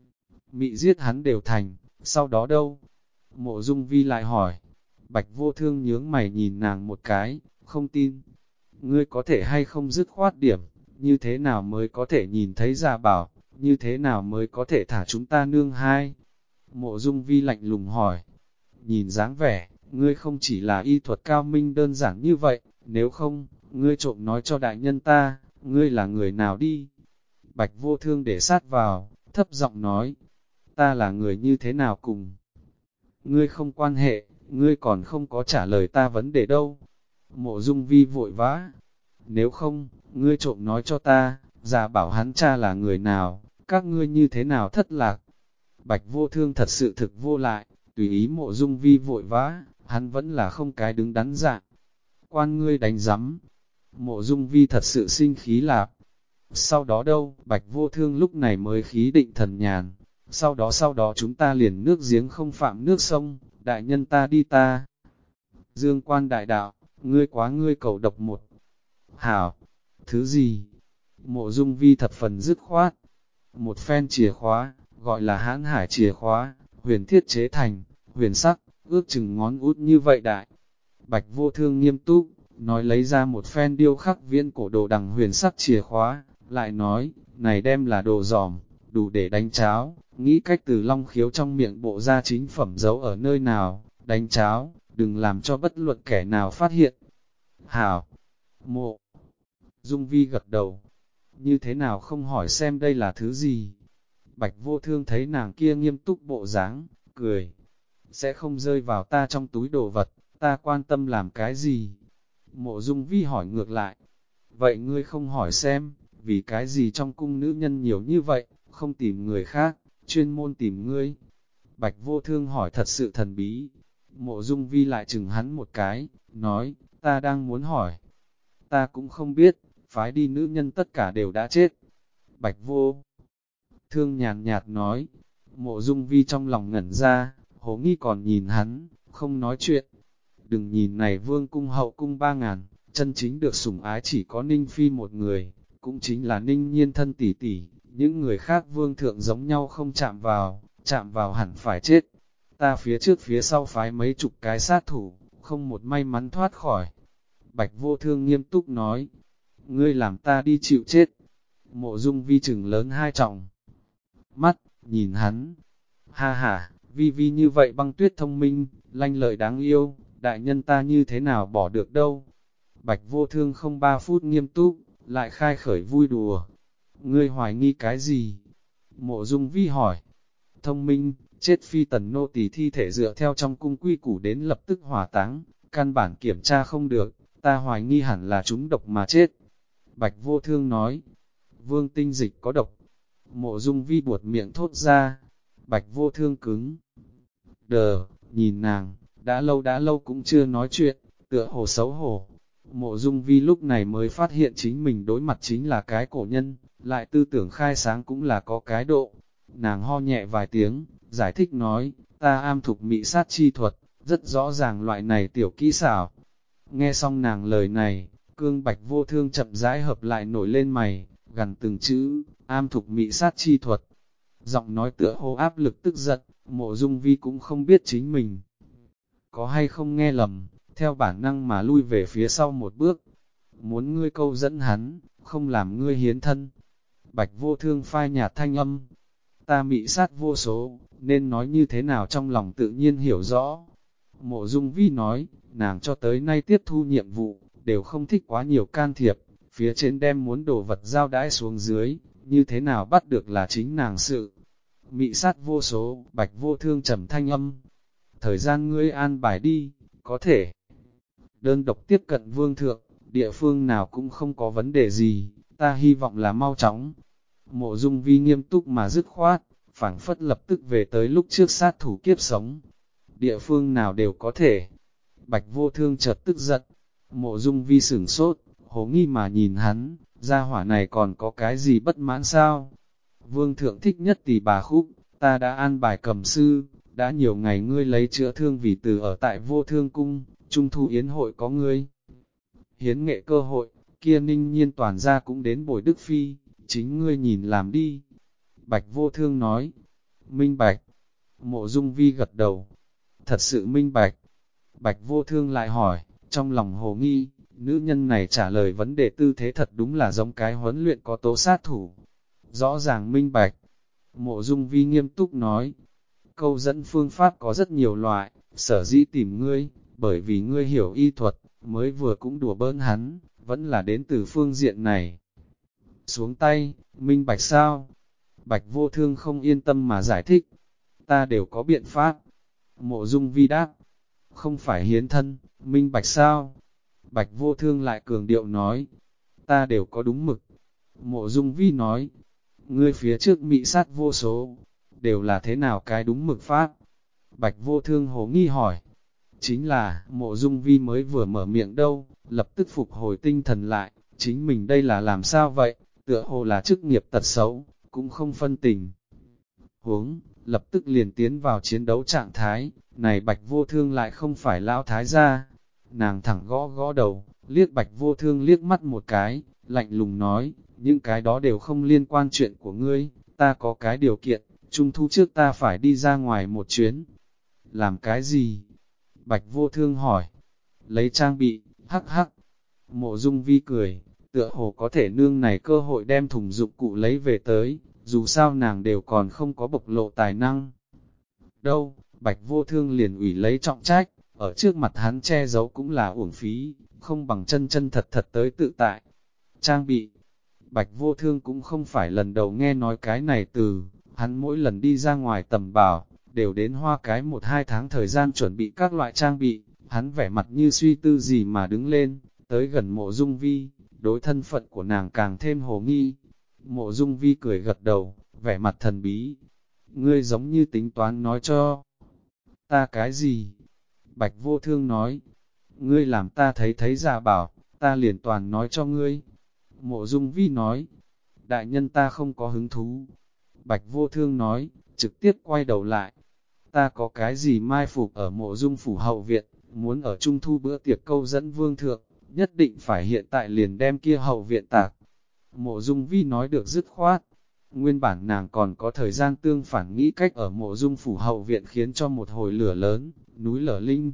Mị giết hắn đều thành, sau đó đâu? Mộ Dung Vi lại hỏi. Bạch Vô Thương nhướng mày nhìn nàng một cái, không tin. Ngươi có thể hay không dứt khoát điểm, như thế nào mới có thể nhìn thấy ra bảo, như thế nào mới có thể thả chúng ta nương hai? Mộ Dung Vi lạnh lùng hỏi. Nhìn dáng vẻ, ngươi không chỉ là y thuật cao minh đơn giản như vậy, nếu không, ngươi trộm nói cho đại nhân ta, ngươi là người nào đi? Bạch Vô Thương để sát vào, thấp giọng nói, ta là người như thế nào cùng? Ngươi không quan hệ, ngươi còn không có trả lời ta vấn đề đâu. Mộ Dung Vi vội vã, nếu không, ngươi trộm nói cho ta, giả bảo hắn cha là người nào, các ngươi như thế nào thất lạc. Bạch Vô Thương thật sự thực vô lại, tùy ý Mộ Dung Vi vội vã, hắn vẫn là không cái đứng đắn dạng. Quan ngươi đánh giấm, Mộ Dung Vi thật sự sinh khí lạp. Sau đó đâu, Bạch Vô Thương lúc này mới khí định thần nhàn. Sau đó chúng ta liền nước giếng không phạm nước sông, đại nhân ta đi ta. Dương quan đại đạo, ngươi cầu độc một. Hảo, thứ gì? Mộ Dung Vi thập phần dứt khoát. Một phen chìa khóa, gọi là hãn hải chìa khóa, huyền thiết chế thành, huyền sắc, ước chừng ngón út như vậy đại. Bạch Vô Thương nghiêm túc, nói lấy ra một phen điêu khắc viễn cổ đồ đằng huyền sắc chìa khóa, lại nói, này đem là đồ giòm, đủ để đánh cháo, nghĩ cách từ Long Khiếu trong miệng bộ ra chính phẩm giấu ở nơi nào, đánh cháo, đừng làm cho bất luận kẻ nào phát hiện. Hảo, Mộ Dung Vi gật đầu, như thế nào không hỏi xem đây là thứ gì. Bạch Vô Thương thấy nàng kia nghiêm túc bộ dáng, cười, sẽ không rơi vào ta trong túi đồ vật, ta quan tâm làm cái gì? Mộ Dung Vi hỏi ngược lại, vậy ngươi không hỏi xem, vì cái gì trong cung nữ nhân nhiều như vậy, không tìm người khác, chuyên môn tìm ngươi? Bạch Vô Thương hỏi thật sự thần bí. Mộ Dung Vi lại chừng hắn một cái, nói, ta đang muốn hỏi. Ta cũng không biết, phái đi nữ nhân tất cả đều đã chết. Bạch Vô Thương nhàn nhạt nói, Mộ Dung Vi trong lòng ngẩn ra, Hồ Nghi còn nhìn hắn, không nói chuyện. Đừng nhìn này vương cung hậu cung 3.000, chân chính được sủng ái chỉ có Ninh Phi một người, cũng chính là Ninh Nhiên thân tỷ tỷ, những người khác vương thượng giống nhau không chạm vào hẳn phải chết. Ta phía trước phía sau phái mấy chục cái sát thủ, không một may mắn thoát khỏi. Bạch Vô Thương nghiêm túc nói, ngươi làm ta đi chịu chết. Mộ Dung Vi chừng lớn hai tròng mắt, nhìn hắn, ha ha, Vi Vi như vậy băng tuyết thông minh, lanh lợi đáng yêu, đại nhân ta như thế nào bỏ được đâu. Bạch Vô Thương không 3 phút nghiêm túc, lại khai khởi vui đùa. Ngươi hoài nghi cái gì? Mộ Dung Vi hỏi. Thông minh, chết phi tần nô tỳ thi thể dựa theo trong cung quy củ đến lập tức hỏa táng, căn bản kiểm tra không được, ta hoài nghi hẳn là chúng độc mà chết. Bạch Vô Thương nói, vương tinh dịch có độc. Mộ Dung Vi buột miệng thốt ra, Bạch Vô Thương cứng Đờ, nhìn nàng, đã lâu cũng chưa nói chuyện, tựa hồ xấu hổ. Mộ Dung Vi lúc này mới phát hiện chính mình đối mặt chính là cái cổ nhân, lại tư tưởng khai sáng cũng là có cái độ. Nàng ho nhẹ vài tiếng, giải thích nói, ta am thục mị sát chi thuật, rất rõ ràng loại này tiểu kỹ xảo. Nghe xong nàng lời này, Cương Bạch Vô Thương chậm rãi hợp lại nổi lên mày, gần từng chữ, am thục mị sát chi thuật. Giọng nói tựa hồ áp lực tức giận, Mộ Dung Vi cũng không biết chính mình có hay không nghe lầm, theo bản năng mà lui về phía sau một bước. Muốn ngươi câu dẫn hắn, không làm ngươi hiến thân. Bạch Vô Thương phai nhạt thanh âm, ta mị sát vô số, nên nói như thế nào trong lòng tự nhiên hiểu rõ. Mộ Dung Vi nói, nàng cho tới nay tiếp thu nhiệm vụ, đều không thích quá nhiều can thiệp, phía trên đem muốn đồ vật giao đãi xuống dưới, như thế nào bắt được là chính nàng sự. Mị sát vô số, Bạch Vô Thương trầm thanh âm, thời gian ngươi an bài đi, có thể đơn độc tiếp cận vương thượng, địa phương nào cũng không có vấn đề gì, ta hy vọng là mau chóng. Mộ Dung Vi nghiêm túc mà dứt khoát, phảng phất lập tức về tới lúc trước sát thủ kiếp sống. Địa phương nào đều có thể. Bạch Vô Thương chợt tức giận. Mộ Dung Vi sửng sốt, hồ nghi mà nhìn hắn, gia hỏa này còn có cái gì bất mãn sao? Vương thượng thích nhất tỷ bà khúc, ta đã an bài cầm sư, đã nhiều ngày ngươi lấy chữa thương vì từ ở tại Vô Thương cung, Trung thu yến hội có ngươi. Hiến nghệ cơ hội, kia Ninh Nhiên toàn gia cũng đến bồi Đức Phi, chính ngươi nhìn làm đi. Bạch Vô Thương nói, minh bạch. Mộ Dung Vi gật đầu, thật sự minh bạch. Bạch Vô Thương lại hỏi, trong lòng hồ nghi, nữ nhân này trả lời vấn đề tư thế thật đúng là giống cái huấn luyện có tố sát thủ. Rõ ràng minh bạch. Mộ Dung Vi nghiêm túc nói, câu dẫn phương pháp có rất nhiều loại, sở dĩ tìm ngươi, bởi vì ngươi hiểu y thuật, mới vừa cũng đùa bỡn hắn, vẫn là đến từ phương diện này. Xuống tay, minh bạch sao? Bạch Vô Thương không yên tâm mà giải thích, ta đều có biện pháp. Mộ Dung Vi đáp, không phải hiến thân, minh bạch sao? Bạch Vô Thương lại cường điệu nói, ta đều có đúng mực. Mộ Dung Vi nói, ngươi phía trước mị sát vô số, đều là thế nào cái đúng mực pháp? Bạch Vô Thương hồ nghi hỏi, chính là, Mộ Dung Vi mới vừa mở miệng đâu, lập tức phục hồi tinh thần lại, chính mình đây là làm sao vậy, tựa hồ là chức nghiệp tật xấu, cũng không phân tình. Huống, lập tức liền tiến vào chiến đấu trạng thái, này Bạch Vô Thương lại không phải lão thái gia. Nàng thẳng gõ gõ đầu, liếc Bạch Vô Thương liếc mắt một cái, lạnh lùng nói, những cái đó đều không liên quan chuyện của ngươi, ta có cái điều kiện, Trung thu trước ta phải đi ra ngoài một chuyến. Làm cái gì? Bạch Vô Thương hỏi. Lấy trang bị, hắc hắc. Mộ Dung Vi cười, tựa hồ có thể nương này cơ hội đem thùng dụng cụ lấy về tới, dù sao nàng đều còn không có bộc lộ tài năng. Đâu, Bạch Vô Thương liền ủy lấy trọng trách, ở trước mặt hắn che giấu cũng là uổng phí, không bằng chân chân thật thật tới tự tại. Trang bị, Bạch Vô Thương cũng không phải lần đầu nghe nói cái này từ, hắn mỗi lần đi ra ngoài tầm bảo, đều đến hoa cái 1-2 tháng thời gian chuẩn bị các loại trang bị, hắn vẻ mặt như suy tư gì mà đứng lên, tới gần Mộ Dung Vi, đối thân phận của nàng càng thêm hồ nghi. Mộ Dung Vi cười gật đầu, vẻ mặt thần bí. Ngươi giống như tính toán nói cho ta cái gì? Bạch Vô Thương nói, ngươi làm ta thấy giả bảo, ta liền toàn nói cho ngươi. Mộ Dung Vi nói, đại nhân ta không có hứng thú. Bạch Vô Thương nói, trực tiếp quay đầu lại. Ta có cái gì mai phục ở Mộ Dung phủ hậu viện, muốn ở trung thu bữa tiệc câu dẫn vương thượng, nhất định phải hiện tại liền đem kia hậu viện tạc. Mộ Dung Vi nói được dứt khoát. Nguyên bản nàng còn có thời gian tương phản nghĩ cách ở Mộ Dung phủ hậu viện khiến cho một hồi lửa lớn, núi lở linh.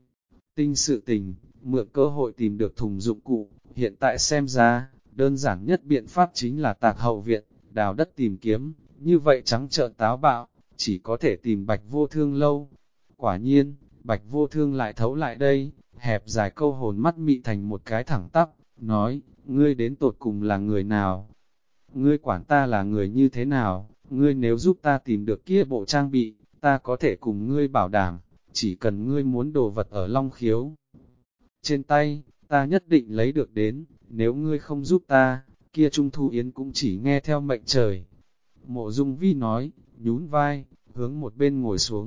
Tinh sự tình, mượn cơ hội tìm được thùng dụng cụ, hiện tại xem ra, đơn giản nhất biện pháp chính là tạc hậu viện, đào đất tìm kiếm, như vậy trắng trợn táo bạo, chỉ có thể tìm Bạch Vô Thương lâu. Quả nhiên, Bạch Vô Thương lại thấu lại đây, hẹp dài câu hồn mắt mị thành một cái thẳng tắp, nói, ngươi đến tột cùng là người nào? Ngươi quản ta là người như thế nào? Ngươi nếu giúp ta tìm được kia bộ trang bị, ta có thể cùng ngươi bảo đảm, chỉ cần ngươi muốn đồ vật ở Long Khiếu trên tay, ta nhất định lấy được đến, nếu ngươi không giúp ta, kia Trung Thu Yến cũng chỉ nghe theo mệnh trời. Mộ Dung Vi nói, nhún vai, hướng một bên ngồi xuống,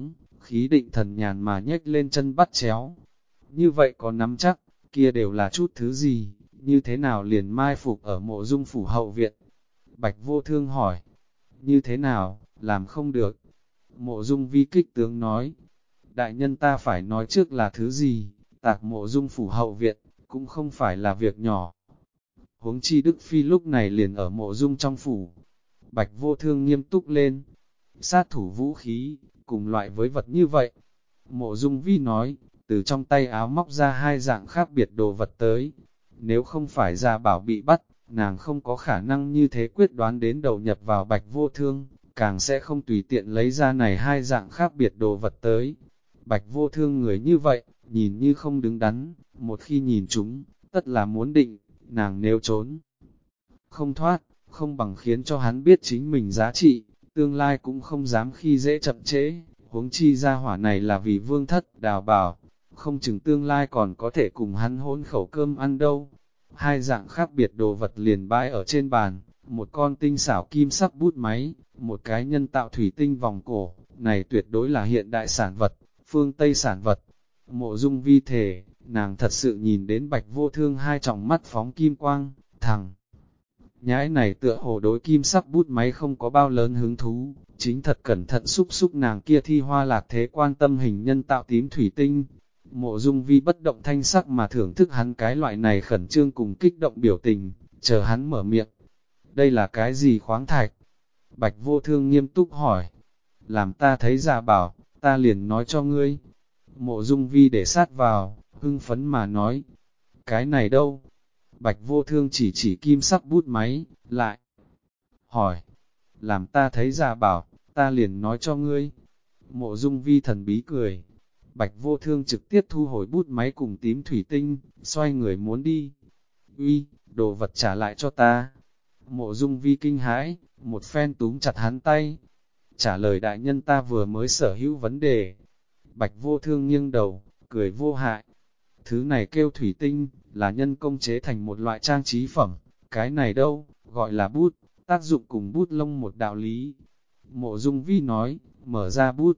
khí định thần nhàn mà nhếch lên chân bắt chéo. Như vậy có nắm chắc, kia đều là chút thứ gì, như thế nào liền mai phục ở Mộ Dung phủ hậu viện? Bạch Vô Thương hỏi, như thế nào, làm không được? Mộ Dung Vi kích tướng nói, đại nhân ta phải nói trước là thứ gì, tạc Mộ Dung phủ hậu viện, cũng không phải là việc nhỏ. Huống chi Đức Phi lúc này liền ở Mộ Dung trong phủ. Bạch Vô Thương nghiêm túc lên, sát thủ vũ khí, cùng loại với vật như vậy. Mộ Dung Vi nói, từ trong tay áo móc ra hai dạng khác biệt đồ vật tới. Nếu không phải Gia Bảo bị bắt, nàng không có khả năng như thế quyết đoán đến đầu nhập vào Bạch Vô Thương, càng sẽ không tùy tiện lấy ra này hai dạng khác biệt đồ vật tới. Bạch Vô Thương người như vậy, nhìn như không đứng đắn, một khi nhìn chúng, tất là muốn định, nàng nếu trốn không thoát, không bằng khiến cho hắn biết chính mình giá trị, tương lai cũng không dám khi dễ chậm trễ, huống chi gia hỏa này là vì vương thất, Đào Bảo, không chừng tương lai còn có thể cùng hắn hỗn khẩu cơm ăn đâu. Hai dạng khác biệt đồ vật liền bãi ở trên bàn, một con tinh xảo kim sắc bút máy, một cái nhân tạo thủy tinh vòng cổ, này tuyệt đối là hiện đại sản vật, phương Tây sản vật. Mộ Dung Vi thể, nàng thật sự nhìn đến Bạch Vô Thương hai tròng mắt phóng kim quang, thằng nhãi này tựa hồ đối kim sắc bút máy không có bao lớn hứng thú, chính thật cẩn thận xúc xúc nàng kia thi hoa lạc thế quan tâm hình nhân tạo tím thủy tinh. Mộ Dung Vi bất động thanh sắc mà thưởng thức hắn cái loại này khẩn trương cùng kích động biểu tình, chờ hắn mở miệng. Đây là cái gì khoáng thạch? Bạch Vô Thương nghiêm túc hỏi. Làm ta thấy Gia Bảo, ta liền nói cho ngươi. Mộ Dung Vi để sát vào, hưng phấn mà nói. Cái này đâu? Bạch Vô Thương chỉ kim sắc bút máy, lại hỏi. Làm ta thấy Gia Bảo, ta liền nói cho ngươi. Mộ Dung Vi thần bí cười. Bạch Vô Thương trực tiếp thu hồi bút máy cùng tím thủy tinh, xoay người muốn đi. Uy, đồ vật trả lại cho ta. Mộ Dung Vi kinh hãi, một phen túm chặt hắn tay. Trả lời đại nhân ta vừa mới sở hữu vấn đề. Bạch Vô Thương nghiêng đầu, cười vô hại. Thứ này kêu thủy tinh, là nhân công chế thành một loại trang trí phẩm. Cái này đâu, gọi là bút, tác dụng cùng bút lông một đạo lý. Mộ Dung Vi nói, mở ra bút.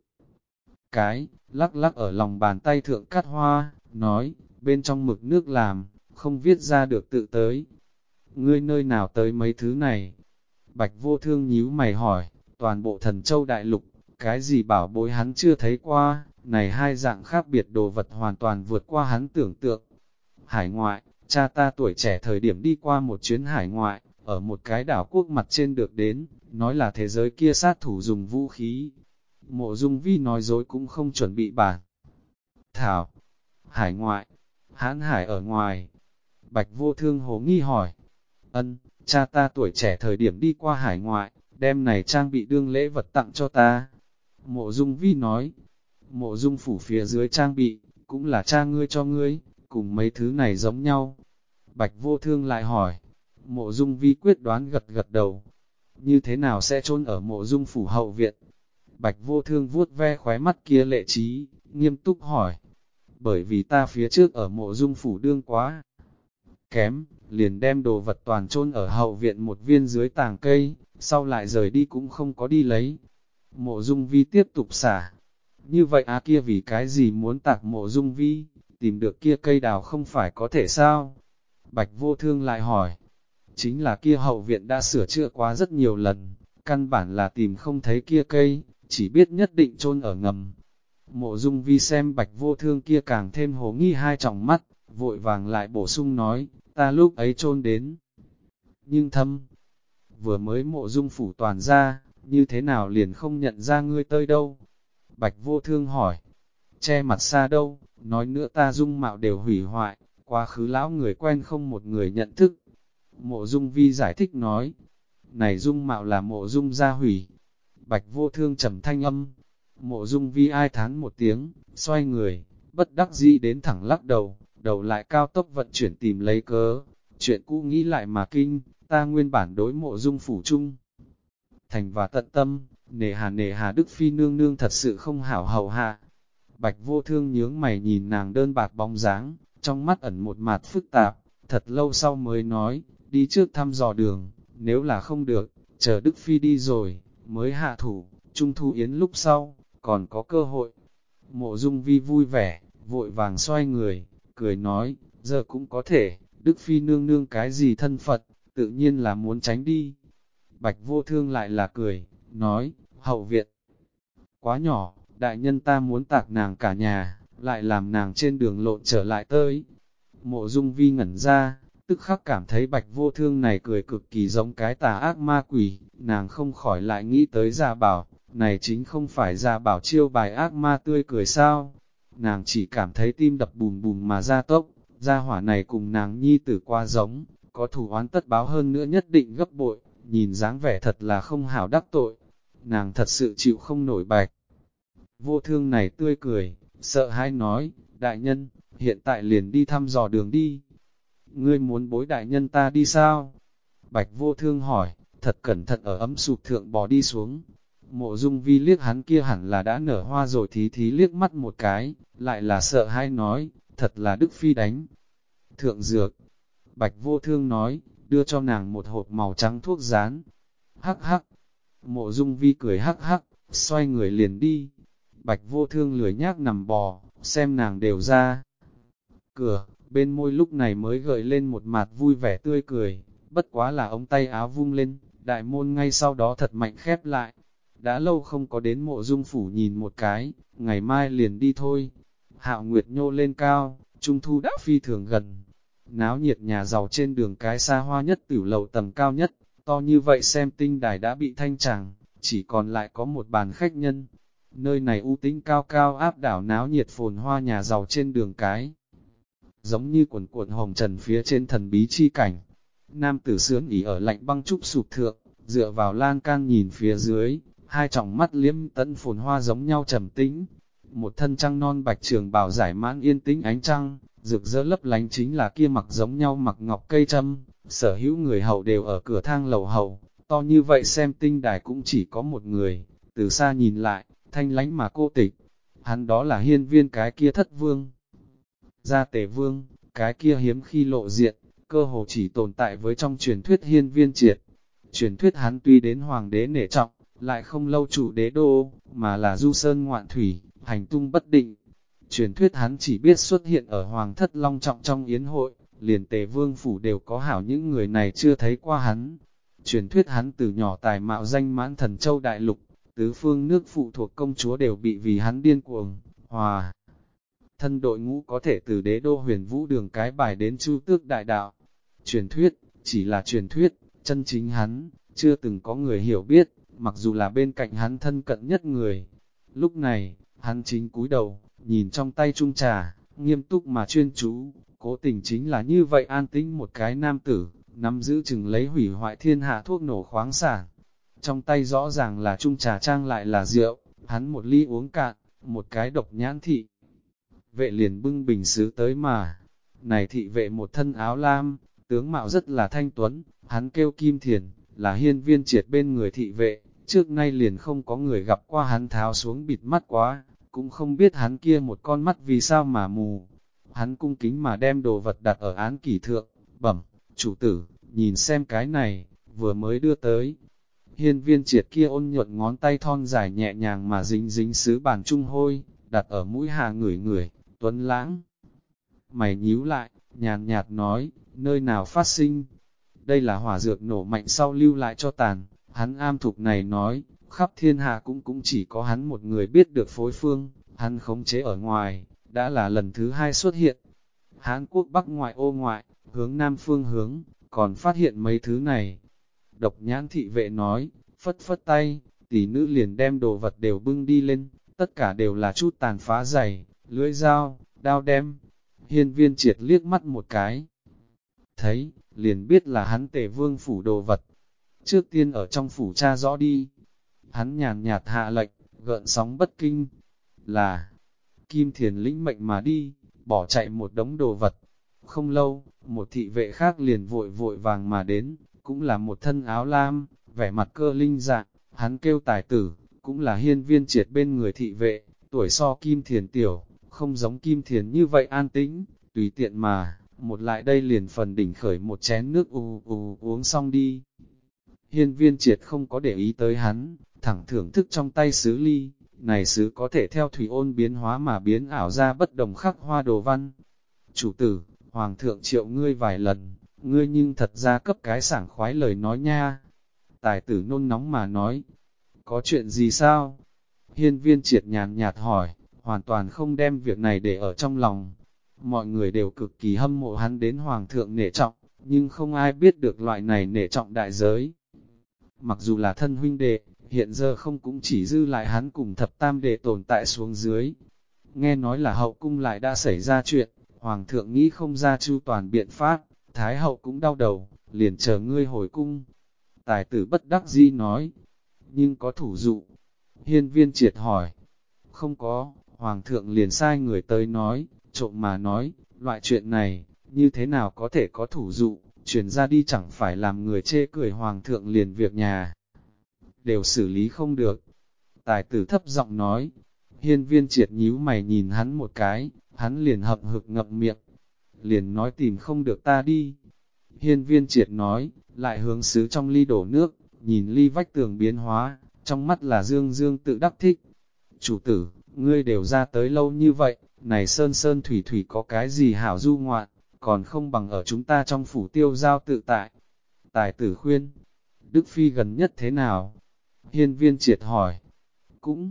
Cái, lắc lắc ở lòng bàn tay thượng cắt hoa, nói, bên trong mực nước làm, không viết ra được tự tới. Ngươi nơi nào tới mấy thứ này? Bạch Vô Thương nhíu mày hỏi, toàn bộ Thần Châu Đại Lục, cái gì bảo bối hắn chưa thấy qua, này hai dạng khác biệt đồ vật hoàn toàn vượt qua hắn tưởng tượng. Hải ngoại, cha ta tuổi trẻ thời điểm đi qua một chuyến hải ngoại, ở một cái đảo quốc mặt trên được đến, nói là thế giới kia sát thủ dùng vũ khí. Mộ Dung Vi nói dối cũng không chuẩn bị bản. Thảo, hải ngoại, hãn hải ở ngoài. Bạch Vô Thương hồ nghi hỏi. Ân, cha ta tuổi trẻ thời điểm đi qua hải ngoại, đem này trang bị đương lễ vật tặng cho ta. Mộ Dung Vi nói. Mộ Dung phủ phía dưới trang bị, cũng là cha ngươi cho ngươi, cùng mấy thứ này giống nhau. Bạch Vô Thương lại hỏi. Mộ Dung Vi quyết đoán gật gật đầu. Như thế nào sẽ chôn ở Mộ Dung phủ hậu viện? Bạch Vô Thương vuốt ve khóe mắt kia lệ trí, nghiêm túc hỏi. Bởi vì ta phía trước ở Mộ Dung phủ đương quá kém, liền đem đồ vật toàn chôn ở hậu viện một viên dưới tàng cây, sau lại rời đi cũng không có đi lấy. Mộ Dung Vi tiếp tục xả. Như vậy kia vì cái gì muốn tạc Mộ Dung Vi, tìm được kia cây đào không phải có thể sao? Bạch Vô Thương lại hỏi. Chính là kia hậu viện đã sửa chữa quá rất nhiều lần, căn bản là tìm không thấy kia cây, chỉ biết nhất định chôn ở ngầm. Mộ Dung Vi xem Bạch Vô Thương kia càng thêm hồ nghi hai tròng mắt, vội vàng lại bổ sung nói, ta lúc ấy chôn đến. Nhưng thâm, vừa mới Mộ Dung phủ toàn ra, như thế nào liền không nhận ra ngươi tơi đâu? Bạch Vô Thương hỏi, che mặt xa đâu, nói nữa ta dung mạo đều hủy hoại, quá khứ lão người quen không một người nhận thức. Mộ Dung Vi giải thích nói, này dung mạo là Mộ Dung gia hủy. Bạch Vô Thương trầm thanh âm. Mộ Dung Vi ai thán một tiếng, xoay người, bất đắc dĩ đến thẳng lắc đầu, đầu lại cao tốc vận chuyển tìm lấy cớ. Chuyện cũ nghĩ lại mà kinh, ta nguyên bản đối Mộ Dung phủ chung thành và tận tâm, nề hà Đức Phi nương nương thật sự không hảo hầu hạ. Bạch Vô Thương nhướng mày nhìn nàng đơn bạc bóng dáng, trong mắt ẩn một mặt phức tạp, thật lâu sau mới nói, đi trước thăm dò đường, nếu là không được, chờ Đức Phi đi rồi, mới hạ thủ, Trung Thu Yến lúc sau, còn có cơ hội. Mộ Dung Vi vui vẻ, vội vàng xoay người, cười nói, giờ cũng có thể, Đức Phi nương nương cái gì thân Phật, tự nhiên là muốn tránh đi. Bạch Vô Thương lại là cười, nói, hậu viện quá nhỏ, đại nhân ta muốn tạc nàng cả nhà, lại làm nàng trên đường lộn trở lại tới. Mộ Dung Vi ngẩn ra, tức khắc cảm thấy Bạch Vô Thương này cười cực kỳ giống cái tà ác ma quỷ, nàng không khỏi lại nghĩ tới Gia Bảo, này chính không phải Gia Bảo chiêu bài ác ma tươi cười sao. Nàng chỉ cảm thấy tim đập bùm bùm mà ra tốc, gia hỏa này cùng nàng nhi tử qua giống, có thủ oán tất báo hơn nữa nhất định gấp bội, nhìn dáng vẻ thật là không hảo đắc tội. Nàng thật sự chịu không nổi Bạch Vô Thương này tươi cười, sợ hãi nói, đại nhân, hiện tại liền đi thăm dò đường đi. Ngươi muốn bối đại nhân ta đi sao? Bạch Vô Thương hỏi, thật cẩn thận ở ấm sụp thượng bò đi xuống. Mộ Dung Vi liếc hắn kia hẳn là đã nở hoa rồi thí thí liếc mắt một cái, lại là sợ hãi nói, thật là Đức Phi đánh. Thượng dược, Bạch Vô Thương nói, đưa cho nàng một hộp màu trắng thuốc rán. Hắc hắc, Mộ Dung Vi cười hắc hắc, xoay người liền đi. Bạch Vô Thương lười nhác nằm bò, xem nàng đều ra cửa, bên môi lúc này mới gợi lên một mặt vui vẻ tươi cười, bất quá là ống tay áo vung lên, đại môn ngay sau đó thật mạnh khép lại. Đã lâu không có đến Mộ Dung phủ nhìn một cái, ngày mai liền đi thôi. Hạo Nguyệt nhô lên cao, Trung thu đã phi thường gần. Náo nhiệt nhà giàu trên đường cái xa hoa nhất tiểu lầu tầng cao nhất, to như vậy xem tinh đài đã bị thanh tràng, chỉ còn lại có một bàn khách nhân. Nơi này u tĩnh cao cao áp đảo náo nhiệt phồn hoa nhà giàu trên đường cái. Giống như cuộn cuộn hồng trần phía trên thần bí chi cảnh. Nam tử sướng ỉ ở lạnh băng trúc sụp thượng, dựa vào lan can nhìn phía dưới, hai tròng mắt liếm tận phồn hoa giống nhau trầm tĩnh. Một thân trăng non bạch trường bào giải mãn yên tĩnh ánh trăng, rực rỡ lấp lánh chính là kia mặc giống nhau mặc ngọc cây trâm. Sở hữu người hầu đều ở cửa thang lầu hầu, to như vậy xem tinh đài cũng chỉ có một người, từ xa nhìn lại, thanh lánh mà cô tịch. Hắn đó là hiên viên cái kia thất vương. Gia Tề Vương, cái kia hiếm khi lộ diện, cơ hồ chỉ tồn tại với trong truyền thuyết hiên viên triệt. Truyền thuyết hắn tuy đến hoàng đế nể trọng, lại không lâu chủ đế đô, mà là du sơn ngoạn thủy, hành tung bất định. Truyền thuyết hắn chỉ biết xuất hiện ở hoàng thất long trọng trong yến hội, liền Tề Vương phủ đều có hảo những người này chưa thấy qua hắn. Truyền thuyết hắn từ nhỏ tài mạo danh mãn thần châu đại lục, tứ phương nước phụ thuộc công chúa đều bị vì hắn điên cuồng, hòa. Thân đội ngũ có thể từ đế đô huyền vũ đường cái bài đến chu tước đại đạo. Truyền thuyết, chỉ là truyền thuyết, chân chính hắn, chưa từng có người hiểu biết, mặc dù là bên cạnh hắn thân cận nhất người. Lúc này, hắn chính cúi đầu, nhìn trong tay chung trà, nghiêm túc mà chuyên chú, cố tình chính là như vậy an tĩnh một cái nam tử, nắm giữ chừng lấy hủy hoại thiên hạ thuốc nổ khoáng sản. Trong tay rõ ràng là chung trà trang lại là rượu, hắn một ly uống cạn, một cái độc nhãn thị. Vệ liền bưng bình sứ tới mà, này thị vệ một thân áo lam, tướng mạo rất là thanh tuấn, hắn kêu Kim Thiền, là hiên viên triệt bên người thị vệ, trước nay liền không có người gặp qua hắn tháo xuống bịt mắt quá, cũng không biết hắn kia một con mắt vì sao mà mù. Hắn cung kính mà đem đồ vật đặt ở án kỷ thượng, bẩm, chủ tử, nhìn xem cái này, vừa mới đưa tới. Hiên viên triệt kia ôn nhuận ngón tay thon dài nhẹ nhàng mà dính dính sứ bàn trung hôi, đặt ở mũi hà ngửi ngửi, tuấn lãng. Mày nhíu lại, nhàn nhạt nói, nơi nào phát sinh? Đây là hỏa dược nổ mạnh sau lưu lại cho tàn. Hắn am thục này nói, khắp thiên hạ cũng chỉ có hắn một người biết được phối phương, hắn khống chế ở ngoài, đã là lần thứ hai xuất hiện. Hán Quốc Bắc ngoại ô ngoại, hướng nam phương hướng, còn phát hiện mấy thứ này. Độc nhãn thị vệ nói, phất phất tay, tỷ nữ liền đem đồ vật đều bưng đi lên, tất cả đều là chút tàn phá dày, lưỡi dao, đao đem. Hiên viên triệt liếc mắt một cái. Thấy, liền biết là hắn Tề Vương phủ đồ vật. Trước tiên ở trong phủ tra rõ đi. Hắn nhàn nhạt hạ lệnh, gợn sóng bất kinh. Là, Kim Thiền lĩnh mệnh mà đi, bỏ chạy một đống đồ vật. Không lâu, một thị vệ khác liền vội vội vàng mà đến, cũng là một thân áo lam, vẻ mặt cơ linh dạng, hắn kêu tài tử, cũng là hiên viên triệt bên người thị vệ, tuổi so Kim Thiền tiểu, không giống Kim Thiền như vậy an tĩnh, tùy tiện mà, một lại đây liền phần đỉnh khởi một chén nước uống xong đi. Hiên viên triệt không có để ý tới hắn, thẳng thưởng thức trong tay sứ ly, này sứ có thể theo thủy ôn biến hóa mà biến ảo ra bất đồng khắc hoa đồ văn. Chủ tử, Hoàng thượng triệu ngươi vài lần, ngươi nhưng thật ra cấp cái sảng khoái lời nói nha. Tài tử nôn nóng mà nói, có chuyện gì sao? Hiên Viên Triệt nhàn nhạt hỏi, hoàn toàn không đem việc này để ở trong lòng. Mọi người đều cực kỳ hâm mộ hắn đến Hoàng thượng nể trọng, nhưng không ai biết được loại này nể trọng đại giới. Mặc dù là thân huynh đệ, hiện giờ không cũng chỉ dư lại hắn cùng thập tam đệ tồn tại xuống dưới. Nghe nói là hậu cung lại đã xảy ra chuyện, Hoàng thượng nghĩ không ra chu toàn biện pháp, Thái hậu cũng đau đầu, liền chờ ngươi hồi cung. Tài tử bất đắc dĩ nói, nhưng có thủ dụ. Hiên Viên Triệt hỏi, không có, Hoàng thượng liền sai người tới nói, trộm mà nói, loại chuyện này, như thế nào có thể có thủ dụ, truyền ra đi chẳng phải làm người chê cười Hoàng thượng liền việc nhà. Đều xử lý không được. Tài tử thấp giọng nói, Hiên Viên Triệt nhíu mày nhìn hắn một cái, hắn liền hậm hực ngậm miệng, liền nói tìm không được ta đi. Hiên Viên Triệt nói, lại hướng sứ trong ly đổ nước, nhìn ly vách tường biến hóa, trong mắt là dương dương tự đắc thích. Chủ tử, ngươi đều ra tới lâu như vậy, này sơn sơn thủy thủy có cái gì hảo du ngoạn, còn không bằng ở chúng ta trong phủ tiêu giao tự tại. Tài tử khuyên, Đức Phi gần nhất thế nào? Hiên Viên Triệt hỏi, cũng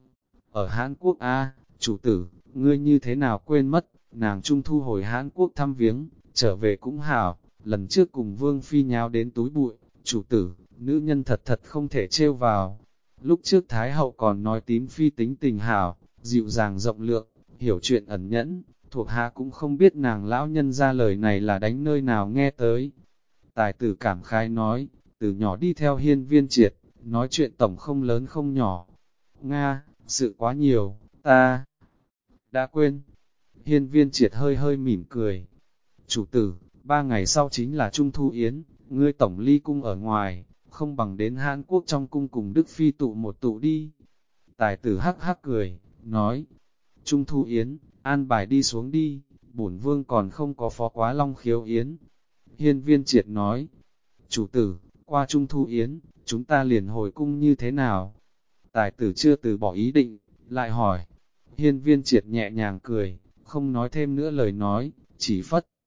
ở Hán Quốc a, chủ tử, ngươi như thế nào quên mất, nàng trung thu hồi Hán Quốc thăm viếng, trở về cũng hảo, lần trước cùng Vương Phi nháo đến túi bụi, chủ tử, nữ nhân thật thật không thể trêu vào. Lúc trước Thái Hậu còn nói tím Phi tính tình hảo, dịu dàng rộng lượng, hiểu chuyện ẩn nhẫn, thuộc hạ cũng không biết nàng lão nhân ra lời này là đánh nơi nào nghe tới. Tài tử cảm khái nói, từ nhỏ đi theo Hiên Viên Triệt, nói chuyện tổng không lớn không nhỏ. Nga, sự quá nhiều, ta đã quên. Hiên Viên Triệt hơi hơi mỉm cười. Chủ tử, 3 ngày sau chính là Trung Thu Yến, ngươi tổng ly cung ở ngoài, không bằng đến Hàn Quốc trong cung cùng Đức Phi tụ một tụ đi. Tài tử hắc hắc cười, nói, Trung Thu Yến, an bài đi xuống đi, bổn vương còn không có phó quá Long Khiếu Yến. Hiên Viên Triệt nói, chủ tử, qua Trung Thu Yến, chúng ta liền hồi cung như thế nào? Tài tử chưa từ bỏ ý định, lại hỏi. Hiên Viên Triệt nhẹ nhàng cười, không nói thêm nữa lời nói, chỉ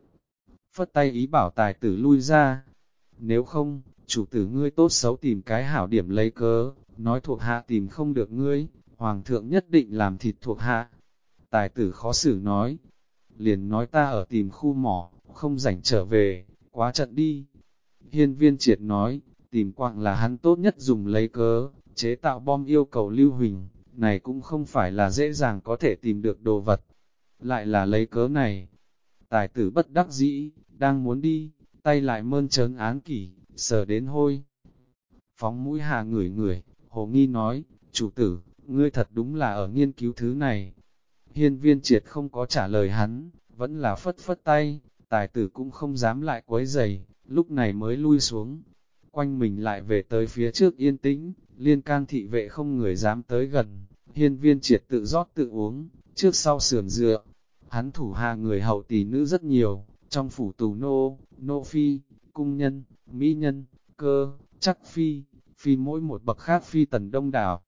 phất tay ý bảo tài tử lui ra. Nếu không, chủ tử ngươi tốt xấu tìm cái hảo điểm lấy cớ, nói thuộc hạ tìm không được ngươi, Hoàng thượng nhất định làm thịt thuộc hạ. Tài tử khó xử nói, liền nói ta ở tìm khu mỏ, không rảnh trở về, quá trận đi. Hiên Viên Triệt nói, tìm quạng là hắn tốt nhất dùng lấy cớ, chế tạo bom yêu cầu lưu huỳnh, này cũng không phải là dễ dàng có thể tìm được đồ vật. Lại là lấy cớ này. Tài tử bất đắc dĩ, đang muốn đi, tay lại mơn trớn án kỷ, sờ đến hôi. Phóng mũi hà ngửi ngửi, Hồ Nghi nói, chủ tử, ngươi thật đúng là ở nghiên cứu thứ này. Hiên Viên Triệt không có trả lời hắn, vẫn là phất phất tay, tài tử cũng không dám lại quấy giày, lúc này mới lui xuống. Quanh mình lại về tới phía trước yên tĩnh, liên can thị vệ không người dám tới gần. Hiên Viên Triệt tự rót tự uống, trước sau sườn dựa. Hắn thủ hạ người hậu tỷ nữ rất nhiều, trong phủ tù nô phi, cung nhân, mỹ nhân, cơ, chắc phi, phi mỗi một bậc khác phi tần đông đảo.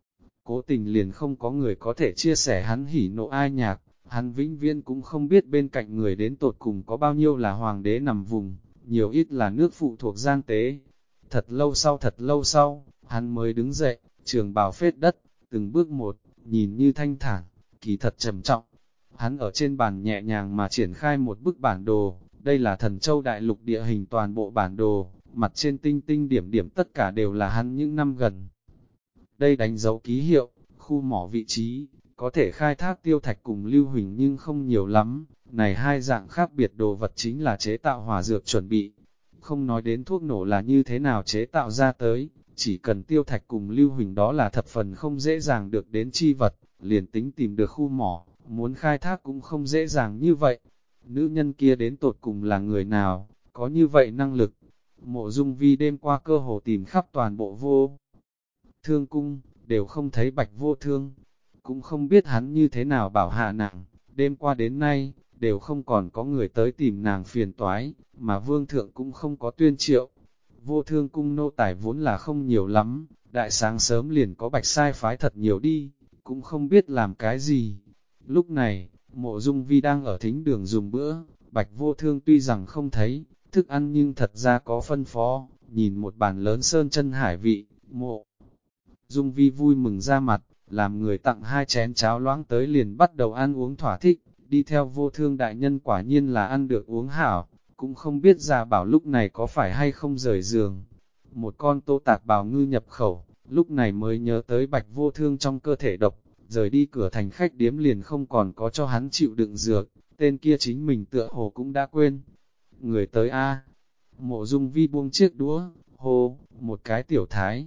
Cố tình liền không có người có thể chia sẻ hắn hỉ nộ ai nhạc, hắn vĩnh viễn cũng không biết bên cạnh người đến tột cùng có bao nhiêu là hoàng đế nằm vùng, nhiều ít là nước phụ thuộc gian tế. Thật lâu sau, hắn mới đứng dậy, trường bào phết đất, từng bước một, nhìn như thanh thản, kỳ thật trầm trọng. Hắn ở trên bàn nhẹ nhàng mà triển khai một bức bản đồ, đây là Thần Châu Đại Lục địa hình toàn bộ bản đồ, mặt trên tinh tinh điểm điểm tất cả đều là hắn những năm gần. Đây đánh dấu ký hiệu, khu mỏ vị trí, có thể khai thác tiêu thạch cùng lưu huỳnh nhưng không nhiều lắm, này hai dạng khác biệt đồ vật chính là chế tạo hỏa dược chuẩn bị. Không nói đến thuốc nổ là như thế nào chế tạo ra tới, chỉ cần tiêu thạch cùng lưu huỳnh đó là thập phần không dễ dàng được đến chi vật, liền tính tìm được khu mỏ, muốn khai thác cũng không dễ dàng như vậy. Nữ nhân kia đến tột cùng là người nào, có như vậy năng lực. Mộ Dung Vi đêm qua cơ hồ tìm khắp toàn bộ Vô Thương cung, đều không thấy Bạch Vô Thương. Cũng không biết hắn như thế nào bảo hạ nàng, đêm qua đến nay, đều không còn có người tới tìm nàng phiền toái, mà vương thượng cũng không có tuyên triệu. Vô Thương cung nô tài vốn là không nhiều lắm, đại sáng sớm liền có Bạch sai phái thật nhiều đi, cũng không biết làm cái gì. Lúc này, Mộ Dung Vi đang ở thính đường dùng bữa, Bạch Vô Thương tuy rằng không thấy, thức ăn nhưng thật ra có phân phó, nhìn một bàn lớn sơn chân hải vị, Mộ Dung Vi vui mừng ra mặt, làm người tặng 2 chén cháo loãng tới liền bắt đầu ăn uống thỏa thích, đi theo Vô Thương đại nhân quả nhiên là ăn được uống hảo, cũng không biết Gia Bảo lúc này có phải hay không rời giường. Một con Tô Tạc bào ngư nhập khẩu, lúc này mới nhớ tới Bạch Vô Thương trong cơ thể độc, rời đi cửa thành khách điếm liền không còn có cho hắn chịu đựng dược, tên kia chính mình tựa hồ cũng đã quên. Người tới A, Mộ Dung Vi buông chiếc đũa, hô, một cái tiểu thái.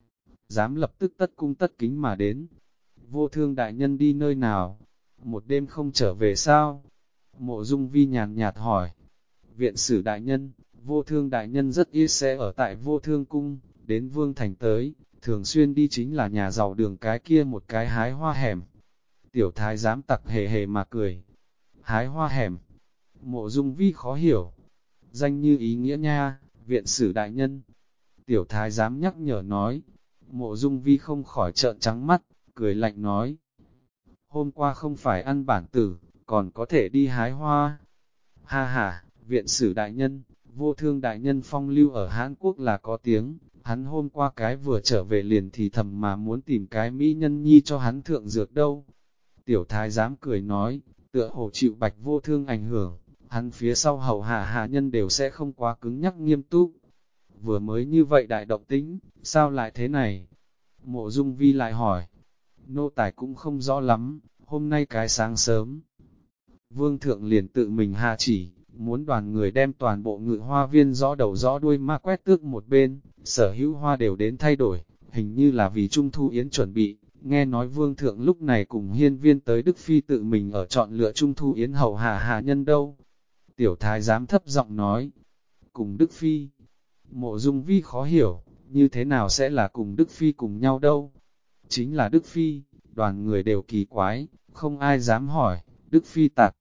Dám lập tức tất cung tất kính mà đến. Vô Thương đại nhân đi nơi nào? Một đêm không trở về sao? Mộ Dung Vi nhàn nhạt hỏi. Viện sử đại nhân, Vô Thương đại nhân rất ít sẽ ở tại Vô Thương cung, đến Vương Thành tới, thường xuyên đi chính là nhà giàu đường cái kia một cái hái hoa hẻm. Tiểu thái dám tặc hề hề mà cười. Hái hoa hẻm. Mộ Dung Vi khó hiểu. Danh như ý nghĩa nha, viện sử đại nhân. Tiểu thái dám nhắc nhở nói. Mộ Dung Vi không khỏi trợn trắng mắt, cười lạnh nói. Hôm qua không phải ăn bản tử, còn có thể đi hái hoa. Ha ha, viện sử đại nhân, Vô Thương đại nhân phong lưu ở Hán Quốc là có tiếng, hắn hôm qua cái vừa trở về liền thì thầm mà muốn tìm cái mỹ nhân nhi cho hắn thượng dược đâu. Tiểu thái dám cười nói, tựa hồ chịu Bạch Vô Thương ảnh hưởng, hắn phía sau hầu hạ hạ nhân đều sẽ không quá cứng nhắc nghiêm túc. Vừa mới như vậy đại động tính, sao lại thế này? Mộ Dung Vi lại hỏi, nô tài cũng không rõ lắm, hôm nay cái sáng sớm. Vương thượng liền tự mình hạ chỉ, muốn đoàn người đem toàn bộ ngự hoa viên rõ đầu rõ đuôi ma quét tước một bên, sở hữu hoa đều đến thay đổi, hình như là vì Trung Thu Yến chuẩn bị. Nghe nói Vương thượng lúc này cùng hiên viên tới Đức Phi tự mình ở chọn lựa Trung Thu Yến hầu hạ hạ nhân đâu. Tiểu thái giám thấp giọng nói, cùng Đức Phi. Mộ Dung Vi khó hiểu, như thế nào sẽ là cùng Đức Phi cùng nhau đâu? Chính là Đức Phi, đoàn người đều kỳ quái, không ai dám hỏi, Đức Phi tạc.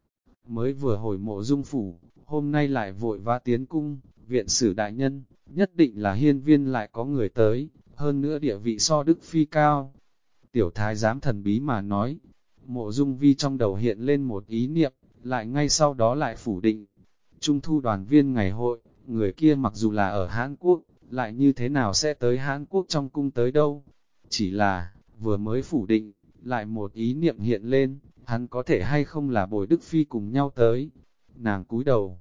Mới vừa hồi Mộ Dung phủ, hôm nay lại vội vã tiến cung, viện sử đại nhân, nhất định là hiên viên lại có người tới, hơn nữa địa vị so Đức Phi cao. Tiểu thái giám thần bí mà nói, Mộ Dung Vi trong đầu hiện lên một ý niệm, lại ngay sau đó lại phủ định. Trung thu đoàn viên ngày hội, người kia mặc dù là ở Hán Quốc, lại như thế nào sẽ tới Hán Quốc trong cung tới đâu? Chỉ là, vừa mới phủ định, lại một ý niệm hiện lên, hắn có thể hay không là bồi Đức Phi cùng nhau tới. Nàng cúi đầu,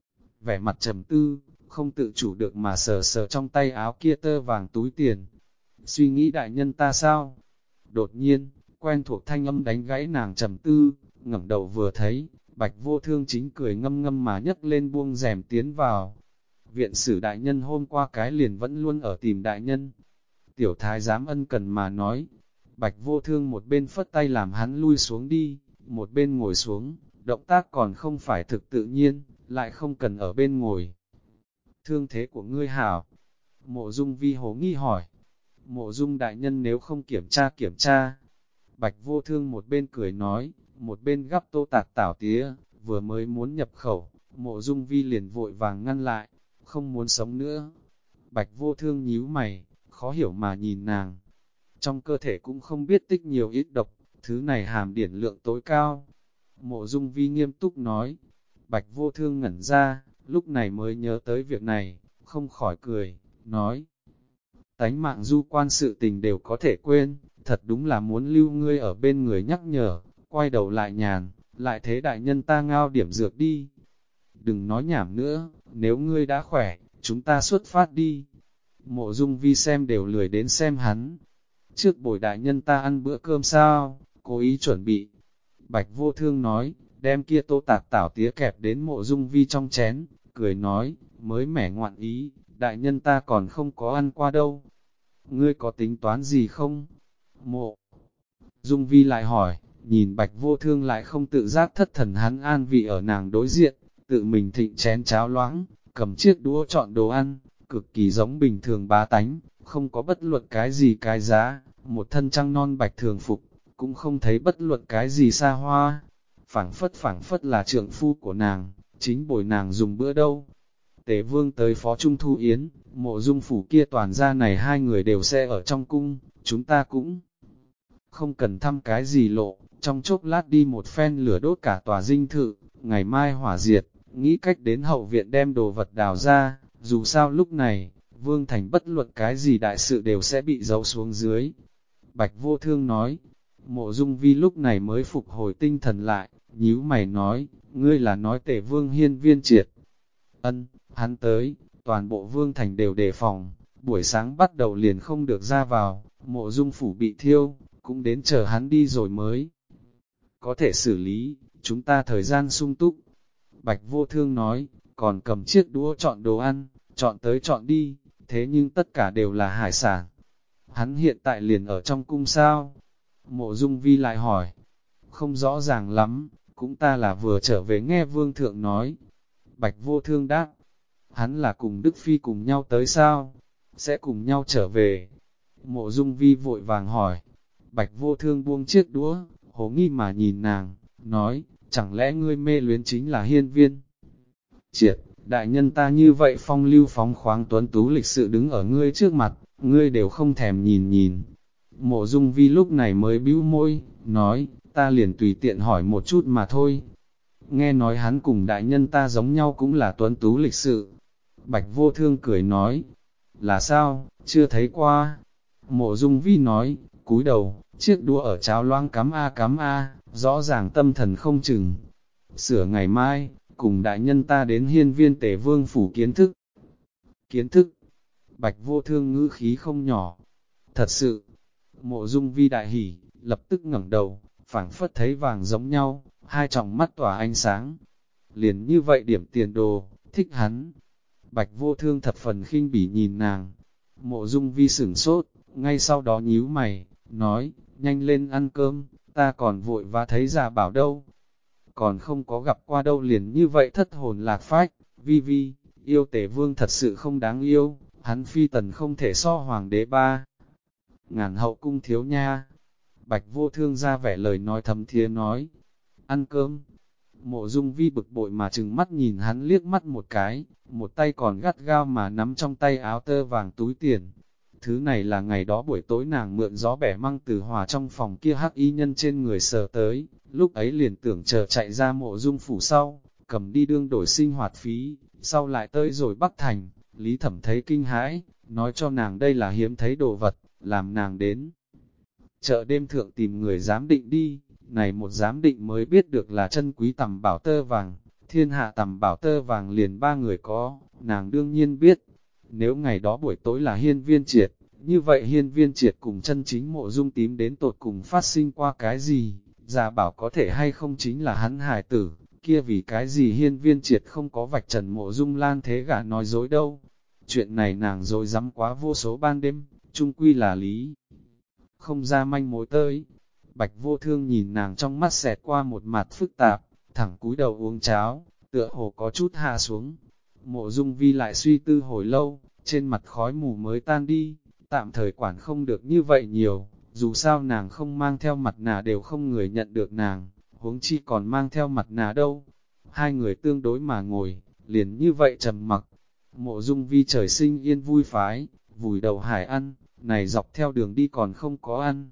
vẻ mặt trầm tư, không tự chủ được mà sờ sờ trong tay áo kia tơ vàng túi tiền. Suy nghĩ đại nhân ta sao? Đột nhiên, quen thuộc thanh âm đánh gãy nàng trầm tư, ngẩng đầu vừa thấy, Bạch Vô Thương chính cười ngâm ngâm mà nhấc lên buông rèm tiến vào. Viện sử đại nhân hôm qua cái liền vẫn luôn ở tìm đại nhân. Tiểu thái giám ân cần mà nói, Bạch Vô Thương một bên phất tay làm hắn lui xuống đi, một bên ngồi xuống, động tác còn không phải thực tự nhiên, lại không cần ở bên ngồi. Thương thế của ngươi hảo. Mộ Dung Vi hồ nghi hỏi. Mộ Dung đại nhân nếu không kiểm tra. Bạch Vô Thương một bên cười nói, một bên gắp tô tạc tảo tía, vừa mới muốn nhập khẩu, Mộ Dung Vi liền vội vàng ngăn lại, không muốn sống nữa. Bạch Vô Thương nhíu mày, khó hiểu mà nhìn nàng. Trong cơ thể cũng không biết tích nhiều ít độc, thứ này hàm điển lượng tối cao. Mộ Dung Vi nghiêm túc nói. Bạch Vô Thương ngẩn ra, lúc này mới nhớ tới việc này, không khỏi cười, nói. Tánh mạng du quan sự tình đều có thể quên, thật đúng là muốn lưu ngươi ở bên người nhắc nhở, quay đầu lại nhàn, lại thế đại nhân ta ngao điểm dược đi. Đừng nói nhảm nữa, nếu ngươi đã khỏe, chúng ta xuất phát đi. Mộ Dung Vi xem đều lười đến xem hắn. Trước bồi đại nhân ta ăn bữa cơm sao, cố ý chuẩn bị. Bạch Vô Thương nói, đem kia tô tạc tảo tía kẹp đến Mộ Dung Vi trong chén, cười nói, mới mẻ ngoạn ý, đại nhân ta còn không có ăn qua đâu. Ngươi có tính toán gì không? Mộ Dung Vi lại hỏi, nhìn Bạch Vô Thương lại không tự giác thất thần hắn an vị ở nàng đối diện, tự mình thịnh chén cháo loãng, cầm chiếc đũa chọn đồ ăn, cực kỳ giống bình thường bá tánh, không có bất luận cái gì cái giá, một thân trăng non bạch thường phục, cũng không thấy bất luận cái gì xa hoa. Phảng phất là trượng phu của nàng, chính bồi nàng dùng bữa đâu. Tề Vương tới Phó Trung Thu Yến, Mộ Dung phủ kia toàn gia này hai người đều sẽ ở trong cung, chúng ta cũng Không cần thăm cái gì lộ, trong chốc lát đi một phen lửa đốt cả tòa dinh thự, ngày mai hỏa diệt, nghĩ cách đến hậu viện đem đồ vật đào ra, dù sao lúc này, Vương Thành bất luận cái gì đại sự đều sẽ bị giấu xuống dưới. Bạch Vô Thương nói, Mộ Dung Vi lúc này mới phục hồi tinh thần lại, nhíu mày nói, ngươi là nói Tề Vương Hiên Viên Triệt. Ân, hắn tới, toàn bộ Vương Thành đều đề phòng, buổi sáng bắt đầu liền không được ra vào, Mộ Dung phủ bị thiêu, cũng đến chờ hắn đi rồi mới có thể xử lý, chúng ta thời gian sung túc. Bạch Vô Thương nói, còn cầm chiếc đũa chọn đồ ăn, chọn tới chọn đi, thế nhưng tất cả đều là hải sản. Hắn hiện tại liền ở trong cung sao? Mộ Dung Vi lại hỏi, không rõ ràng lắm, cũng ta là vừa trở về nghe Vương Thượng nói. Bạch Vô Thương đáp, hắn là cùng Đức Phi cùng nhau tới sao? Sẽ cùng nhau trở về. Mộ Dung Vi vội vàng hỏi, Bạch Vô Thương buông chiếc đũa, hồ nghi mà nhìn nàng, nói, chẳng lẽ ngươi mê luyến chính là Hiên Viên Triệt, đại nhân ta như vậy phong lưu phóng khoáng tuấn tú lịch sự đứng ở ngươi trước mặt, ngươi đều không thèm nhìn nhìn. Mộ Dung Vi lúc này mới bĩu môi, nói, ta liền tùy tiện hỏi một chút mà thôi. Nghe nói hắn cùng đại nhân ta giống nhau cũng là tuấn tú lịch sự. Bạch Vô Thương cười nói, là sao, chưa thấy qua. Mộ Dung Vi nói, cúi đầu, chiếc đũa ở cháo loãng cắm a, rõ ràng tâm thần không chừng. Sửa ngày mai, cùng đại nhân ta đến Hiên Viên Tề Vương phủ kiến thức. Kiến thức, Bạch Vô Thương ngữ khí không nhỏ. Thật sự, Mộ Dung Vi đại hỉ, lập tức ngẩng đầu, phảng phất thấy vàng giống nhau, hai tròng mắt tỏa ánh sáng. Liền như vậy điểm tiền đồ, thích hắn. Bạch Vô Thương thập phần khinh bỉ nhìn nàng. Mộ Dung Vi sửng sốt, ngay sau đó nhíu mày, nói, nhanh lên ăn cơm, ta còn vội và thấy già bảo đâu. Còn không có gặp qua đâu liền như vậy thất hồn lạc phách, Vi Vi, yêu Tề Vương thật sự không đáng yêu, hắn phi tần không thể so hoàng đế ba. Ngàn hậu cung thiếu nha. Bạch Vô Thương ra vẻ lời nói thầm thía nói, ăn cơm. Mộ Dung Vi bực bội mà trừng mắt nhìn hắn liếc mắt một cái, một tay còn gắt gao mà nắm trong tay áo tơ vàng túi tiền. Thứ này là ngày đó buổi tối nàng mượn gió bẻ măng từ hòa trong phòng kia hắc y nhân trên người sờ tới, lúc ấy liền tưởng chờ chạy ra Mộ Dung phủ sau, cầm đi đương đổi sinh hoạt phí, sau lại tới rồi Bắc Thành, Lý Thẩm thấy kinh hãi, nói cho nàng đây là hiếm thấy đồ vật, làm nàng đến chợ đêm thượng tìm người giám định đi, này một giám định mới biết được là chân quý tầm bảo tơ vàng, thiên hạ tầm bảo tơ vàng liền ba người có, nàng đương nhiên biết. Nếu ngày đó buổi tối là Hiên Viên Triệt, như vậy Hiên Viên Triệt cùng chân chính Mộ Dung tím đến tột cùng phát sinh qua cái gì, già bảo có thể hay không chính là hắn hài tử, kia vì cái gì Hiên Viên Triệt không có vạch trần Mộ Dung Lan thế gả nói dối đâu. Chuyện này nàng dối rắm quá vô số ban đêm, chung quy là lý. Không ra manh mối tới. Bạch Vô Thương nhìn nàng trong mắt xẹt qua một mặt phức tạp, thẳng cúi đầu uống cháo, tựa hồ có chút hạ xuống. Mộ Dung Vi lại suy tư hồi lâu, trên mặt khói mù mới tan đi, tạm thời quản không được như vậy nhiều, dù sao nàng không mang theo mặt nạ đều không người nhận được nàng, huống chi còn mang theo mặt nạ đâu. Hai người tương đối mà ngồi, liền như vậy trầm mặc. Mộ Dung Vi trời sinh yên vui phái, vùi đầu hải ăn, này dọc theo đường đi còn không có ăn.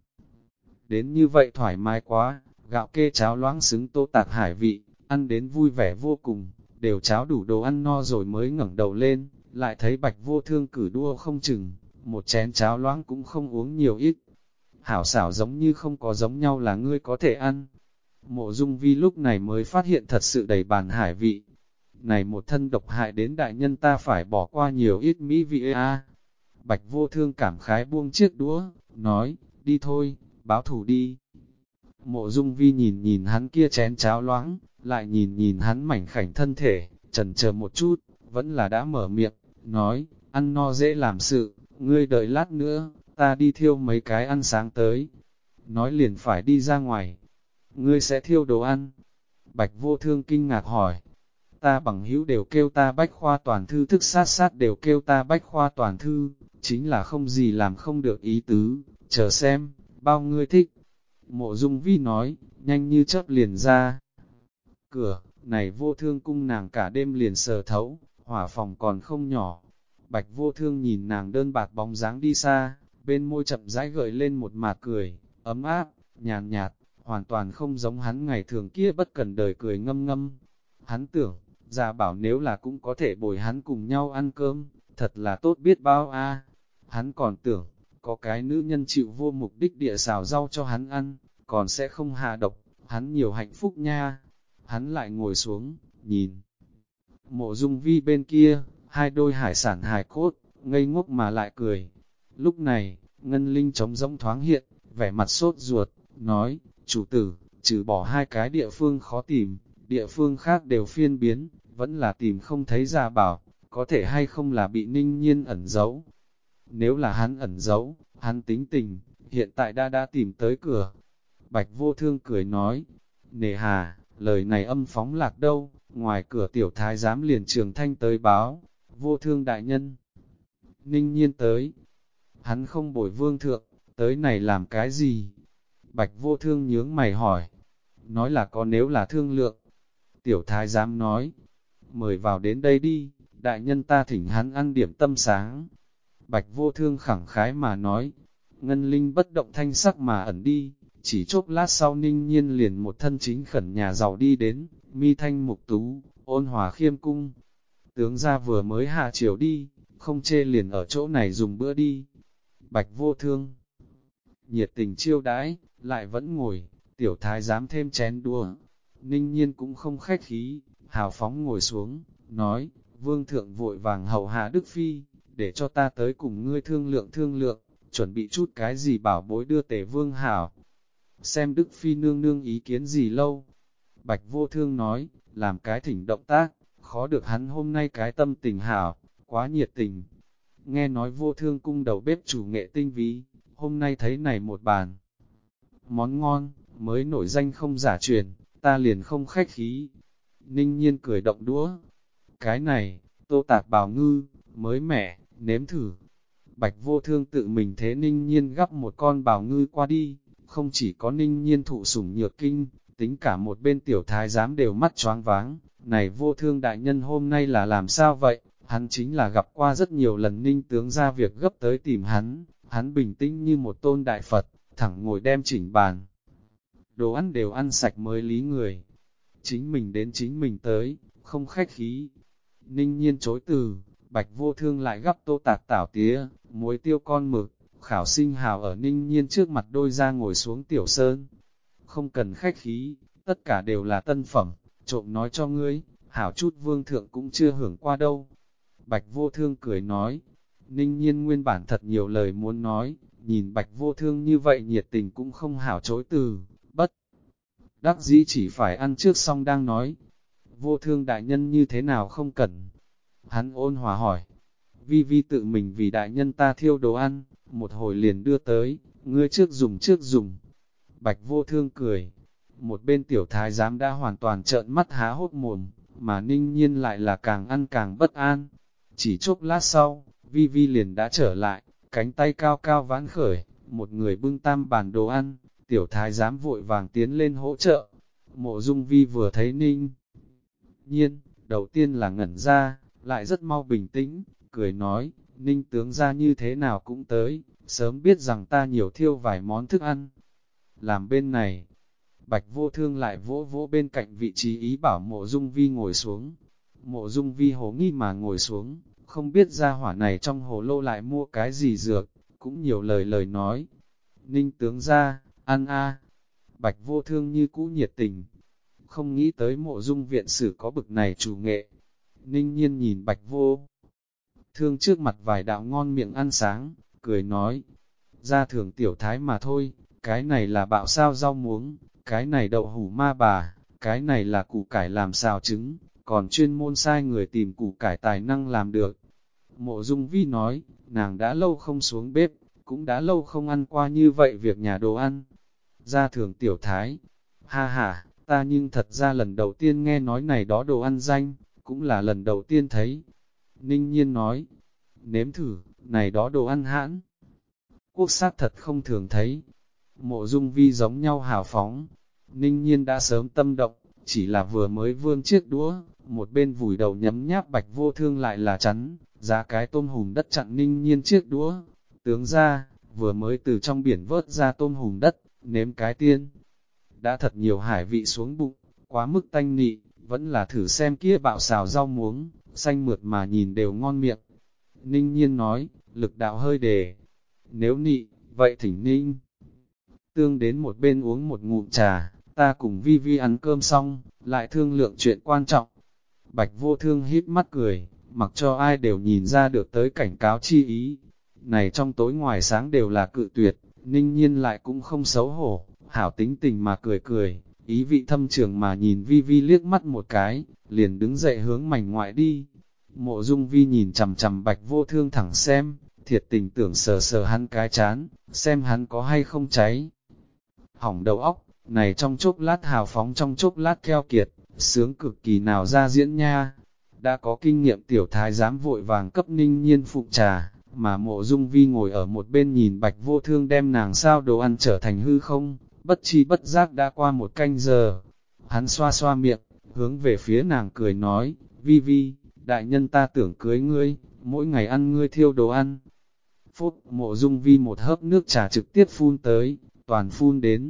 Đến như vậy thoải mái quá, gạo kê cháo loãng xứng tô tạc hải vị, ăn đến vui vẻ vô cùng, đều cháo đủ đồ ăn no rồi mới ngẩng đầu lên, lại thấy Bạch Vô Thương cử đua không chừng, một chén cháo loãng cũng không uống nhiều ít. Hảo xảo giống như không có giống nhau là ngươi có thể ăn. Mộ Dung Vi lúc này mới phát hiện thật sự đầy bàn hải vị. Này một thân độc hại đến đại nhân ta phải bỏ qua nhiều ít mỹ vị a. Bạch Vô Thương cảm khái buông chiếc đũa, nói, đi thôi, báo thù đi. Mộ Dung Vi nhìn nhìn hắn kia chén cháo loãng, lại nhìn nhìn hắn mảnh khảnh thân thể, chần chờ một chút, vẫn là đã mở miệng, nói, ăn no dễ làm sự, ngươi đợi lát nữa, ta đi thiêu mấy cái ăn sáng tới. Nói liền phải đi ra ngoài. Ngươi sẽ thiêu đồ ăn? Bạch Vô Thương kinh ngạc hỏi. Ta bằng hữu đều kêu ta bách khoa toàn thư, thức sát sát đều kêu ta bách khoa toàn thư, chính là không gì làm không được ý tứ, chờ xem, bao ngươi thích. Mộ Dung Vi nói, nhanh như chớp liền ra. Cửa, này Vô Thương cung nàng cả đêm liền sờ thấu, hỏa phòng còn không nhỏ. Bạch Vô Thương nhìn nàng đơn bạc bóng dáng đi xa, bên môi chậm rãi gợi lên một mạt cười, ấm áp, nhàn nhạt, hoàn toàn không giống hắn ngày thường kia bất cần đời cười ngâm ngâm. Hắn tưởng, Gia Bảo nếu là cũng có thể bồi hắn cùng nhau ăn cơm, thật là tốt biết bao a. Hắn còn tưởng, có cái nữ nhân chịu vô mục đích địa xào rau cho hắn ăn, còn sẽ không hạ độc, hắn nhiều hạnh phúc nha. Hắn lại ngồi xuống, nhìn. Mộ Dung Vi bên kia, hai đôi hải sản hài cốt, ngây ngốc mà lại cười. Lúc này, Ngân Linh trống rỗng thoáng hiện, vẻ mặt sốt ruột, nói, chủ tử, trừ bỏ hai cái địa phương khó tìm, địa phương khác đều phiên biến, vẫn là tìm không thấy Gia Bảo, có thể hay không là bị Ninh Nhiên ẩn giấu. Nếu là hắn ẩn giấu, hắn tính tình, hiện tại đã tìm tới cửa. Bạch Vô Thương cười nói, nề hà, lời này âm phóng lạc đâu, ngoài cửa tiểu thái giám liền Trường Thanh tới báo, Vô Thương đại nhân. Ninh Nhiên tới, hắn không bồi vương thượng, tới này làm cái gì? Bạch Vô Thương nhướng mày hỏi, nói là có nếu là thương lượng. Tiểu thái giám nói, mời vào đến đây đi, đại nhân ta thỉnh hắn ăn điểm tâm sáng. Bạch Vô Thương khẳng khái mà nói, Ngân Linh bất động thanh sắc mà ẩn đi, chỉ chốc lát sau Ninh Nhiên liền một thân chính khẩn nhà giàu đi đến, mi thanh mục tú, ôn hòa khiêm cung. Tướng gia vừa mới hạ chiều đi, không chê liền ở chỗ này dùng bữa đi. Bạch Vô Thương nhiệt tình chiêu đãi, lại vẫn ngồi, tiểu thái dám thêm chén đua. Ninh Nhiên cũng không khách khí, hào phóng ngồi xuống, nói, vương thượng vội vàng hầu hạ Đức Phi, để cho ta tới cùng ngươi thương lượng, chuẩn bị chút cái gì bảo bối đưa Tề vương hảo. Xem Đức Phi nương nương ý kiến gì lâu. Bạch Vô Thương nói, làm cái thỉnh động tác, khó được hắn hôm nay cái tâm tình hảo, quá nhiệt tình. Nghe nói Vô Thương cung đầu bếp chủ nghệ tinh ví, hôm nay thấy này một bàn. Món ngon, mới nổi danh không giả truyền, ta liền không khách khí. Ninh Nhiên cười động đũa. Cái này, Tô Tạc bào ngư, mới mẻ, nếm thử. Bạch Vô Thương tự mình thế Ninh Nhiên gắp một con bào ngư qua đi, không chỉ có Ninh Nhiên thụ sủng nhược kinh, tính cả một bên tiểu thái giám đều mắt choáng váng. Này Vô Thương đại nhân hôm nay là làm sao vậy? Hắn chính là gặp qua rất nhiều lần Ninh tướng ra việc gấp tới tìm hắn bình tĩnh như một tôn đại Phật, thẳng ngồi đem chỉnh bàn. Đồ ăn đều ăn sạch mới lý người. Chính mình đến chính mình tới, không khách khí. Ninh Nhiên chối từ, Bạch Vô Thương lại gắp Tô Tạc tảo tía, muối tiêu con mực, Khảo Sinh Hào ở Ninh Nhiên trước mặt đôi ra ngồi xuống tiểu sơn. Không cần khách khí, tất cả đều là tân phẩm, trộm nói cho ngươi, hảo chút vương thượng cũng chưa hưởng qua đâu. Bạch Vô Thương cười nói, Ninh Nhiên nguyên bản thật nhiều lời muốn nói, nhìn Bạch Vô Thương như vậy nhiệt tình cũng không hảo chối từ, bất. Đắc dĩ chỉ phải ăn trước xong đang nói, Vô Thương đại nhân như thế nào không cần. Hắn ôn hòa hỏi, Vi Vi tự mình vì đại nhân ta thiêu đồ ăn, một hồi liền đưa tới, ngươi trước dùng. Bạch Vô Thương cười, một bên tiểu thái giám đã hoàn toàn trợn mắt há hốt mồm, mà Ninh Nhiên lại là càng ăn càng bất an. Chỉ chốc lát sau, Vi Vi liền đã trở lại, cánh tay cao cao vãn khởi, một người bưng tam bàn đồ ăn, tiểu thái giám vội vàng tiến lên hỗ trợ. Mộ Dung Vi vừa thấy Ninh Nhiên, đầu tiên là ngẩn ra, lại rất mau bình tĩnh, cười nói, Ninh tướng ra như thế nào cũng tới, sớm biết rằng ta nhiều thiêu vài món thức ăn. Làm bên này, Bạch Vô Thương lại vỗ vỗ bên cạnh vị trí ý bảo Mộ Dung Vi ngồi xuống. Mộ Dung Vi hồ nghi mà ngồi xuống, không biết ra hỏa này trong hồ lô lại mua cái gì dược, cũng nhiều lời nói. Ninh tướng ra, ăn a. Bạch Vô Thương như cũ nhiệt tình, không nghĩ tới Mộ Dung viện sử có bực này chủ nghệ. Ninh Nhiên nhìn Bạch Vô Thương trước mặt vài đạo ngon miệng ăn sáng, cười nói, ra thường tiểu thái mà thôi, cái này là bạo sao rau muống, cái này đậu hủ ma bà, cái này là củ cải làm xào trứng, còn chuyên môn sai người tìm củ cải tài năng làm được. Mộ Dung Vi nói, nàng đã lâu không xuống bếp, cũng đã lâu không ăn qua như vậy việc nhà đồ ăn. Ra thường tiểu thái, ha ha, ta nhưng thật ra lần đầu tiên nghe nói này đó đồ ăn danh, cũng là lần đầu tiên thấy. Ninh Nhiên nói, nếm thử, này đó đồ ăn hãn. Quốc sắc thật không thường thấy. Mộ Dung Vi giống nhau hào phóng. Ninh Nhiên đã sớm tâm động, chỉ là vừa mới vươn chiếc đũa, một bên vùi đầu nhấm nháp Bạch Vô Thương lại là chắn, giá cái tôm hùm đất chặn Ninh Nhiên chiếc đũa. Tướng ra, vừa mới từ trong biển vớt ra tôm hùm đất, nếm cái tiên. Đã thật nhiều hải vị xuống bụng, quá mức tanh nị, vẫn là thử xem kia bạo xào rau muống, xanh mượt mà nhìn đều ngon miệng. Ninh Nhiên nói, lực đạo hơi đề. Nếu nị, vậy thỉnh Ninh Tương đến một bên uống một ngụm trà, ta cùng Vi Vi ăn cơm xong, lại thương lượng chuyện quan trọng. Bạch Vô Thương híp mắt cười, mặc cho ai đều nhìn ra được tới cảnh cáo chi ý. Này trong tối ngoài sáng đều là cự tuyệt, Ninh Nhiên lại cũng không xấu hổ, hảo tính tình mà cười cười, ý vị thâm trường mà nhìn Vi Vi liếc mắt một cái, liền đứng dậy hướng mảnh ngoại đi. Mộ Dung Vi nhìn chằm chằm Bạch Vô Thương thẳng xem, thiệt tình tưởng sờ sờ hắn cái chán, xem hắn có hay không cháy. Hỏng đầu óc, này trong chốc lát hào phóng trong chốc lát keo kiệt, sướng cực kỳ nào ra diễn nha. Đã có kinh nghiệm tiểu thái giám vội vàng cấp Ninh Nhiên phụ trà, mà Mộ Dung Vi ngồi ở một bên nhìn Bạch Vô Thương đem nàng sao đồ ăn trở thành hư không, bất chi bất giác đã qua một canh giờ. Hắn xoa xoa miệng, hướng về phía nàng cười nói, Vi Vi, đại nhân ta tưởng cưới ngươi, mỗi ngày ăn ngươi thiêu đồ ăn. Phút, Mộ Dung Vi một hớp nước trà trực tiếp phun tới, toàn phun đến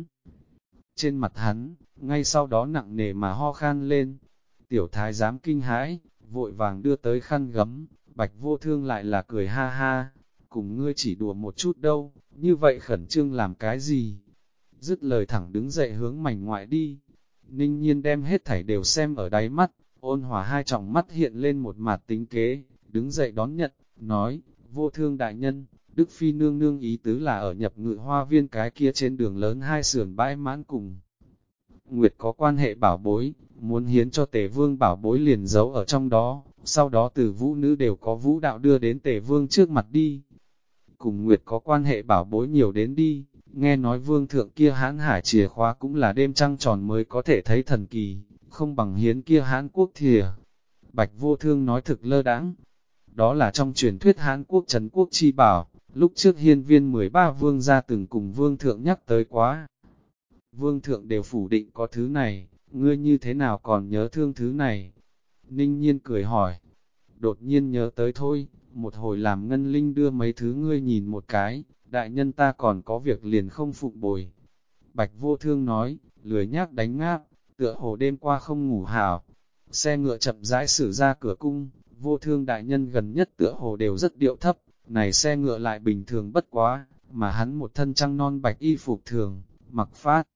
trên mặt hắn, ngay sau đó nặng nề mà ho khan lên. Tiểu thái giám kinh hãi, vội vàng đưa tới khăn gấm, Bạch Vô Thương lại là cười ha ha, cùng ngươi chỉ đùa một chút đâu, như vậy khẩn trương làm cái gì? Dứt lời thẳng đứng dậy hướng mảnh ngoại đi. Ninh Nhiên đem hết thảy đều xem ở đáy mắt, ôn hòa hai tròng mắt hiện lên một mặt tính kế, đứng dậy đón nhận, nói, Vô Thương đại nhân, Đức Phi nương nương ý tứ là ở nhập Ngự Hoa Viên cái kia trên đường lớn hai sườn bãi mãn cùng. Nguyệt có quan hệ bảo bối, muốn hiến cho Tề Vương bảo bối liền giấu ở trong đó, sau đó từ vũ nữ đều có vũ đạo đưa đến Tề Vương trước mặt đi. Cùng Nguyệt có quan hệ bảo bối nhiều đến đi, nghe nói Vương thượng kia hãn hải chìa khóa cũng là đêm trăng tròn mới có thể thấy thần kỳ, không bằng hiến kia Hán Quốc thìa. Bạch Vô Thương nói thực lơ đãng, đó là trong truyền thuyết Hán Quốc trấn quốc chi bảo, lúc trước hiên viên 13 vương gia từng cùng Vương thượng nhắc tới quá. Vương thượng đều phủ định có thứ này, ngươi như thế nào còn nhớ thương thứ này? Ninh Nhiên cười hỏi, đột nhiên nhớ tới thôi, một hồi làm Ngân Linh đưa mấy thứ ngươi nhìn một cái, đại nhân ta còn có việc liền không phụng bồi. Bạch Vô Thương nói, lười nhác đánh ngáp, tựa hồ đêm qua không ngủ hảo. Xe ngựa chậm rãi xử ra cửa cung, Vô Thương đại nhân gần nhất tựa hồ đều rất điệu thấp, này xe ngựa lại bình thường bất quá, mà hắn một thân trăng non bạch y phục thường, mặc phát.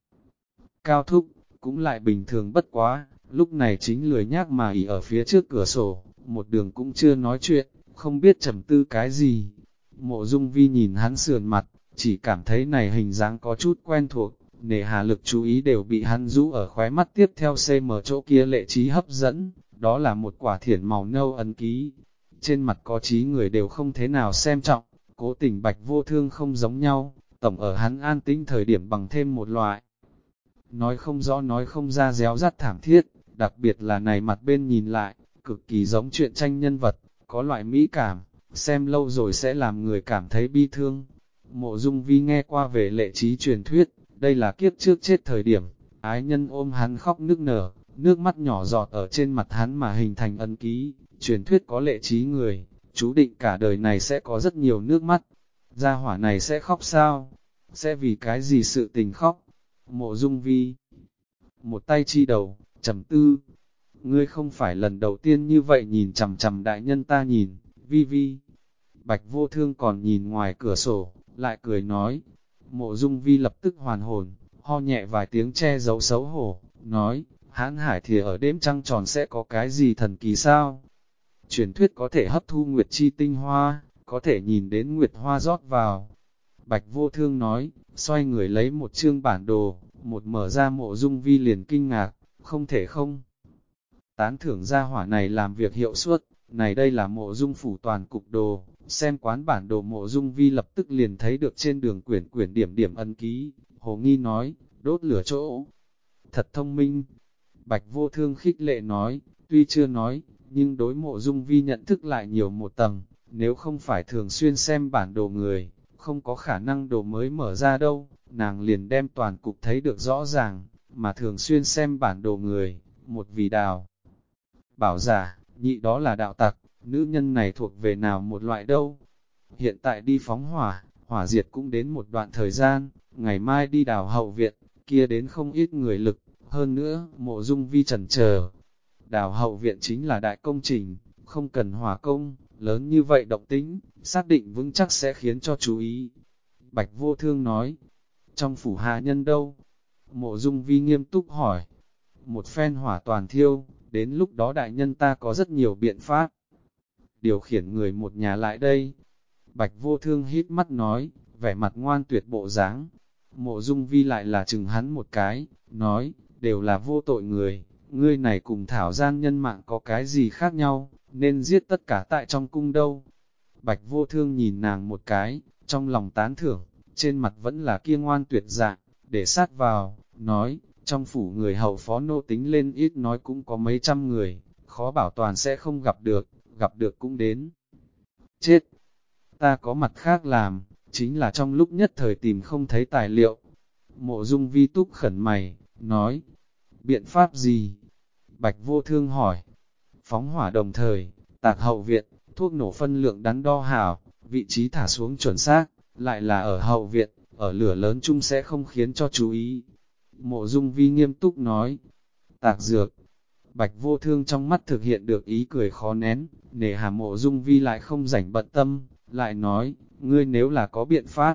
Cao thúc, cũng lại bình thường bất quá, lúc này chính lười nhác mà ỉ ở phía trước cửa sổ, một đường cũng chưa nói chuyện, không biết trầm tư cái gì. Mộ Dung Vi nhìn hắn sườn mặt, chỉ cảm thấy này hình dáng có chút quen thuộc, nể hà lực chú ý đều bị hắn rũ ở khóe mắt tiếp theo CM chỗ kia lệ trí hấp dẫn, đó là một quả thiển màu nâu ấn ký. Trên mặt có trí người đều không thế nào xem trọng, cố tình Bạch Vô Thương không giống nhau, tổng ở hắn an tĩnh thời điểm bằng thêm một loại. Nói không rõ nói không ra réo rắt thảm thiết, đặc biệt là này mặt bên nhìn lại, cực kỳ giống truyện tranh nhân vật, có loại mỹ cảm, xem lâu rồi sẽ làm người cảm thấy bi thương. Mộ Dung Vi nghe qua về lệ trí truyền thuyết, đây là kiếp trước chết thời điểm, ái nhân ôm hắn khóc nức nở, nước mắt nhỏ giọt ở trên mặt hắn mà hình thành ấn ký, truyền thuyết có lệ trí người, chú định cả đời này sẽ có rất nhiều nước mắt. Gia hỏa này sẽ khóc sao? Sẽ vì cái gì sự tình khóc? Mộ Dung Vi một tay chi đầu, trầm tư. Ngươi không phải lần đầu tiên như vậy nhìn chằm chằm đại nhân ta nhìn, Vi Vi. Bạch Vô Thương còn nhìn ngoài cửa sổ, lại cười nói. Mộ Dung Vi lập tức hoàn hồn, ho nhẹ vài tiếng che giấu xấu hổ, nói, hãn hải thìa ở đêm trăng tròn sẽ có cái gì thần kỳ sao? Truyền thuyết có thể hấp thu nguyệt chi tinh hoa, có thể nhìn đến nguyệt hoa rót vào. Bạch Vô Thương nói, xoay người lấy một chương bản đồ, một mở ra. Mộ Dung Vi liền kinh ngạc, không thể không tán thưởng gia hỏa này làm việc hiệu suất, này đây là Mộ Dung phủ toàn cục đồ, xem quán bản đồ. Mộ Dung Vi lập tức liền thấy được trên đường quyển quyển điểm điểm ấn ký, Hồ Nghi nói, đốt lửa chỗ, thật thông minh. Bạch Vô Thương khích lệ nói, tuy chưa nói, nhưng đối Mộ Dung Vi nhận thức lại nhiều một tầng, nếu không phải thường xuyên xem bản đồ người, không có khả năng đồ mới mở ra đâu, nàng liền đem toàn cục thấy được rõ ràng, mà thường xuyên xem bản đồ người, một vì đào bảo giả, nhị đó là đạo tặc, nữ nhân này thuộc về nào một loại đâu. Hiện tại đi phóng hỏa, hỏa diệt cũng đến một đoạn thời gian, ngày mai đi đào hậu viện, kia đến không ít người lực, hơn nữa, Mộ Dung Vi chần chờ. Đào hậu viện chính là đại công trình, không cần hỏa công, lớn như vậy động tĩnh, xác định vững chắc sẽ khiến cho chú ý. Bạch Vô Thương nói, trong phủ hạ nhân đâu? Mộ Dung Vi nghiêm túc hỏi, một phen hỏa toàn thiêu, đến lúc đó đại nhân ta có rất nhiều biện pháp. Điều khiển người một nhà lại đây. Bạch Vô Thương hít mắt nói, vẻ mặt ngoan tuyệt bộ dáng. Mộ Dung Vi lại là chừng hắn một cái, nói, đều là vô tội người, ngươi này cùng thảo gian nhân mạng có cái gì khác nhau, nên giết tất cả tại trong cung đâu. Bạch Vô Thương nhìn nàng một cái, trong lòng tán thưởng, trên mặt vẫn là kia ngoan tuyệt dạng, để sát vào, nói, trong phủ người hậu phó nô tính lên ít nói cũng có mấy trăm người, khó bảo toàn sẽ không gặp được cũng đến. Chết! Ta có mặt khác làm, chính là trong lúc nhất thời tìm không thấy tài liệu. Mộ Dung Vi túc khẩn mày, nói, biện pháp gì? Bạch Vô Thương hỏi, phóng hỏa đồng thời, tạc hậu viện, thuốc nổ phân lượng đắn đo hảo, vị trí thả xuống chuẩn xác, lại là ở hậu viện, ở lửa lớn chung sẽ không khiến cho chú ý. Mộ Dung Vi nghiêm túc nói, tạc dược. Bạch Vô Thương trong mắt thực hiện được ý cười khó nén, nể hà Mộ Dung Vi lại không rảnh bận tâm, lại nói, ngươi nếu là có biện pháp,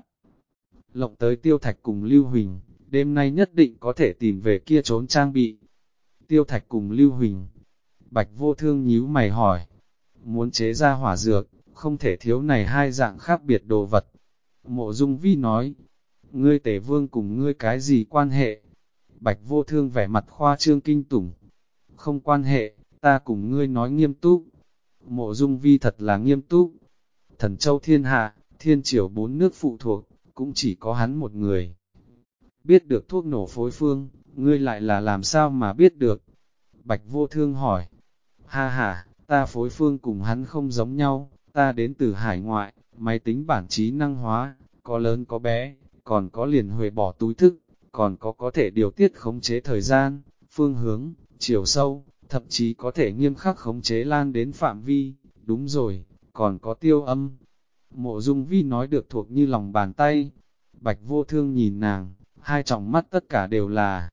lộng tới Tiêu Thạch cùng Lưu Huỳnh, đêm nay nhất định có thể tìm về kia trốn trang bị. Tiêu Thạch cùng Lưu Huỳnh, Bạch Vô Thương nhíu mày hỏi, muốn chế ra hỏa dược, không thể thiếu này hai dạng khác biệt đồ vật. Mộ Dung Vi nói, ngươi Tề Vương cùng ngươi cái gì quan hệ? Bạch Vô Thương vẻ mặt khoa trương kinh tủng, không quan hệ, ta cùng ngươi nói nghiêm túc. Mộ Dung Vi thật là nghiêm túc. Thần Châu thiên hạ, thiên triều 4 nước phụ thuộc, cũng chỉ có hắn một người. Biết được thuốc nổ phối phương, ngươi lại là làm sao mà biết được? Bạch Vô Thương hỏi. Ha ha, ta phối phương cùng hắn không giống nhau, ta đến từ hải ngoại, máy tính bản trí năng hóa, có lớn có bé, còn có liền huề bỏ túi thức, còn có thể điều tiết khống chế thời gian, phương hướng, chiều sâu, thậm chí có thể nghiêm khắc khống chế lan đến phạm vi, đúng rồi, còn có tiêu âm. Mộ Dung Vi nói được thuộc như lòng bàn tay. Bạch Vô Thương nhìn nàng, hai tròng mắt tất cả đều là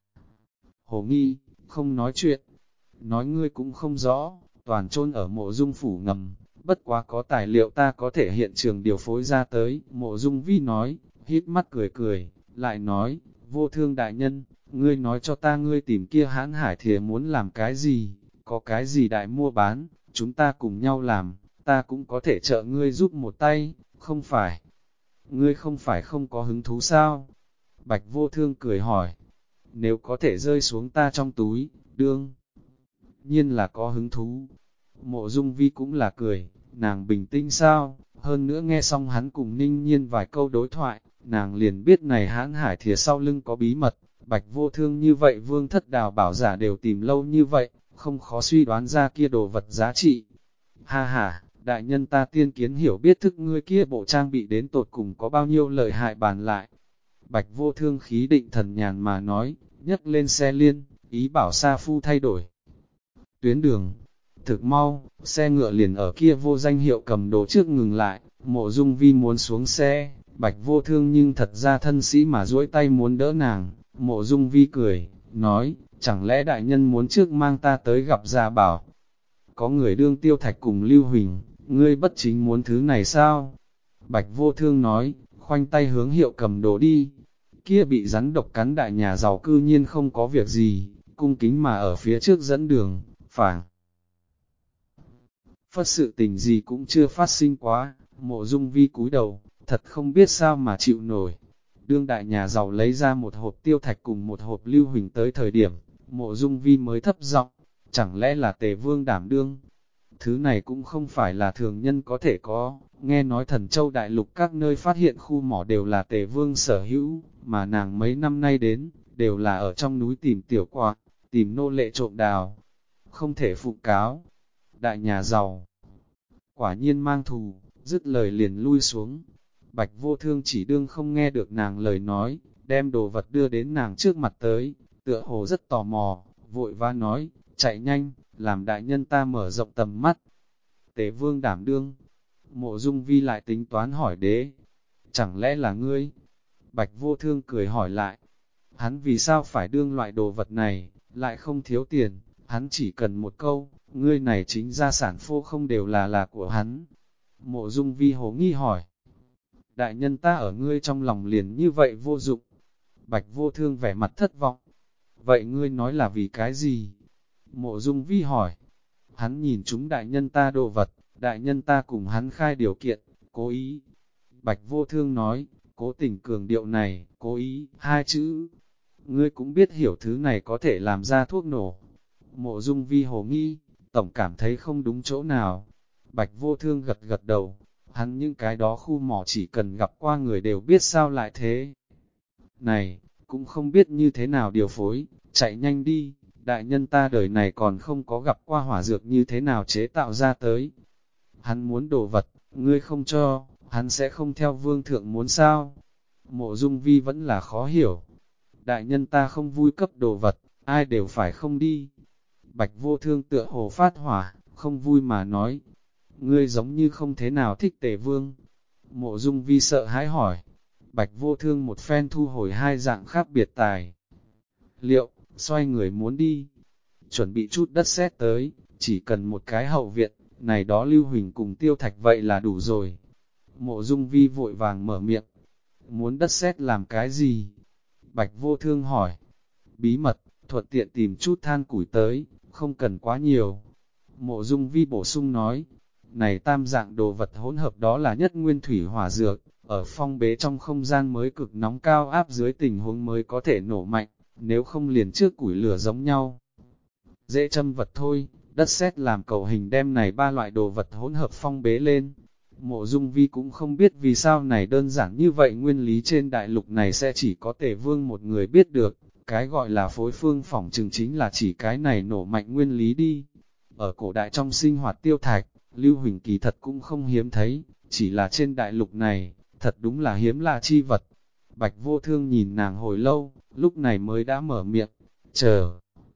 hồ nghi, không nói chuyện. Nói ngươi cũng không rõ, toàn chôn ở Mộ Dung phủ ngầm, bất quá có tài liệu ta có thể hiện trường điều phối ra tới. Mộ Dung Vi nói, hít mắt cười cười, lại nói, Vô Thương đại nhân, ngươi nói cho ta ngươi tìm kia hãn hải thìa muốn làm cái gì, có cái gì đại mua bán, chúng ta cùng nhau làm, ta cũng có thể trợ ngươi giúp một tay, không phải. Ngươi không phải không có hứng thú sao? Bạch Vô Thương cười hỏi, nếu có thể rơi xuống ta trong túi, đương nhiên là có hứng thú. Mộ Dung Vi cũng là cười, nàng bình tĩnh sao, hơn nữa nghe xong hắn cùng Ninh Nhiên vài câu đối thoại, nàng liền biết này hãn hải thìa sau lưng có bí mật. Bạch Vô Thương như vậy Vương Thất Đào bảo giả đều tìm lâu như vậy, không khó suy đoán ra kia đồ vật giá trị. Ha ha, đại nhân ta tiên kiến hiểu biết thức ngươi kia bộ trang bị đến tột cùng có bao nhiêu lợi hại bàn lại. Bạch Vô Thương khí định thần nhàn mà nói, nhấc lên xe liên, ý bảo Sa Phu thay đổi tuyến đường. Thực mau, xe ngựa liền ở kia vô danh hiệu cầm đồ trước ngừng lại, Mộ Dung Vi muốn xuống xe, Bạch Vô Thương nhưng thật ra thân sĩ mà duỗi tay muốn đỡ nàng. Mộ Dung Vi cười, nói, chẳng lẽ đại nhân muốn trước mang ta tới gặp Gia Bảo? Có người đương Tiêu Thạch cùng Lưu Huỳnh, ngươi bất chính muốn thứ này sao? Bạch Vô Thương nói, khoanh tay hướng hiệu cầm đồ đi. Kia bị rắn độc cắn đại nhà giàu cư nhiên không có việc gì, cung kính mà ở phía trước dẫn đường, phảng phất sự tình gì cũng chưa phát sinh quá. Mộ Dung Vi cúi đầu, thật không biết sao mà chịu nổi. Đương đại nhà giàu lấy ra một hộp Tiêu Thạch cùng một hộp Lưu Huỳnh tới thời điểm, Mộ Dung Vi mới thấp giọng, chẳng lẽ là Tề Vương đảm đương? Thứ này cũng không phải là thường nhân có thể có, nghe nói Thần Châu Đại Lục các nơi phát hiện khu mỏ đều là Tề Vương sở hữu, mà nàng mấy năm nay đến, đều là ở trong núi tìm tiểu quạ, tìm nô lệ trộm đào, không thể phụ cáo. Đại nhà giàu, quả nhiên mang thù, dứt lời liền lui xuống. Bạch Vô Thương chỉ đương không nghe được nàng lời nói, đem đồ vật đưa đến nàng trước mặt tới, tựa hồ rất tò mò, vội vã nói, chạy nhanh, làm đại nhân ta mở rộng tầm mắt. Tề Vương đảm đương, Mộ Dung Vi lại tính toán hỏi đế, chẳng lẽ là ngươi? Bạch Vô Thương cười hỏi lại, hắn vì sao phải đương loại đồ vật này, lại không thiếu tiền, hắn chỉ cần một câu, ngươi này chính gia sản phô không đều là của hắn. Mộ Dung Vi hồ nghi hỏi, đại nhân ta ở ngươi trong lòng liền như vậy vô dụng. Bạch Vô Thương vẻ mặt thất vọng, vậy ngươi nói là vì cái gì? Mộ Dung Vi hỏi, hắn nhìn chúng đại nhân ta đồ vật, đại nhân ta cùng hắn khai điều kiện, cố ý. Bạch Vô Thương nói, cố tình cường điệu này, cố ý, hai chữ. Ngươi cũng biết hiểu thứ này có thể làm ra thuốc nổ. Mộ Dung Vi hồ nghi, tổng cảm thấy không đúng chỗ nào. Bạch Vô Thương gật gật đầu, hắn những cái đó khu mỏ chỉ cần gặp qua người đều biết sao lại thế. Này, cũng không biết như thế nào điều phối, chạy nhanh đi, đại nhân ta đời này còn không có gặp qua hỏa dược như thế nào chế tạo ra tới. Hắn muốn đồ vật, ngươi không cho, hắn sẽ không theo vương thượng muốn sao. Mộ Dung Vi vẫn là khó hiểu. Đại nhân ta không vui cấp đồ vật, ai đều phải không đi. Bạch Vô Thương tựa hồ phát hỏa, không vui mà nói. Ngươi giống như không thế nào thích Tề Vương. Mộ Dung Vi sợ hãi hỏi. Bạch Vô Thương một phen thu hồi hai dạng khác biệt tài. Liệu, xoay người muốn đi. Chuẩn bị chút đất sét tới, chỉ cần một cái hậu viện, này đó Lưu Huỳnh cùng Tiêu Thạch vậy là đủ rồi. Mộ Dung Vi vội vàng mở miệng. Muốn đất sét làm cái gì? Bạch Vô Thương hỏi. Bí mật, thuận tiện tìm chút than củi tới, không cần quá nhiều. Mộ Dung Vi bổ sung nói. Này tam dạng đồ vật hỗn hợp đó là nhất nguyên thủy hỏa dược, ở phong bế trong không gian mới cực nóng cao áp dưới tình huống mới có thể nổ mạnh, nếu không liền trước củi lửa giống nhau. Dễ châm vật thôi, đất sét làm cầu hình đem này ba loại đồ vật hỗn hợp phong bế lên. Mộ Dung Vi cũng không biết vì sao này đơn giản như vậy, nguyên lý trên đại lục này sẽ chỉ có Tề Vương một người biết được, cái gọi là phối phương phỏng chừng chính là chỉ cái này nổ mạnh nguyên lý đi. Ở cổ đại trong sinh hoạt tiêu thạch, Lưu Huỳnh kỳ thật cũng không hiếm thấy, chỉ là trên đại lục này, thật đúng là hiếm lạ chi vật. Bạch Vô Thương nhìn nàng hồi lâu, lúc này mới đã mở miệng, chờ.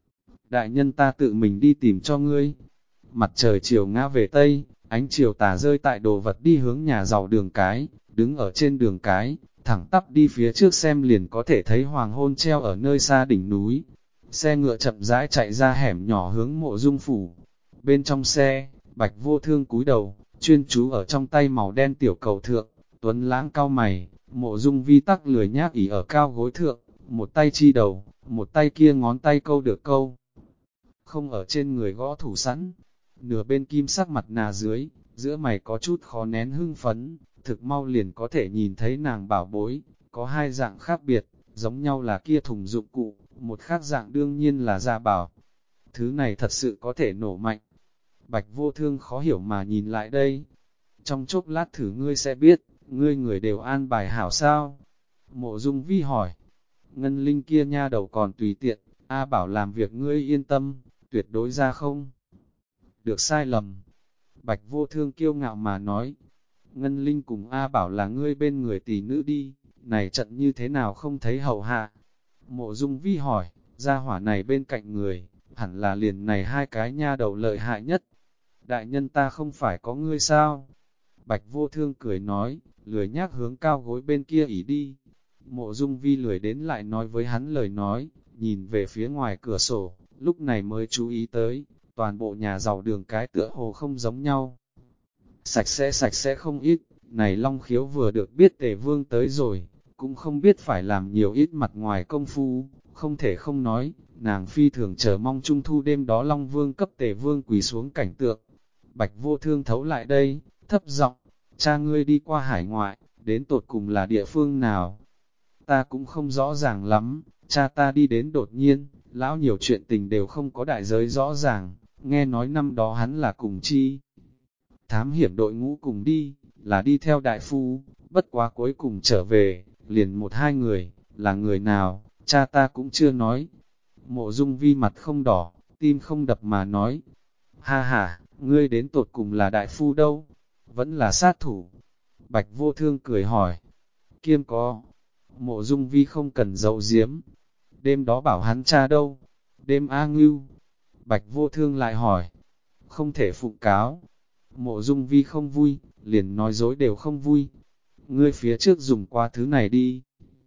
Đại nhân ta tự mình đi tìm cho ngươi. Mặt trời chiều ngã về Tây, ánh chiều tà rơi tại đồ vật đi hướng nhà giàu đường cái, đứng ở trên đường cái, thẳng tắp đi phía trước xem liền có thể thấy hoàng hôn treo ở nơi xa đỉnh núi. Xe ngựa chậm rãi chạy ra hẻm nhỏ hướng Mộ Dung phủ. Bên trong xe, Bạch Vô Thương cúi đầu, chuyên chú ở trong tay màu đen tiểu cầu thượng, tuấn lãng cao mày, Mộ Dung Vi tắc lười nhác ỉ ở cao gối thượng, một tay chi đầu, một tay kia ngón tay câu được câu. Không ở trên người gõ thủ sẵn, nửa bên kim sắc mặt nà dưới, giữa mày có chút khó nén hưng phấn, thực mau liền có thể nhìn thấy nàng bảo bối, có hai dạng khác biệt, giống nhau là kia thùng dụng cụ, một khác dạng đương nhiên là gia bảo. Thứ này thật sự có thể nổ mạnh. Bạch Vô Thương khó hiểu mà nhìn lại đây. Trong chốc lát thử ngươi sẽ biết, ngươi người đều an bài hảo sao? Mộ Dung Vi hỏi. Ngân Linh kia nha đầu còn tùy tiện, A bảo làm việc ngươi yên tâm, tuyệt đối ra không được sai lầm. Bạch Vô Thương kiêu ngạo mà nói. Ngân Linh cùng A bảo là ngươi bên người tỷ nữ đi, này trận như thế nào không thấy hậu hạ? Mộ Dung Vi hỏi, gia hỏa này bên cạnh người, hẳn là liền này hai cái nha đầu lợi hại nhất. Đại nhân ta không phải có ngươi sao? Bạch Vô Thương cười nói, lười nhác hướng cao gối bên kia ỉ đi. Mộ Dung Vi lười đến lại nói với hắn lời nói, nhìn về phía ngoài cửa sổ, lúc này mới chú ý tới, toàn bộ nhà giàu đường cái tựa hồ không giống nhau. Sạch sẽ không ít, này Long Khiếu vừa được biết Tề Vương tới rồi, cũng không biết phải làm nhiều ít mặt ngoài công phu, không thể không nói, nàng phi thường chờ mong trung thu đêm đó Long Vương cấp Tề Vương quỳ xuống cảnh tượng. Bạch Vô Thương thấu lại đây, thấp giọng, cha ngươi đi qua hải ngoại, đến tột cùng là địa phương nào? Ta cũng không rõ ràng lắm, cha ta đi đến đột nhiên, lão nhiều chuyện tình đều không có đại giới rõ ràng, nghe nói năm đó hắn là cùng chi. Thám hiểm đội ngũ cùng đi, là đi theo đại phu, bất quá cuối cùng trở về, liền một hai người, là người nào, cha ta cũng chưa nói. Mộ Dung Vi mặt không đỏ, tim không đập mà nói, ha ha, ngươi đến tột cùng là đại phu đâu, vẫn là sát thủ. Bạch Vô Thương cười hỏi, kiêm có, Mộ Dung Vi không cần giấu giếm, đêm đó bảo hắn cha đâu, đêm A Ngưu. Bạch Vô Thương lại hỏi, không thể phụng cáo. Mộ Dung Vi không vui, liền nói dối đều không vui. Ngươi phía trước dùng qua thứ này đi.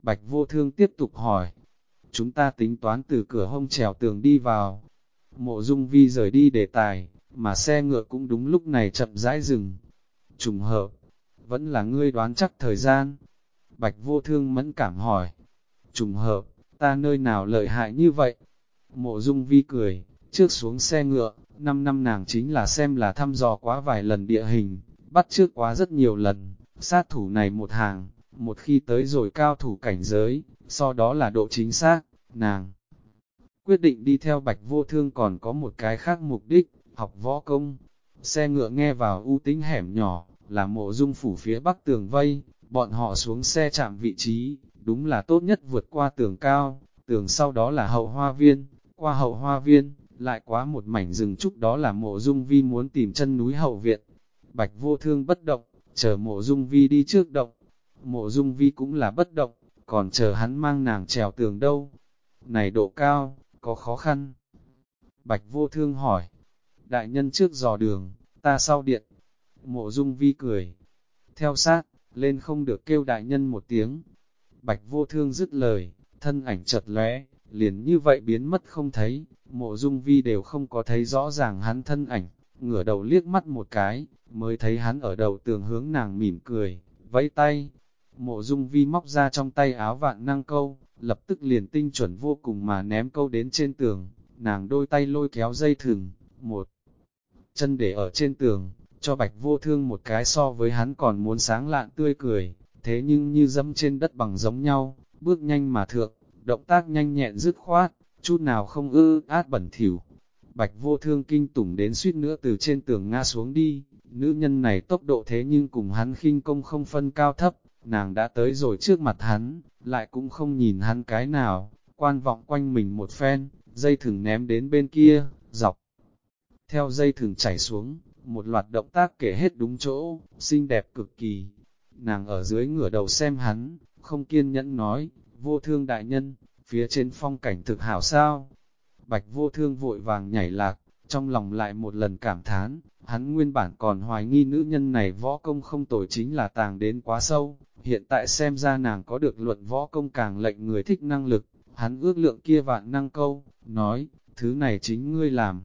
Bạch Vô Thương tiếp tục hỏi, chúng ta tính toán từ cửa hông trèo tường đi vào. Mộ Dung Vi rời đi đề tài, mà xe ngựa cũng đúng lúc này chậm rãi dừng. Trùng hợp, vẫn là ngươi đoán chắc thời gian. Bạch Vô Thương mẫn cảm hỏi, trùng hợp, ta nơi nào lợi hại như vậy? Mộ Dung Vi cười, trước xuống xe ngựa, 5 năm nàng chính là xem là thăm dò quá vài lần địa hình, bắt chước quá rất nhiều lần, sát thủ này một hàng, một khi tới rồi cao thủ cảnh giới, sau đó là độ chính xác, nàng quyết định đi theo Bạch Vô Thương còn có một cái khác mục đích, học võ công. Xe ngựa nghe vào u tĩnh hẻm nhỏ, là Mộ Dung phủ phía bắc tường vây, bọn họ xuống xe chạm vị trí, đúng là tốt nhất vượt qua tường cao, tường sau đó là hậu hoa viên, qua hậu hoa viên, lại quá một mảnh rừng trúc đó là Mộ Dung Vi muốn tìm chân núi hậu viện. Bạch Vô Thương bất động, chờ Mộ Dung Vi đi trước động. Mộ Dung Vi cũng là bất động, còn chờ hắn mang nàng trèo tường đâu. Này độ cao, có khó khăn. Bạch Vô Thương hỏi, đại nhân trước dò đường, ta sau điện. Mộ Dung Vi cười, theo sát, lên không được kêu đại nhân một tiếng. Bạch Vô Thương dứt lời, thân ảnh chợt lóe, liền như vậy biến mất không thấy. Mộ Dung Vi đều không có thấy rõ ràng hắn thân ảnh, ngửa đầu liếc mắt một cái, mới thấy hắn ở đầu tường hướng nàng mỉm cười, vẫy tay. Mộ Dung Vi móc ra trong tay áo vạn năng câu, lập tức liền tinh chuẩn vô cùng mà ném câu đến trên tường. Nàng đôi tay lôi kéo dây thừng, một chân để ở trên tường, cho Bạch Vô Thương một cái so với hắn còn muốn sáng lạn tươi cười, thế nhưng như dẫm trên đất bằng giống nhau, bước nhanh mà thượng, động tác nhanh nhẹn dứt khoát, chút nào không át bẩn thỉu. Bạch Vô Thương kinh tủng đến suýt nữa từ trên tường ngã xuống đi, nữ nhân này tốc độ thế nhưng cùng hắn khinh công không phân cao thấp, nàng đã tới rồi trước mặt hắn, lại cũng không nhìn hắn cái nào, quan vọng quanh mình một phen, dây thừng ném đến bên kia, dọc. Theo dây thừng chảy xuống, một loạt động tác kể hết đúng chỗ, xinh đẹp cực kỳ. Nàng ở dưới ngửa đầu xem hắn, không kiên nhẫn nói, Vô Thương đại nhân, phía trên phong cảnh thực hảo sao? Bạch Vô Thương vội vàng nhảy lạc, trong lòng lại một lần cảm thán, hắn nguyên bản còn hoài nghi nữ nhân này võ công không tồi chính là tàng đến quá sâu, hiện tại xem ra nàng có được luận võ công càng lệnh người thích năng lực, hắn ước lượng kia vạn năng câu, nói, thứ này chính ngươi làm.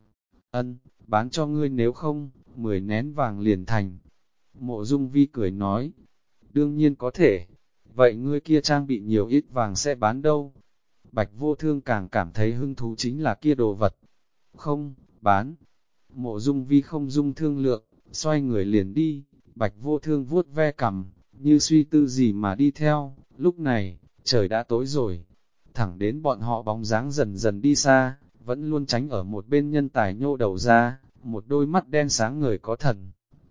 Ân, bán cho ngươi nếu không, 10 nén vàng liền thành. Mộ Dung Vi cười nói, đương nhiên có thể, vậy ngươi kia trang bị nhiều ít vàng sẽ bán đâu? Bạch Vô Thương càng cảm thấy hứng thú chính là kia đồ vật. Không, bán. Mộ Dung Vi không dung thương lượng, xoay người liền đi. Bạch Vô Thương vuốt ve cằm, như suy tư gì mà đi theo. Lúc này, trời đã tối rồi. Thẳng đến bọn họ bóng dáng dần dần đi xa, vẫn luôn tránh ở một bên nhân tài nhô đầu ra, một đôi mắt đen sáng ngời có thần.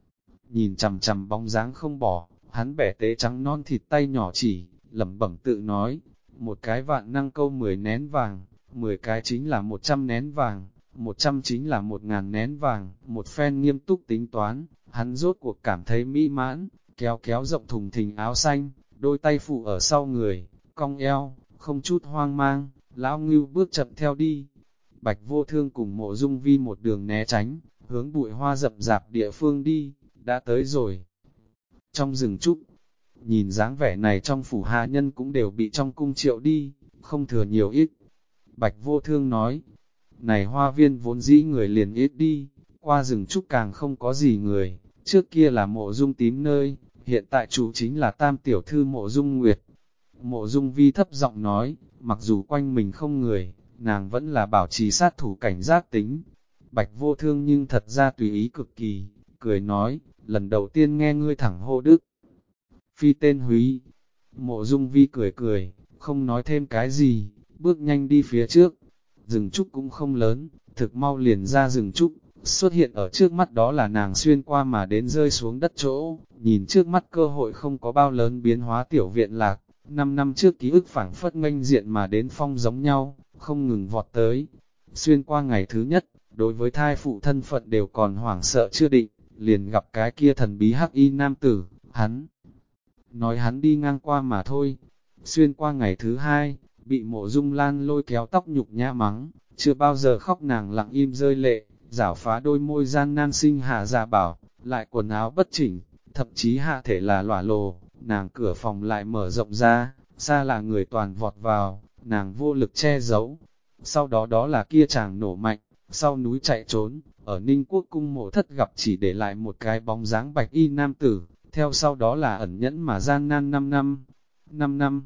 Nhìn chằm chằm bóng dáng không bỏ, hắn bẻ tế trắng non thịt tay nhỏ chỉ, lẩm bẩm tự nói, một cái vạn năng câu 10 nén vàng, 10 cái chính là 100 nén vàng, 100 chính là 1000 nén vàng, một phen nghiêm túc tính toán, hắn rốt cuộc cảm thấy mỹ mãn, kéo kéo rộng thùng thình áo xanh, đôi tay phụ ở sau người, cong eo, không chút hoang mang, lão ngưu bước chậm theo đi. Bạch Vô Thương cùng Mộ Dung Vi một đường né tránh, hướng bụi hoa rậm rạp địa phương đi, đã tới rồi. Trong rừng trúc, nhìn dáng vẻ này trong phủ hạ nhân cũng đều bị trong cung triệu đi, không thừa nhiều ít. Bạch Vô Thương nói, này hoa viên vốn dĩ người liền ít đi, qua rừng trúc càng không có gì người, trước kia là Mộ Dung Tím nơi, hiện tại chủ chính là tam tiểu thư Mộ Dung Nguyệt. Mộ Dung Vi thấp giọng nói, mặc dù quanh mình không người, nàng vẫn là bảo trì sát thủ cảnh giác tính. Bạch Vô Thương nhưng thật ra tùy ý cực kỳ, cười nói, lần đầu tiên nghe ngươi thẳng hô đức. Phi tên Húy. Mộ Dung Vi cười cười, không nói thêm cái gì, bước nhanh đi phía trước. Rừng trúc cũng không lớn, thực mau liền ra rừng trúc, xuất hiện ở trước mắt đó là nàng xuyên qua mà đến rơi xuống đất chỗ, nhìn trước mắt cơ hội không có bao lớn biến hóa tiểu viện lạc, 5 năm trước ký ức phảng phất nghênh diện mà đến phong giống nhau, không ngừng vọt tới. Xuyên qua ngày thứ nhất, đối với thai phụ thân phận đều còn hoảng sợ chưa định, liền gặp cái kia thần bí hắc y nam tử, hắn nói hắn đi ngang qua mà thôi. Xuyên qua ngày thứ hai, bị Mộ Dung Lan lôi kéo tóc nhục nhã mắng, chưa bao giờ khóc nàng lặng im rơi lệ, giảo phá đôi môi gian nan sinh hạ giả bảo, lại quần áo bất chỉnh, thậm chí hạ thể là lỏa lồ, nàng cửa phòng lại mở rộng ra, xa lạ người toàn vọt vào, nàng vô lực che giấu. Sau đó đó là kia chàng nổ mạnh, sau núi chạy trốn, ở Ninh Quốc cung mộ thất gặp chỉ để lại một cái bóng dáng bạch y nam tử, theo sau đó là ẩn nhẫn mà gian nan 5 năm. 5 năm,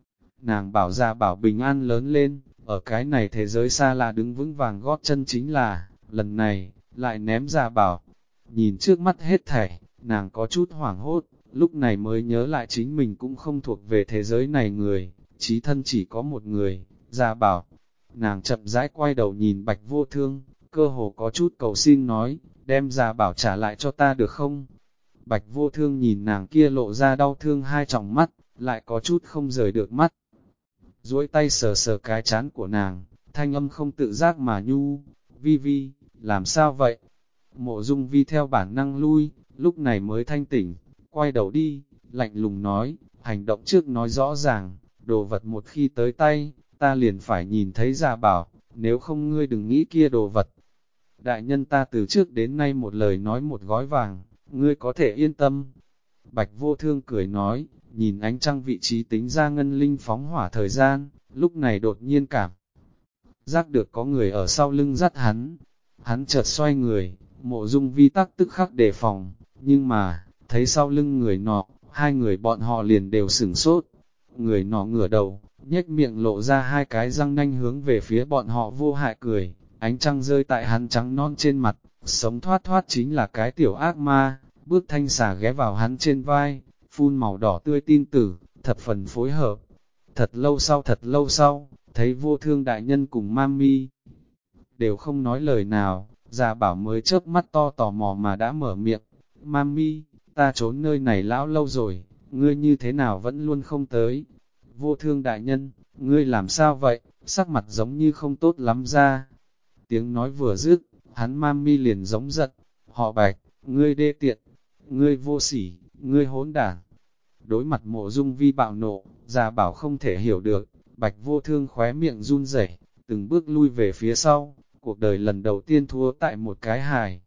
nàng bảo ra bảo bình an lớn lên, ở cái này thế giới xa lạ đứng vững vàng gót chân chính là, lần này, lại ném ra bảo. Nhìn trước mắt hết thảy, nàng có chút hoảng hốt, lúc này mới nhớ lại chính mình cũng không thuộc về thế giới này người, chí thân chỉ có một người, ra bảo. Nàng chậm rãi quay đầu nhìn Bạch Vô Thương, cơ hồ có chút cầu xin nói, đem ra bảo trả lại cho ta được không? Bạch Vô Thương nhìn nàng kia lộ ra đau thương hai tròng mắt, lại có chút không rời được mắt. Duỗi tay sờ sờ cái chán của nàng, thanh âm không tự giác mà nhu, Vi Vi, làm sao vậy? Mộ Dung Vi theo bản năng lui, lúc này mới thanh tỉnh, quay đầu đi, lạnh lùng nói, hành động trước nói rõ ràng, đồ vật một khi tới tay, ta liền phải nhìn thấy ra bảo, nếu không ngươi đừng nghĩ kia đồ vật. Đại nhân ta từ trước đến nay một lời nói một gói vàng, ngươi có thể yên tâm. Bạch Vô Thương cười nói, nhìn ánh trăng vị trí tính ra ngân linh phóng hỏa thời gian, lúc này đột nhiên cảm giác được có người ở sau lưng dắt hắn. Hắn chợt xoay người, Mộ Dung Vi tắc tức khắc đề phòng, nhưng mà, thấy sau lưng người nọ, hai người bọn họ liền đều sửng sốt. Người nọ ngửa đầu, nhếch miệng lộ ra hai cái răng nanh hướng về phía bọn họ vô hại cười, ánh trăng rơi tại hắn trắng non trên mặt, sống thoát thoát chính là cái tiểu ác ma, bước thanh xà ghé vào hắn trên vai, phun màu đỏ tươi tin tử, thập phần phối hợp. Thật lâu sau, thấy Vô Thương đại nhân cùng Mami đều không nói lời nào, Gia Bảo mới chớp mắt to tò mò mà đã mở miệng, Mami, ta trốn nơi này lão lâu rồi, ngươi như thế nào vẫn luôn không tới? Vô Thương đại nhân, ngươi làm sao vậy, sắc mặt giống như không tốt lắm ra. Tiếng nói vừa dứt, hắn Mami liền giống giận, họ Bạch, ngươi đê tiện, ngươi vô sỉ, ngươi hỗn đản. Đối mặt Mộ Dung Vi bạo nộ, Gia Bảo không thể hiểu được, Bạch Vô Thương khóe miệng run rẩy, từng bước lui về phía sau, cuộc đời lần đầu tiên thua tại một cái hài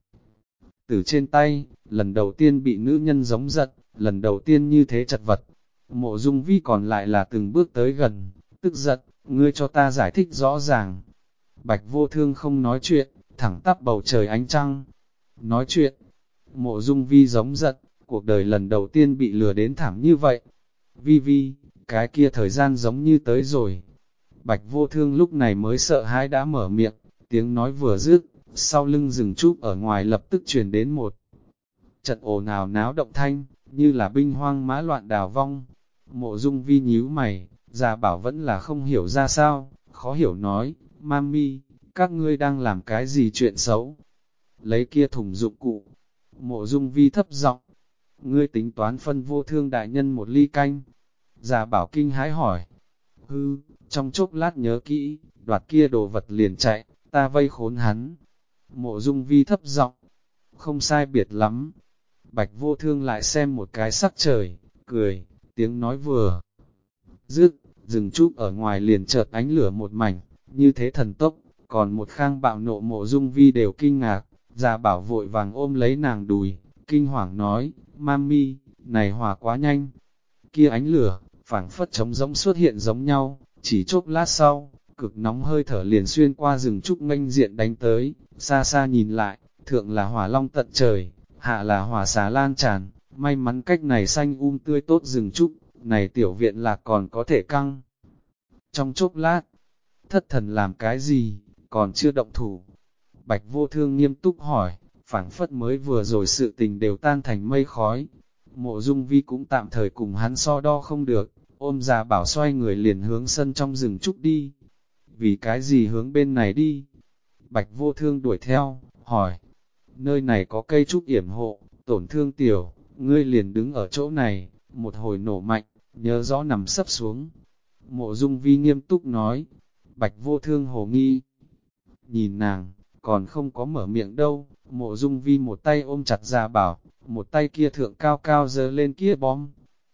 tử trên tay, lần đầu tiên bị nữ nhân giống giận, lần đầu tiên như thế chật vật. Mộ Dung Vi còn lại là từng bước tới gần, tức giận, ngươi cho ta giải thích rõ ràng. Bạch Vô Thương không nói chuyện, thẳng tắp bầu trời ánh trăng. Nói chuyện, Mộ Dung Vi giống giận, cuộc đời lần đầu tiên bị lừa đến thảm như vậy. Vi Vi, cái kia thời gian giống như tới rồi. Bạch Vô Thương lúc này mới sợ hãi đã mở miệng, tiếng nói vừa dứt, sau lưng rừng trúc ở ngoài lập tức truyền đến một trận ồn ào náo động thanh, như là binh hoang mã loạn đào vong. Mộ Dung Vi nhíu mày, Gia Bảo vẫn là không hiểu ra sao, khó hiểu nói, Mami, các ngươi đang làm cái gì chuyện xấu? Lấy kia thùng dụng cụ. Mộ Dung Vi thấp giọng, ngươi tính toán phân Vô Thương đại nhân một ly canh. Gia Bảo kinh hãi hỏi, hư, trong chốc lát nhớ kỹ, đoạt kia đồ vật liền chạy, ta vây khốn hắn. Mộ Dung Vi thấp giọng, không sai biệt lắm. Bạch Vô Thương lại xem một cái sắc trời, cười, tiếng nói vừa dứt, rừng trúc ở ngoài liền chợt ánh lửa một mảnh, như thế thần tốc, còn một khang bạo nộ Mộ Dung Vi đều kinh ngạc. Gia Bảo vội vàng ôm lấy nàng đùi, kinh hoàng nói, Mami, này hỏa quá nhanh. Kia ánh lửa, phảng phất trống rỗng xuất hiện giống nhau, chỉ chốc lát sau, cực nóng hơi thở liền xuyên qua rừng trúc nghênh diện đánh tới, xa xa nhìn lại, thượng là hỏa long tận trời, hạ là hỏa xà lan tràn, may mắn cách này xanh tươi tốt rừng trúc, này tiểu viện là còn có thể căng. Trong chốc lát, thất thần làm cái gì, còn chưa động thủ. Bạch Vô Thương nghiêm túc hỏi, phảng phất mới vừa rồi sự tình đều tan thành mây khói. Mộ Dung Vi cũng tạm thời cùng hắn so đo không được, ôm Gia Bảo xoay người liền hướng sân trong rừng trúc đi. Vì cái gì hướng bên này đi? Bạch Vô Thương đuổi theo, hỏi, nơi này có cây trúc yểm hộ, tổn thương tiểu, ngươi liền đứng ở chỗ này, một hồi nổ mạnh, nhớ rõ nằm sấp xuống. Mộ Dung Vi nghiêm túc nói, Bạch Vô Thương hồ nghi, nhìn nàng, còn không có mở miệng đâu. Mộ Dung Vi một tay ôm chặt Gia Bảo, một tay kia thượng cao cao giơ lên kia bom.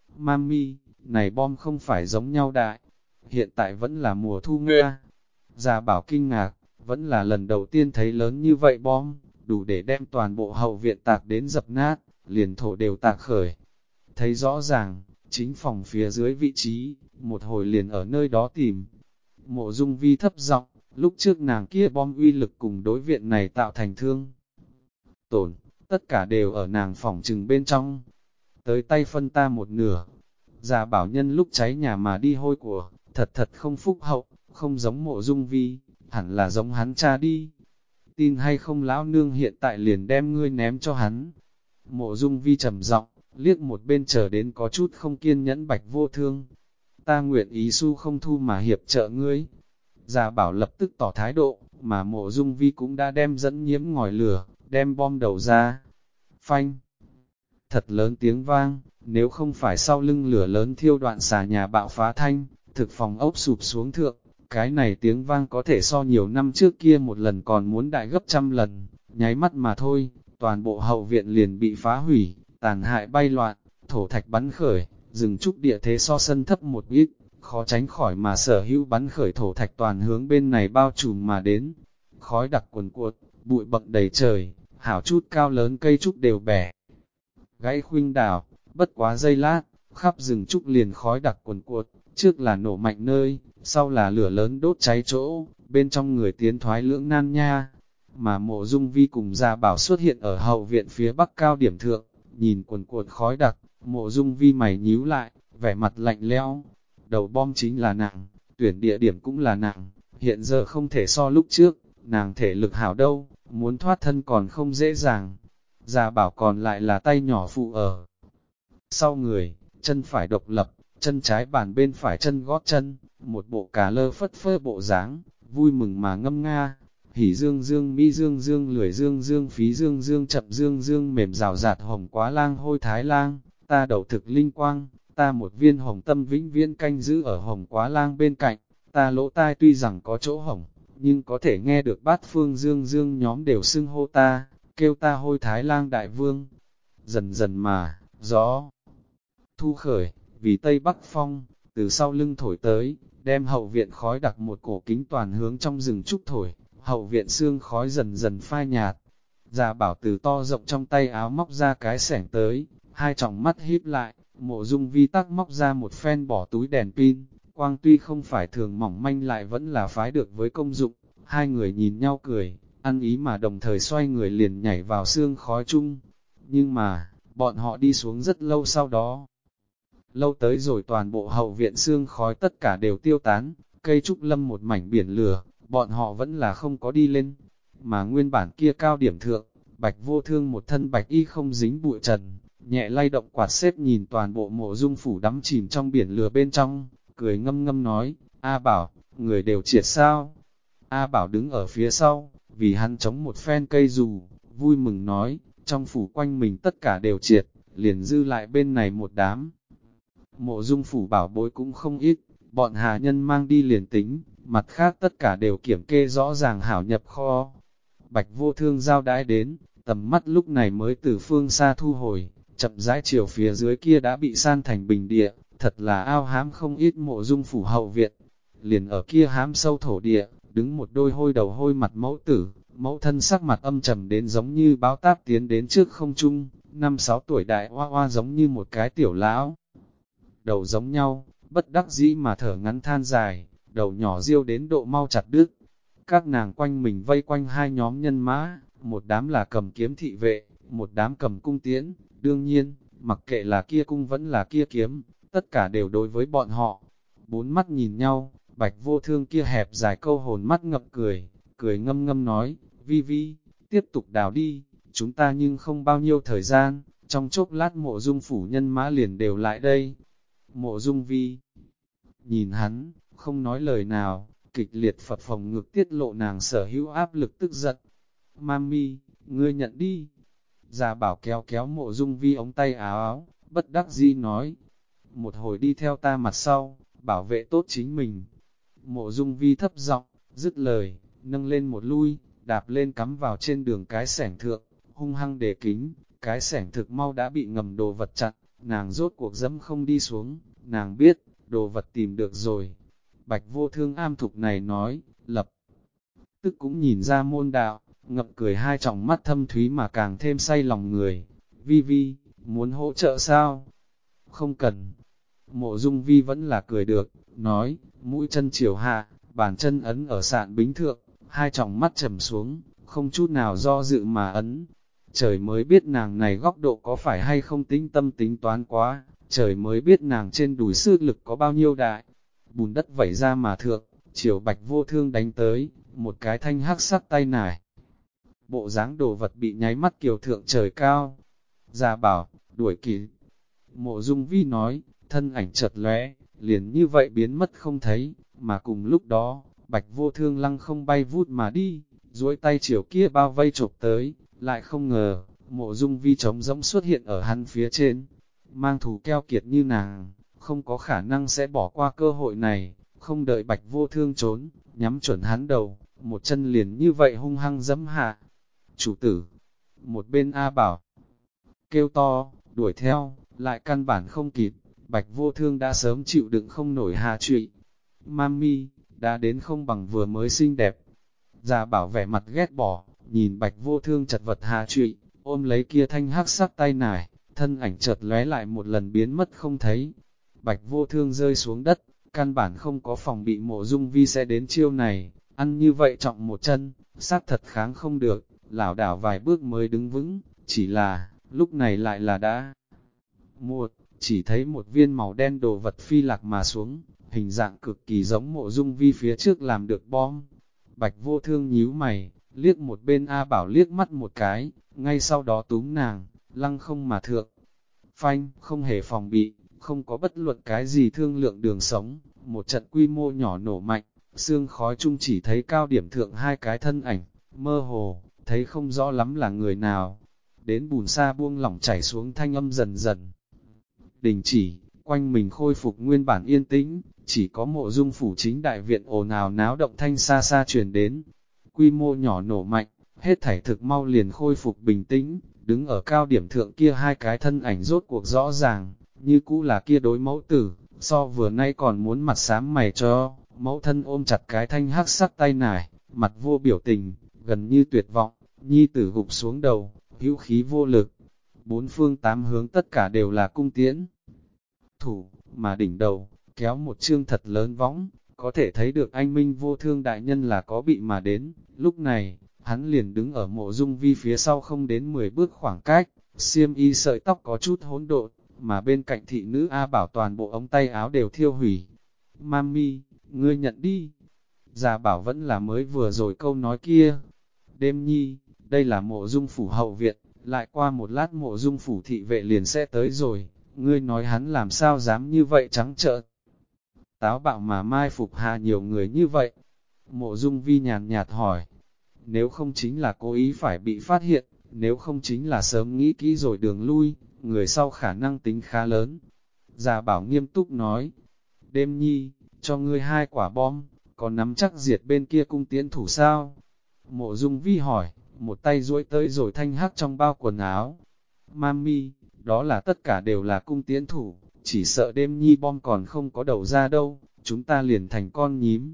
Mami, này bom không phải giống nhau đại, hiện tại vẫn là mùa thu nga. Gia Bảo kinh ngạc, vẫn là lần đầu tiên thấy lớn như vậy bom, đủ để đem toàn bộ hậu viện tạc đến dập nát, liền thổ đều tạc khởi. Thấy rõ ràng, chính phòng phía dưới vị trí, một hồi liền ở nơi đó tìm. Mộ Dung Vi thấp giọng, lúc trước nàng kia bom uy lực cùng đối viện này tạo thành thương tổn, tất cả đều ở nàng phòng trừng bên trong. Tới tay phân ta một nửa. Già bảo nhân lúc cháy nhà mà đi hôi của, thật thật không phúc hậu, không giống Mộ Dung Vi, hẳn là giống hắn cha đi. Tin hay không lão nương hiện tại liền đem ngươi ném cho hắn. Mộ Dung Vi trầm giọng, liếc một bên chờ đến có chút không kiên nhẫn Bạch Vô Thương. Ta nguyện ý xu không thu mà hiệp trợ ngươi. Già bảo lập tức tỏ thái độ, mà Mộ Dung Vi cũng đã đem dẫn nhiễm ngòi lửa, đem bom đầu ra. Phanh! Thật lớn tiếng vang, nếu không phải sau lưng lửa lớn thiêu đoạn xà nhà bạo phá thanh, thực phòng ốc sụp xuống thượng, cái này tiếng vang có thể so nhiều năm trước kia một lần còn muốn đại gấp trăm lần, nháy mắt mà thôi, toàn bộ hậu viện liền bị phá hủy, tàn hại bay loạn, thổ thạch bắn khởi, rừng trúc địa thế so sân thấp một ít, khó tránh khỏi mà sở hữu bắn khởi thổ thạch toàn hướng bên này bao trùm mà đến. Khói đặc cuồn cuộn, bụi bậm đầy trời, hảo chút cao lớn cây trúc đều bẻ. Gãy khuynh đảo, bất quá giây lát, khắp rừng trúc liền khói đặc cuồn cuộn, trước là nổ mạnh nơi, sau là lửa lớn đốt cháy chỗ, bên trong người tiến thoái lưỡng nan nha. Mà Mộ Dung Vi cùng Gia Bảo xuất hiện ở hậu viện phía bắc cao điểm thượng, nhìn cuồn cuộn khói đặc, Mộ Dung Vi mày nhíu lại, vẻ mặt lạnh lẽo. Đầu bom chính là nàng, tuyển địa điểm cũng là nàng, hiện giờ không thể so lúc trước, nàng thể lực hảo đâu, muốn thoát thân còn không dễ dàng. Gia Bảo còn lại là tay nhỏ phụ ở sau người, chân phải độc lập, chân trái bàn bên phải chân gót chân, một bộ cà lơ phất phơ bộ dáng, vui mừng mà ngâm nga. Hỉ dương dương mi dương dương lười dương dương phí dương dương chậm dương dương mềm rào rạt hồng quá lang hôi thái lang, ta đầu thực linh quang, ta một viên hồng tâm vĩnh viễn canh giữ ở hồng quá lang bên cạnh, ta lỗ tai tuy rằng có chỗ hồng, nhưng có thể nghe được bát phương dương dương nhóm đều xưng hô ta, kêu ta hôi thái lang đại vương. Dần dần mà, gió thu khởi, vì tây bắc phong, từ sau lưng thổi tới, đem hậu viện khói đặc một cổ kính toàn hướng trong rừng trúc thổi, hậu viện xương khói dần dần phai nhạt. Già Bảo từ to rộng trong tay áo móc ra cái sẻng tới, hai tròng mắt híp lại, Mộ Dung Vi tắc móc ra một phen bỏ túi đèn pin, quang tuy không phải thường mỏng manh lại vẫn là phái được với công dụng. Hai người nhìn nhau cười, ăn ý mà đồng thời xoay người liền nhảy vào xương khói chung. Nhưng mà, bọn họ đi xuống rất lâu sau đó. Lâu tới rồi toàn bộ hậu viện xương khói tất cả đều tiêu tán, cây trúc lâm một mảnh biển lửa, bọn họ vẫn là không có đi lên. Mà nguyên bản kia cao điểm thượng, Bạch Vô Thương một thân bạch y không dính bụi trần, nhẹ lay động quạt xếp nhìn toàn bộ Mộ Dung phủ đắm chìm trong biển lửa bên trong, cười ngâm ngâm nói, A Bảo, người đều triệt sao? A Bảo đứng ở phía sau, vì hắn chống một phen cây dù, vui mừng nói, trong phủ quanh mình tất cả đều triệt, liền dư lại bên này một đám. Mộ Dung phủ bảo bối cũng không ít, bọn hà nhân mang đi liền tính, mặt khác tất cả đều kiểm kê rõ ràng hảo nhập kho. Bạch Vô Thương giao đãi đến, tầm mắt lúc này mới từ phương xa thu hồi, chậm rãi chiều phía dưới kia đã bị san thành bình địa, thật là ao hám không ít Mộ Dung phủ hậu viện. Liền ở kia hám sâu thổ địa, đứng một đôi hôi đầu hôi mặt mẫu tử, mẫu thân sắc mặt âm trầm đến giống như báo táp tiến đến trước không trung, 5-6 tuổi đại hoa hoa giống như một cái tiểu lão. Đầu giống nhau, bất đắc dĩ mà thở ngắn than dài, đầu nhỏ riêu đến độ mau chặt đứt. Các nàng quanh mình vây quanh hai nhóm nhân mã, một đám là cầm kiếm thị vệ, một đám cầm cung tiễn, đương nhiên, mặc kệ là kia cung vẫn là kia kiếm, tất cả đều đối với bọn họ. Bốn mắt nhìn nhau, Bạch Vô Thương kia hẹp dài câu hồn mắt ngập cười, cười ngâm ngâm nói, Vi Vi, tiếp tục đào đi, chúng ta nhưng không bao nhiêu thời gian, trong chốc lát Mộ Dung phủ nhân mã liền đều lại đây. Mộ Dung Vi nhìn hắn, không nói lời nào, kịch liệt phập phồng ngực tiết lộ nàng sở hữu áp lực tức giận. Mami, ngươi nhận đi. Già Bảo kéo kéo Mộ Dung Vi ống tay áo áo, bất đắc dĩ nói. Một hồi đi theo ta mặt sau, bảo vệ tốt chính mình. Mộ Dung Vi thấp giọng, dứt lời, nâng lên một lui, đạp lên cắm vào trên đường cái sẻng thượng, hung hăng để kính, cái sẻng thực mau đã bị ngầm đồ vật chặn, nàng rốt cuộc dẫm không đi xuống, nàng biết, đồ vật tìm được rồi. Bạch Vô Thương am thục này nói, lập tức cũng nhìn ra môn đạo, ngậm cười hai tròng mắt thâm thúy mà càng thêm say lòng người. Vi Vi, muốn hỗ trợ sao? Không cần. Mộ Dung Vi vẫn là cười được, nói, mũi chân chiều hạ, bàn chân ấn ở sạn bính thượng, hai tròng mắt trầm xuống, không chút nào do dự mà ấn. Trời mới biết nàng này góc độ có phải hay không tính tâm tính toán quá, trời mới biết nàng trên đùi sức lực có bao nhiêu đại. Bùn đất vẩy ra mà thượng, chiều Bạch Vô Thương đánh tới, một cái thanh hắc sắc tay nải. Bộ dáng đồ vật bị nháy mắt kiều thượng trời cao. Gia Bảo, đuổi kịp. Mộ Dung Vi nói, thân ảnh chợt lóe, liền như vậy biến mất không thấy, mà cùng lúc đó, Bạch Vô Thương lăng không bay vút mà đi, duỗi tay chiều kia bao vây chộp tới, lại không ngờ, Mộ Dung Vi trống rỗng xuất hiện ở hắn phía trên. Mang thù keo kiệt như nàng, không có khả năng sẽ bỏ qua cơ hội này, không đợi Bạch Vô Thương trốn, nhắm chuẩn hắn đầu, một chân liền như vậy hung hăng dẫm hạ. Chủ tử, một bên A Bảo, kêu to, đuổi theo, lại căn bản không kịp, Bạch Vô Thương đã sớm chịu đựng không nổi hạ trụy. Mami, đã đến không bằng vừa mới xinh đẹp. Gia Bảo vẻ mặt ghét bỏ, nhìn Bạch Vô Thương chật vật hạ trụy, ôm lấy kia thanh hắc sắc tay nải, thân ảnh chợt lóe lại một lần biến mất không thấy. Bạch Vô Thương rơi xuống đất, căn bản không có phòng bị Mộ Dung Vi sẽ đến chiêu này, ăn như vậy trọng một chân, xác thật kháng không được, lảo đảo vài bước mới đứng vững, chỉ là, lúc này lại là đã chỉ thấy một viên màu đen đồ vật phi lạc mà xuống, hình dạng cực kỳ giống Mộ Dung Vi phía trước làm được bom. Bạch Vô Thương nhíu mày, liếc một bên A Bảo liếc mắt một cái, ngay sau đó túm nàng, lăng không mà thượng. Phanh, không hề phòng bị, không có bất luận cái gì thương lượng đường sống, một trận quy mô nhỏ nổ mạnh, sương khói chung chỉ thấy cao điểm thượng hai cái thân ảnh, mơ hồ, thấy không rõ lắm là người nào. Đến bùn sa buông lỏng chảy xuống thanh âm dần dần đình chỉ, quanh mình khôi phục nguyên bản yên tĩnh, chỉ có Mộ Dung phủ chính đại viện ồn ào náo động thanh xa xa truyền đến. Quy mô nhỏ nổ mạnh, hết thảy thực mau liền khôi phục bình tĩnh, đứng ở cao điểm thượng kia hai cái thân ảnh rốt cuộc rõ ràng, như cũ là kia đối mẫu tử, so vừa nay còn muốn mặt xám mày cho, mẫu thân ôm chặt cái thanh hắc sắc tay nải, mặt vô biểu tình, gần như tuyệt vọng, nhi tử gục xuống đầu, hữu khí vô lực. Bốn phương tám hướng tất cả đều là cung tiễn. Thủ, mà đỉnh đầu, kéo một chương thật lớn võng, có thể thấy được anh Minh Vô Thương đại nhân là có bị mà đến. Lúc này, hắn liền đứng ở Mộ Dung Vi phía sau không đến 10 bước khoảng cách, xiêm y sợi tóc có chút hỗn độn, mà bên cạnh thị nữ A Bảo toàn bộ ống tay áo đều thiêu hủy. Mami, ngươi nhận đi. Già Bảo vẫn là mới vừa rồi câu nói kia. Đêm nhi, đây là Mộ Dung phủ hậu viện, lại qua một lát Mộ Dung phủ thị vệ liền sẽ tới rồi, ngươi nói hắn làm sao dám như vậy trắng trợn. Táo bạo mà mai phục hạ nhiều người như vậy. Mộ Dung Vi nhàn nhạt hỏi, nếu không chính là cố ý phải bị phát hiện, nếu không chính là sớm nghĩ kỹ rồi đường lui, người sau khả năng tính khá lớn. Già Bảo nghiêm túc nói, đêm nhi, cho ngươi 2 quả bom, có nắm chắc diệt bên kia cung tiễn thủ sao? Mộ Dung Vi hỏi, một tay duỗi tới rồi thanh hắc trong bao quần áo. Mami, đó là tất cả đều là cung tiễn thủ, chỉ sợ đêm nhi bom còn không có đầu ra đâu, chúng ta liền thành con nhím.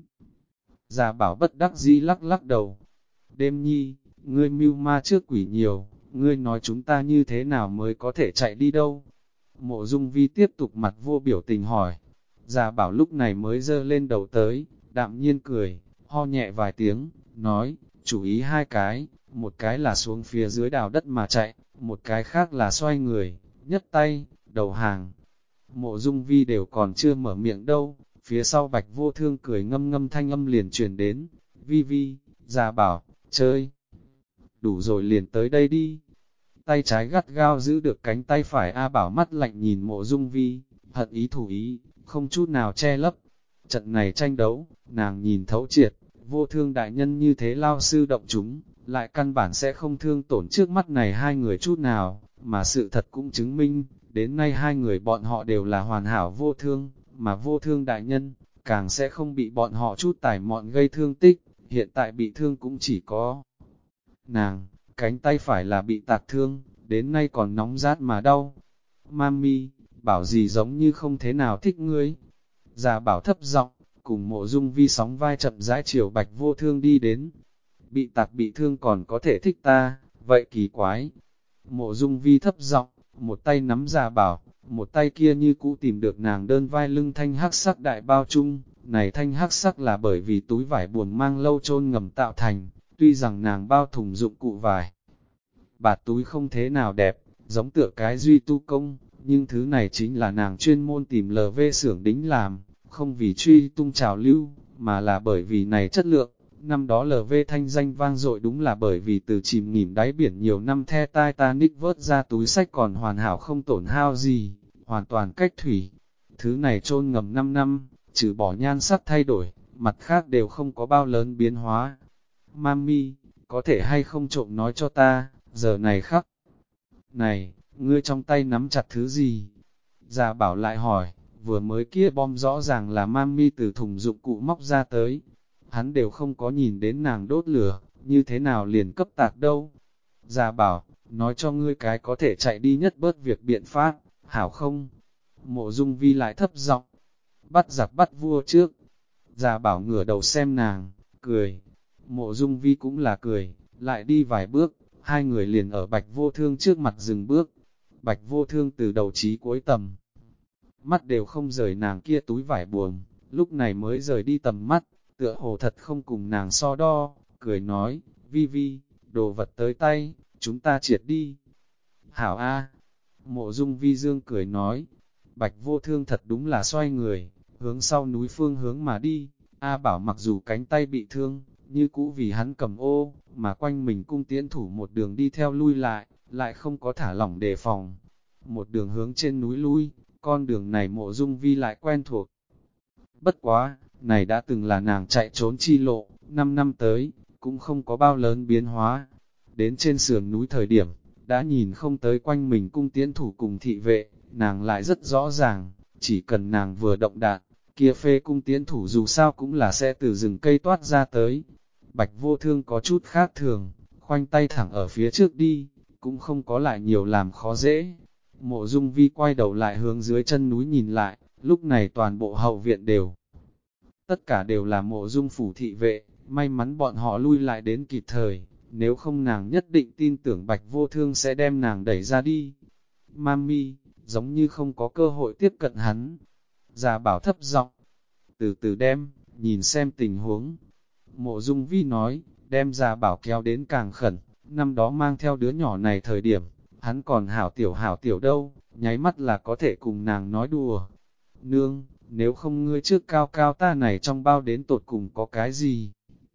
Già Bảo bất đắc dĩ lắc lắc đầu. Đêm nhi, ngươi mưu ma trước quỷ nhiều, ngươi nói chúng ta như thế nào mới có thể chạy đi đâu? Mộ Dung Vi tiếp tục mặt vô biểu tình hỏi. Già Bảo lúc này mới giơ lên đầu tới, đạm nhiên cười, ho nhẹ vài tiếng, nói, chú ý 2 cái, một cái là xuống phía dưới đào đất mà chạy, một cái khác là xoay người, nhấc tay, đầu hàng. Mộ Dung Vi đều còn chưa mở miệng đâu, phía sau Bạch Vô Thương cười ngâm ngâm thanh âm liền truyền đến, Vi Vi, Già Bảo, chơi. Đủ rồi liền tới đây đi. Tay trái gắt gao giữ được cánh tay phải A Bảo mắt lạnh nhìn Mộ Dung Vi, hận ý thủ ý, không chút nào che lấp. Trận này tranh đấu, nàng nhìn thấu triệt, Vô Thương đại nhân như thế lao sư động chúng, lại căn bản sẽ không thương tổn trước mắt này hai người chút nào, mà sự thật cũng chứng minh, đến nay hai người bọn họ đều là hoàn hảo vô thương, mà Vô Thương đại nhân, càng sẽ không bị bọn họ chút tải mọn gây thương tích, hiện tại bị thương cũng chỉ có nàng, cánh tay phải là bị tạc thương, đến nay còn nóng rát mà đau. Mami, bảo gì giống như không thế nào thích ngươi. Già Bảo thấp giọng, cùng Mộ Dung Vi sóng vai chậm rãi chiều Bạch Vô Thương đi đến. Bị tạc bị thương còn có thể thích ta, vậy kỳ quái. Mộ Dung Vi thấp giọng, một tay nắm Già Bảo, một tay kia như cũ tìm được nàng đơn vai lưng thanh hắc sắc đại bao chung, này thanh hắc sắc là bởi vì túi vải buồm mang lâu chôn ngầm tạo thành, tuy rằng nàng bao thùng dụng cụ vải. Bạt túi không thế nào đẹp, giống tựa cái duy tu công, nhưng thứ này chính là nàng chuyên môn tìm LV xưởng đính làm, không vì truy tung trào lưu, mà là bởi vì này chất lượng. Năm đó LV thanh danh vang dội đúng là bởi vì từ chìm nghỉm đáy biển nhiều năm the Titanic vớt ra túi sách còn hoàn hảo không tổn hao gì, hoàn toàn cách thủy. Thứ này chôn ngầm 5 năm, trừ bỏ nhan sắc thay đổi, mặt khác đều không có bao lớn biến hóa. Mami, có thể hay không trộm nói cho ta, giờ này khắc. Này, ngươi trong tay nắm chặt thứ gì? Già bảo lại hỏi, vừa mới kia bom rõ ràng là Mami từ thùng dụng cụ móc ra tới. Hắn đều không có nhìn đến nàng đốt lửa, như thế nào liền cấp tạc đâu. Già bảo, nói cho ngươi cái có thể chạy đi nhất bớt việc biện pháp, hảo không? Mộ Dung Vi lại thấp giọng, bắt giặc bắt vua trước. Già bảo ngửa đầu xem nàng, cười. Mộ Dung Vi cũng là cười, lại đi vài bước, hai người liền ở Bạch Vô Thương trước mặt dừng bước. Bạch Vô Thương từ đầu chí cuối tầm, mắt đều không rời nàng kia túi vải buồm, lúc này mới rời đi tầm mắt, tựa hồ thật không cùng nàng so đo, cười nói, Vi Vi, đồ vật tới tay, chúng ta triệt đi. Hảo A, Mộ Dung Vi Dương cười nói, Bạch Vô Thương thật đúng là xoay người, hướng sau núi phương hướng mà đi. A Bảo mặc dù cánh tay bị thương, như cũ vì hắn cầm ô, mà quanh mình cung tiễn thủ một đường đi theo lui lại không có thả lỏng đề phòng. Một đường hướng trên núi lui, con đường này Mộ Dung Vi lại quen thuộc. Bất quá, này đã từng là nàng chạy trốn chi lộ, 5 năm tới, cũng không có bao lớn biến hóa. Đến trên sườn núi thời điểm, đã nhìn không tới quanh mình cung tiễn thủ cùng thị vệ, nàng lại rất rõ ràng, chỉ cần nàng vừa động đạn, kia phê cung tiễn thủ dù sao cũng là sẽ từ rừng cây toát ra tới. Bạch Vô Thương có chút khác thường, khoanh tay thẳng ở phía trước đi, cũng không có lại nhiều làm khó dễ. Mộ Dung Vi quay đầu lại hướng dưới chân núi nhìn lại, lúc này toàn bộ hậu viện đều. Tất cả đều là Mộ Dung phủ thị vệ, may mắn bọn họ lui lại đến kịp thời, nếu không nàng nhất định tin tưởng Bạch Vô Thương sẽ đem nàng đẩy ra đi. Mami, giống như không có cơ hội tiếp cận hắn. Già bảo thấp giọng, từ từ đem, nhìn xem tình huống. Mộ Dung Vi nói, đem già bảo kéo đến càng khẩn, năm đó mang theo đứa nhỏ này thời điểm, hắn còn hảo tiểu đâu, nháy mắt là có thể cùng nàng nói đùa. Nương, nếu không ngươi trước cao cao ta này trong bao đến tột cùng có cái gì?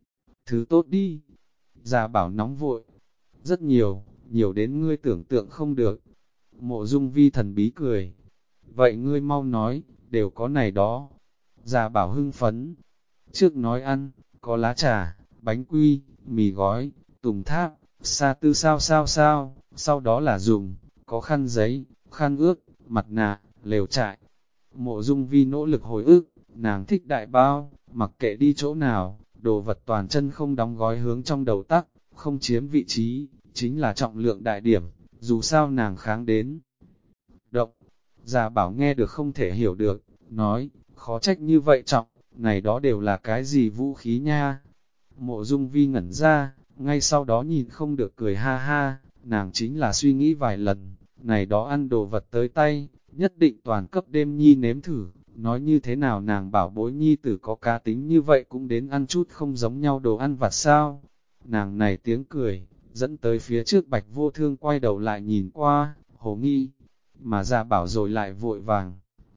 Thứ tốt đi. Già bảo nóng vội. Rất nhiều, nhiều đến ngươi tưởng tượng không được. Mộ Dung Vi thần bí cười. Vậy ngươi mau nói, đều có này đó. Già bảo hưng phấn. Trước nói ăn, có lá trà, bánh quy, mì gói, tùng tháp, sa tư sao, sau đó là dùng, có khăn giấy, khăn ướt, mặt nạ, lều trại. Mộ Dung Vi nỗ lực hồi ức, nàng thích đại bao, mặc kệ đi chỗ nào, đồ vật toàn chân không đóng gói hướng trong đầu tắc, không chiếm vị trí, chính là trọng lượng đại điểm, dù sao nàng kháng đến. Động, già bảo nghe được không thể hiểu được, nói, khó trách như vậy trọng, này đó đều là cái gì vũ khí nha. Mộ Dung Vi ngẩn ra, ngay sau đó nhìn không được cười ha ha, nàng chính là suy nghĩ vài lần, này đó ăn đồ vật tới tay, nhất định toàn cấp đêm nhi nếm thử, nói như thế nào nàng bảo bối nhi tử có cá tính như vậy cũng đến ăn chút không giống nhau đồ ăn vặt sao. Nàng này tiếng cười, dẫn tới phía trước Bạch Vô Thương quay đầu lại nhìn qua, hồ nghi, mà ra bảo rồi lại vội vàng.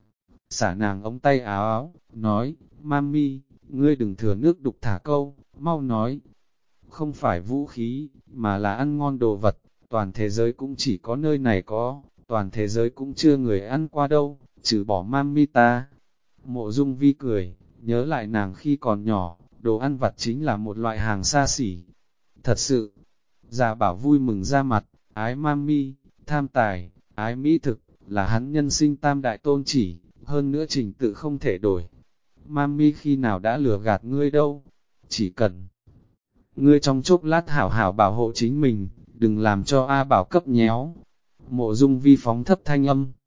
Xả nàng ống tay áo áo, nói, Mami, ngươi đừng thừa nước đục thả câu, mau nói. Không phải vũ khí, mà là ăn ngon đồ vật, toàn thế giới cũng chỉ có nơi này có, toàn thế giới cũng chưa người ăn qua đâu, trừ bỏ Mami ta. Mộ Dung Vi cười, nhớ lại nàng khi còn nhỏ, đồ ăn vặt chính là một loại hàng xa xỉ. Thật sự, già bảo vui mừng ra mặt, ái Mami, tham tài, ái mỹ thực, là hắn nhân sinh tam đại tôn chỉ, hơn nữa trình tự không thể đổi. Mami khi nào đã lừa gạt ngươi đâu, chỉ cần ngươi trong chốc lát hảo hảo bảo hộ chính mình, đừng làm cho A Bảo cấp nhéo. Mộ Dung Vi phóng thấp thanh âm,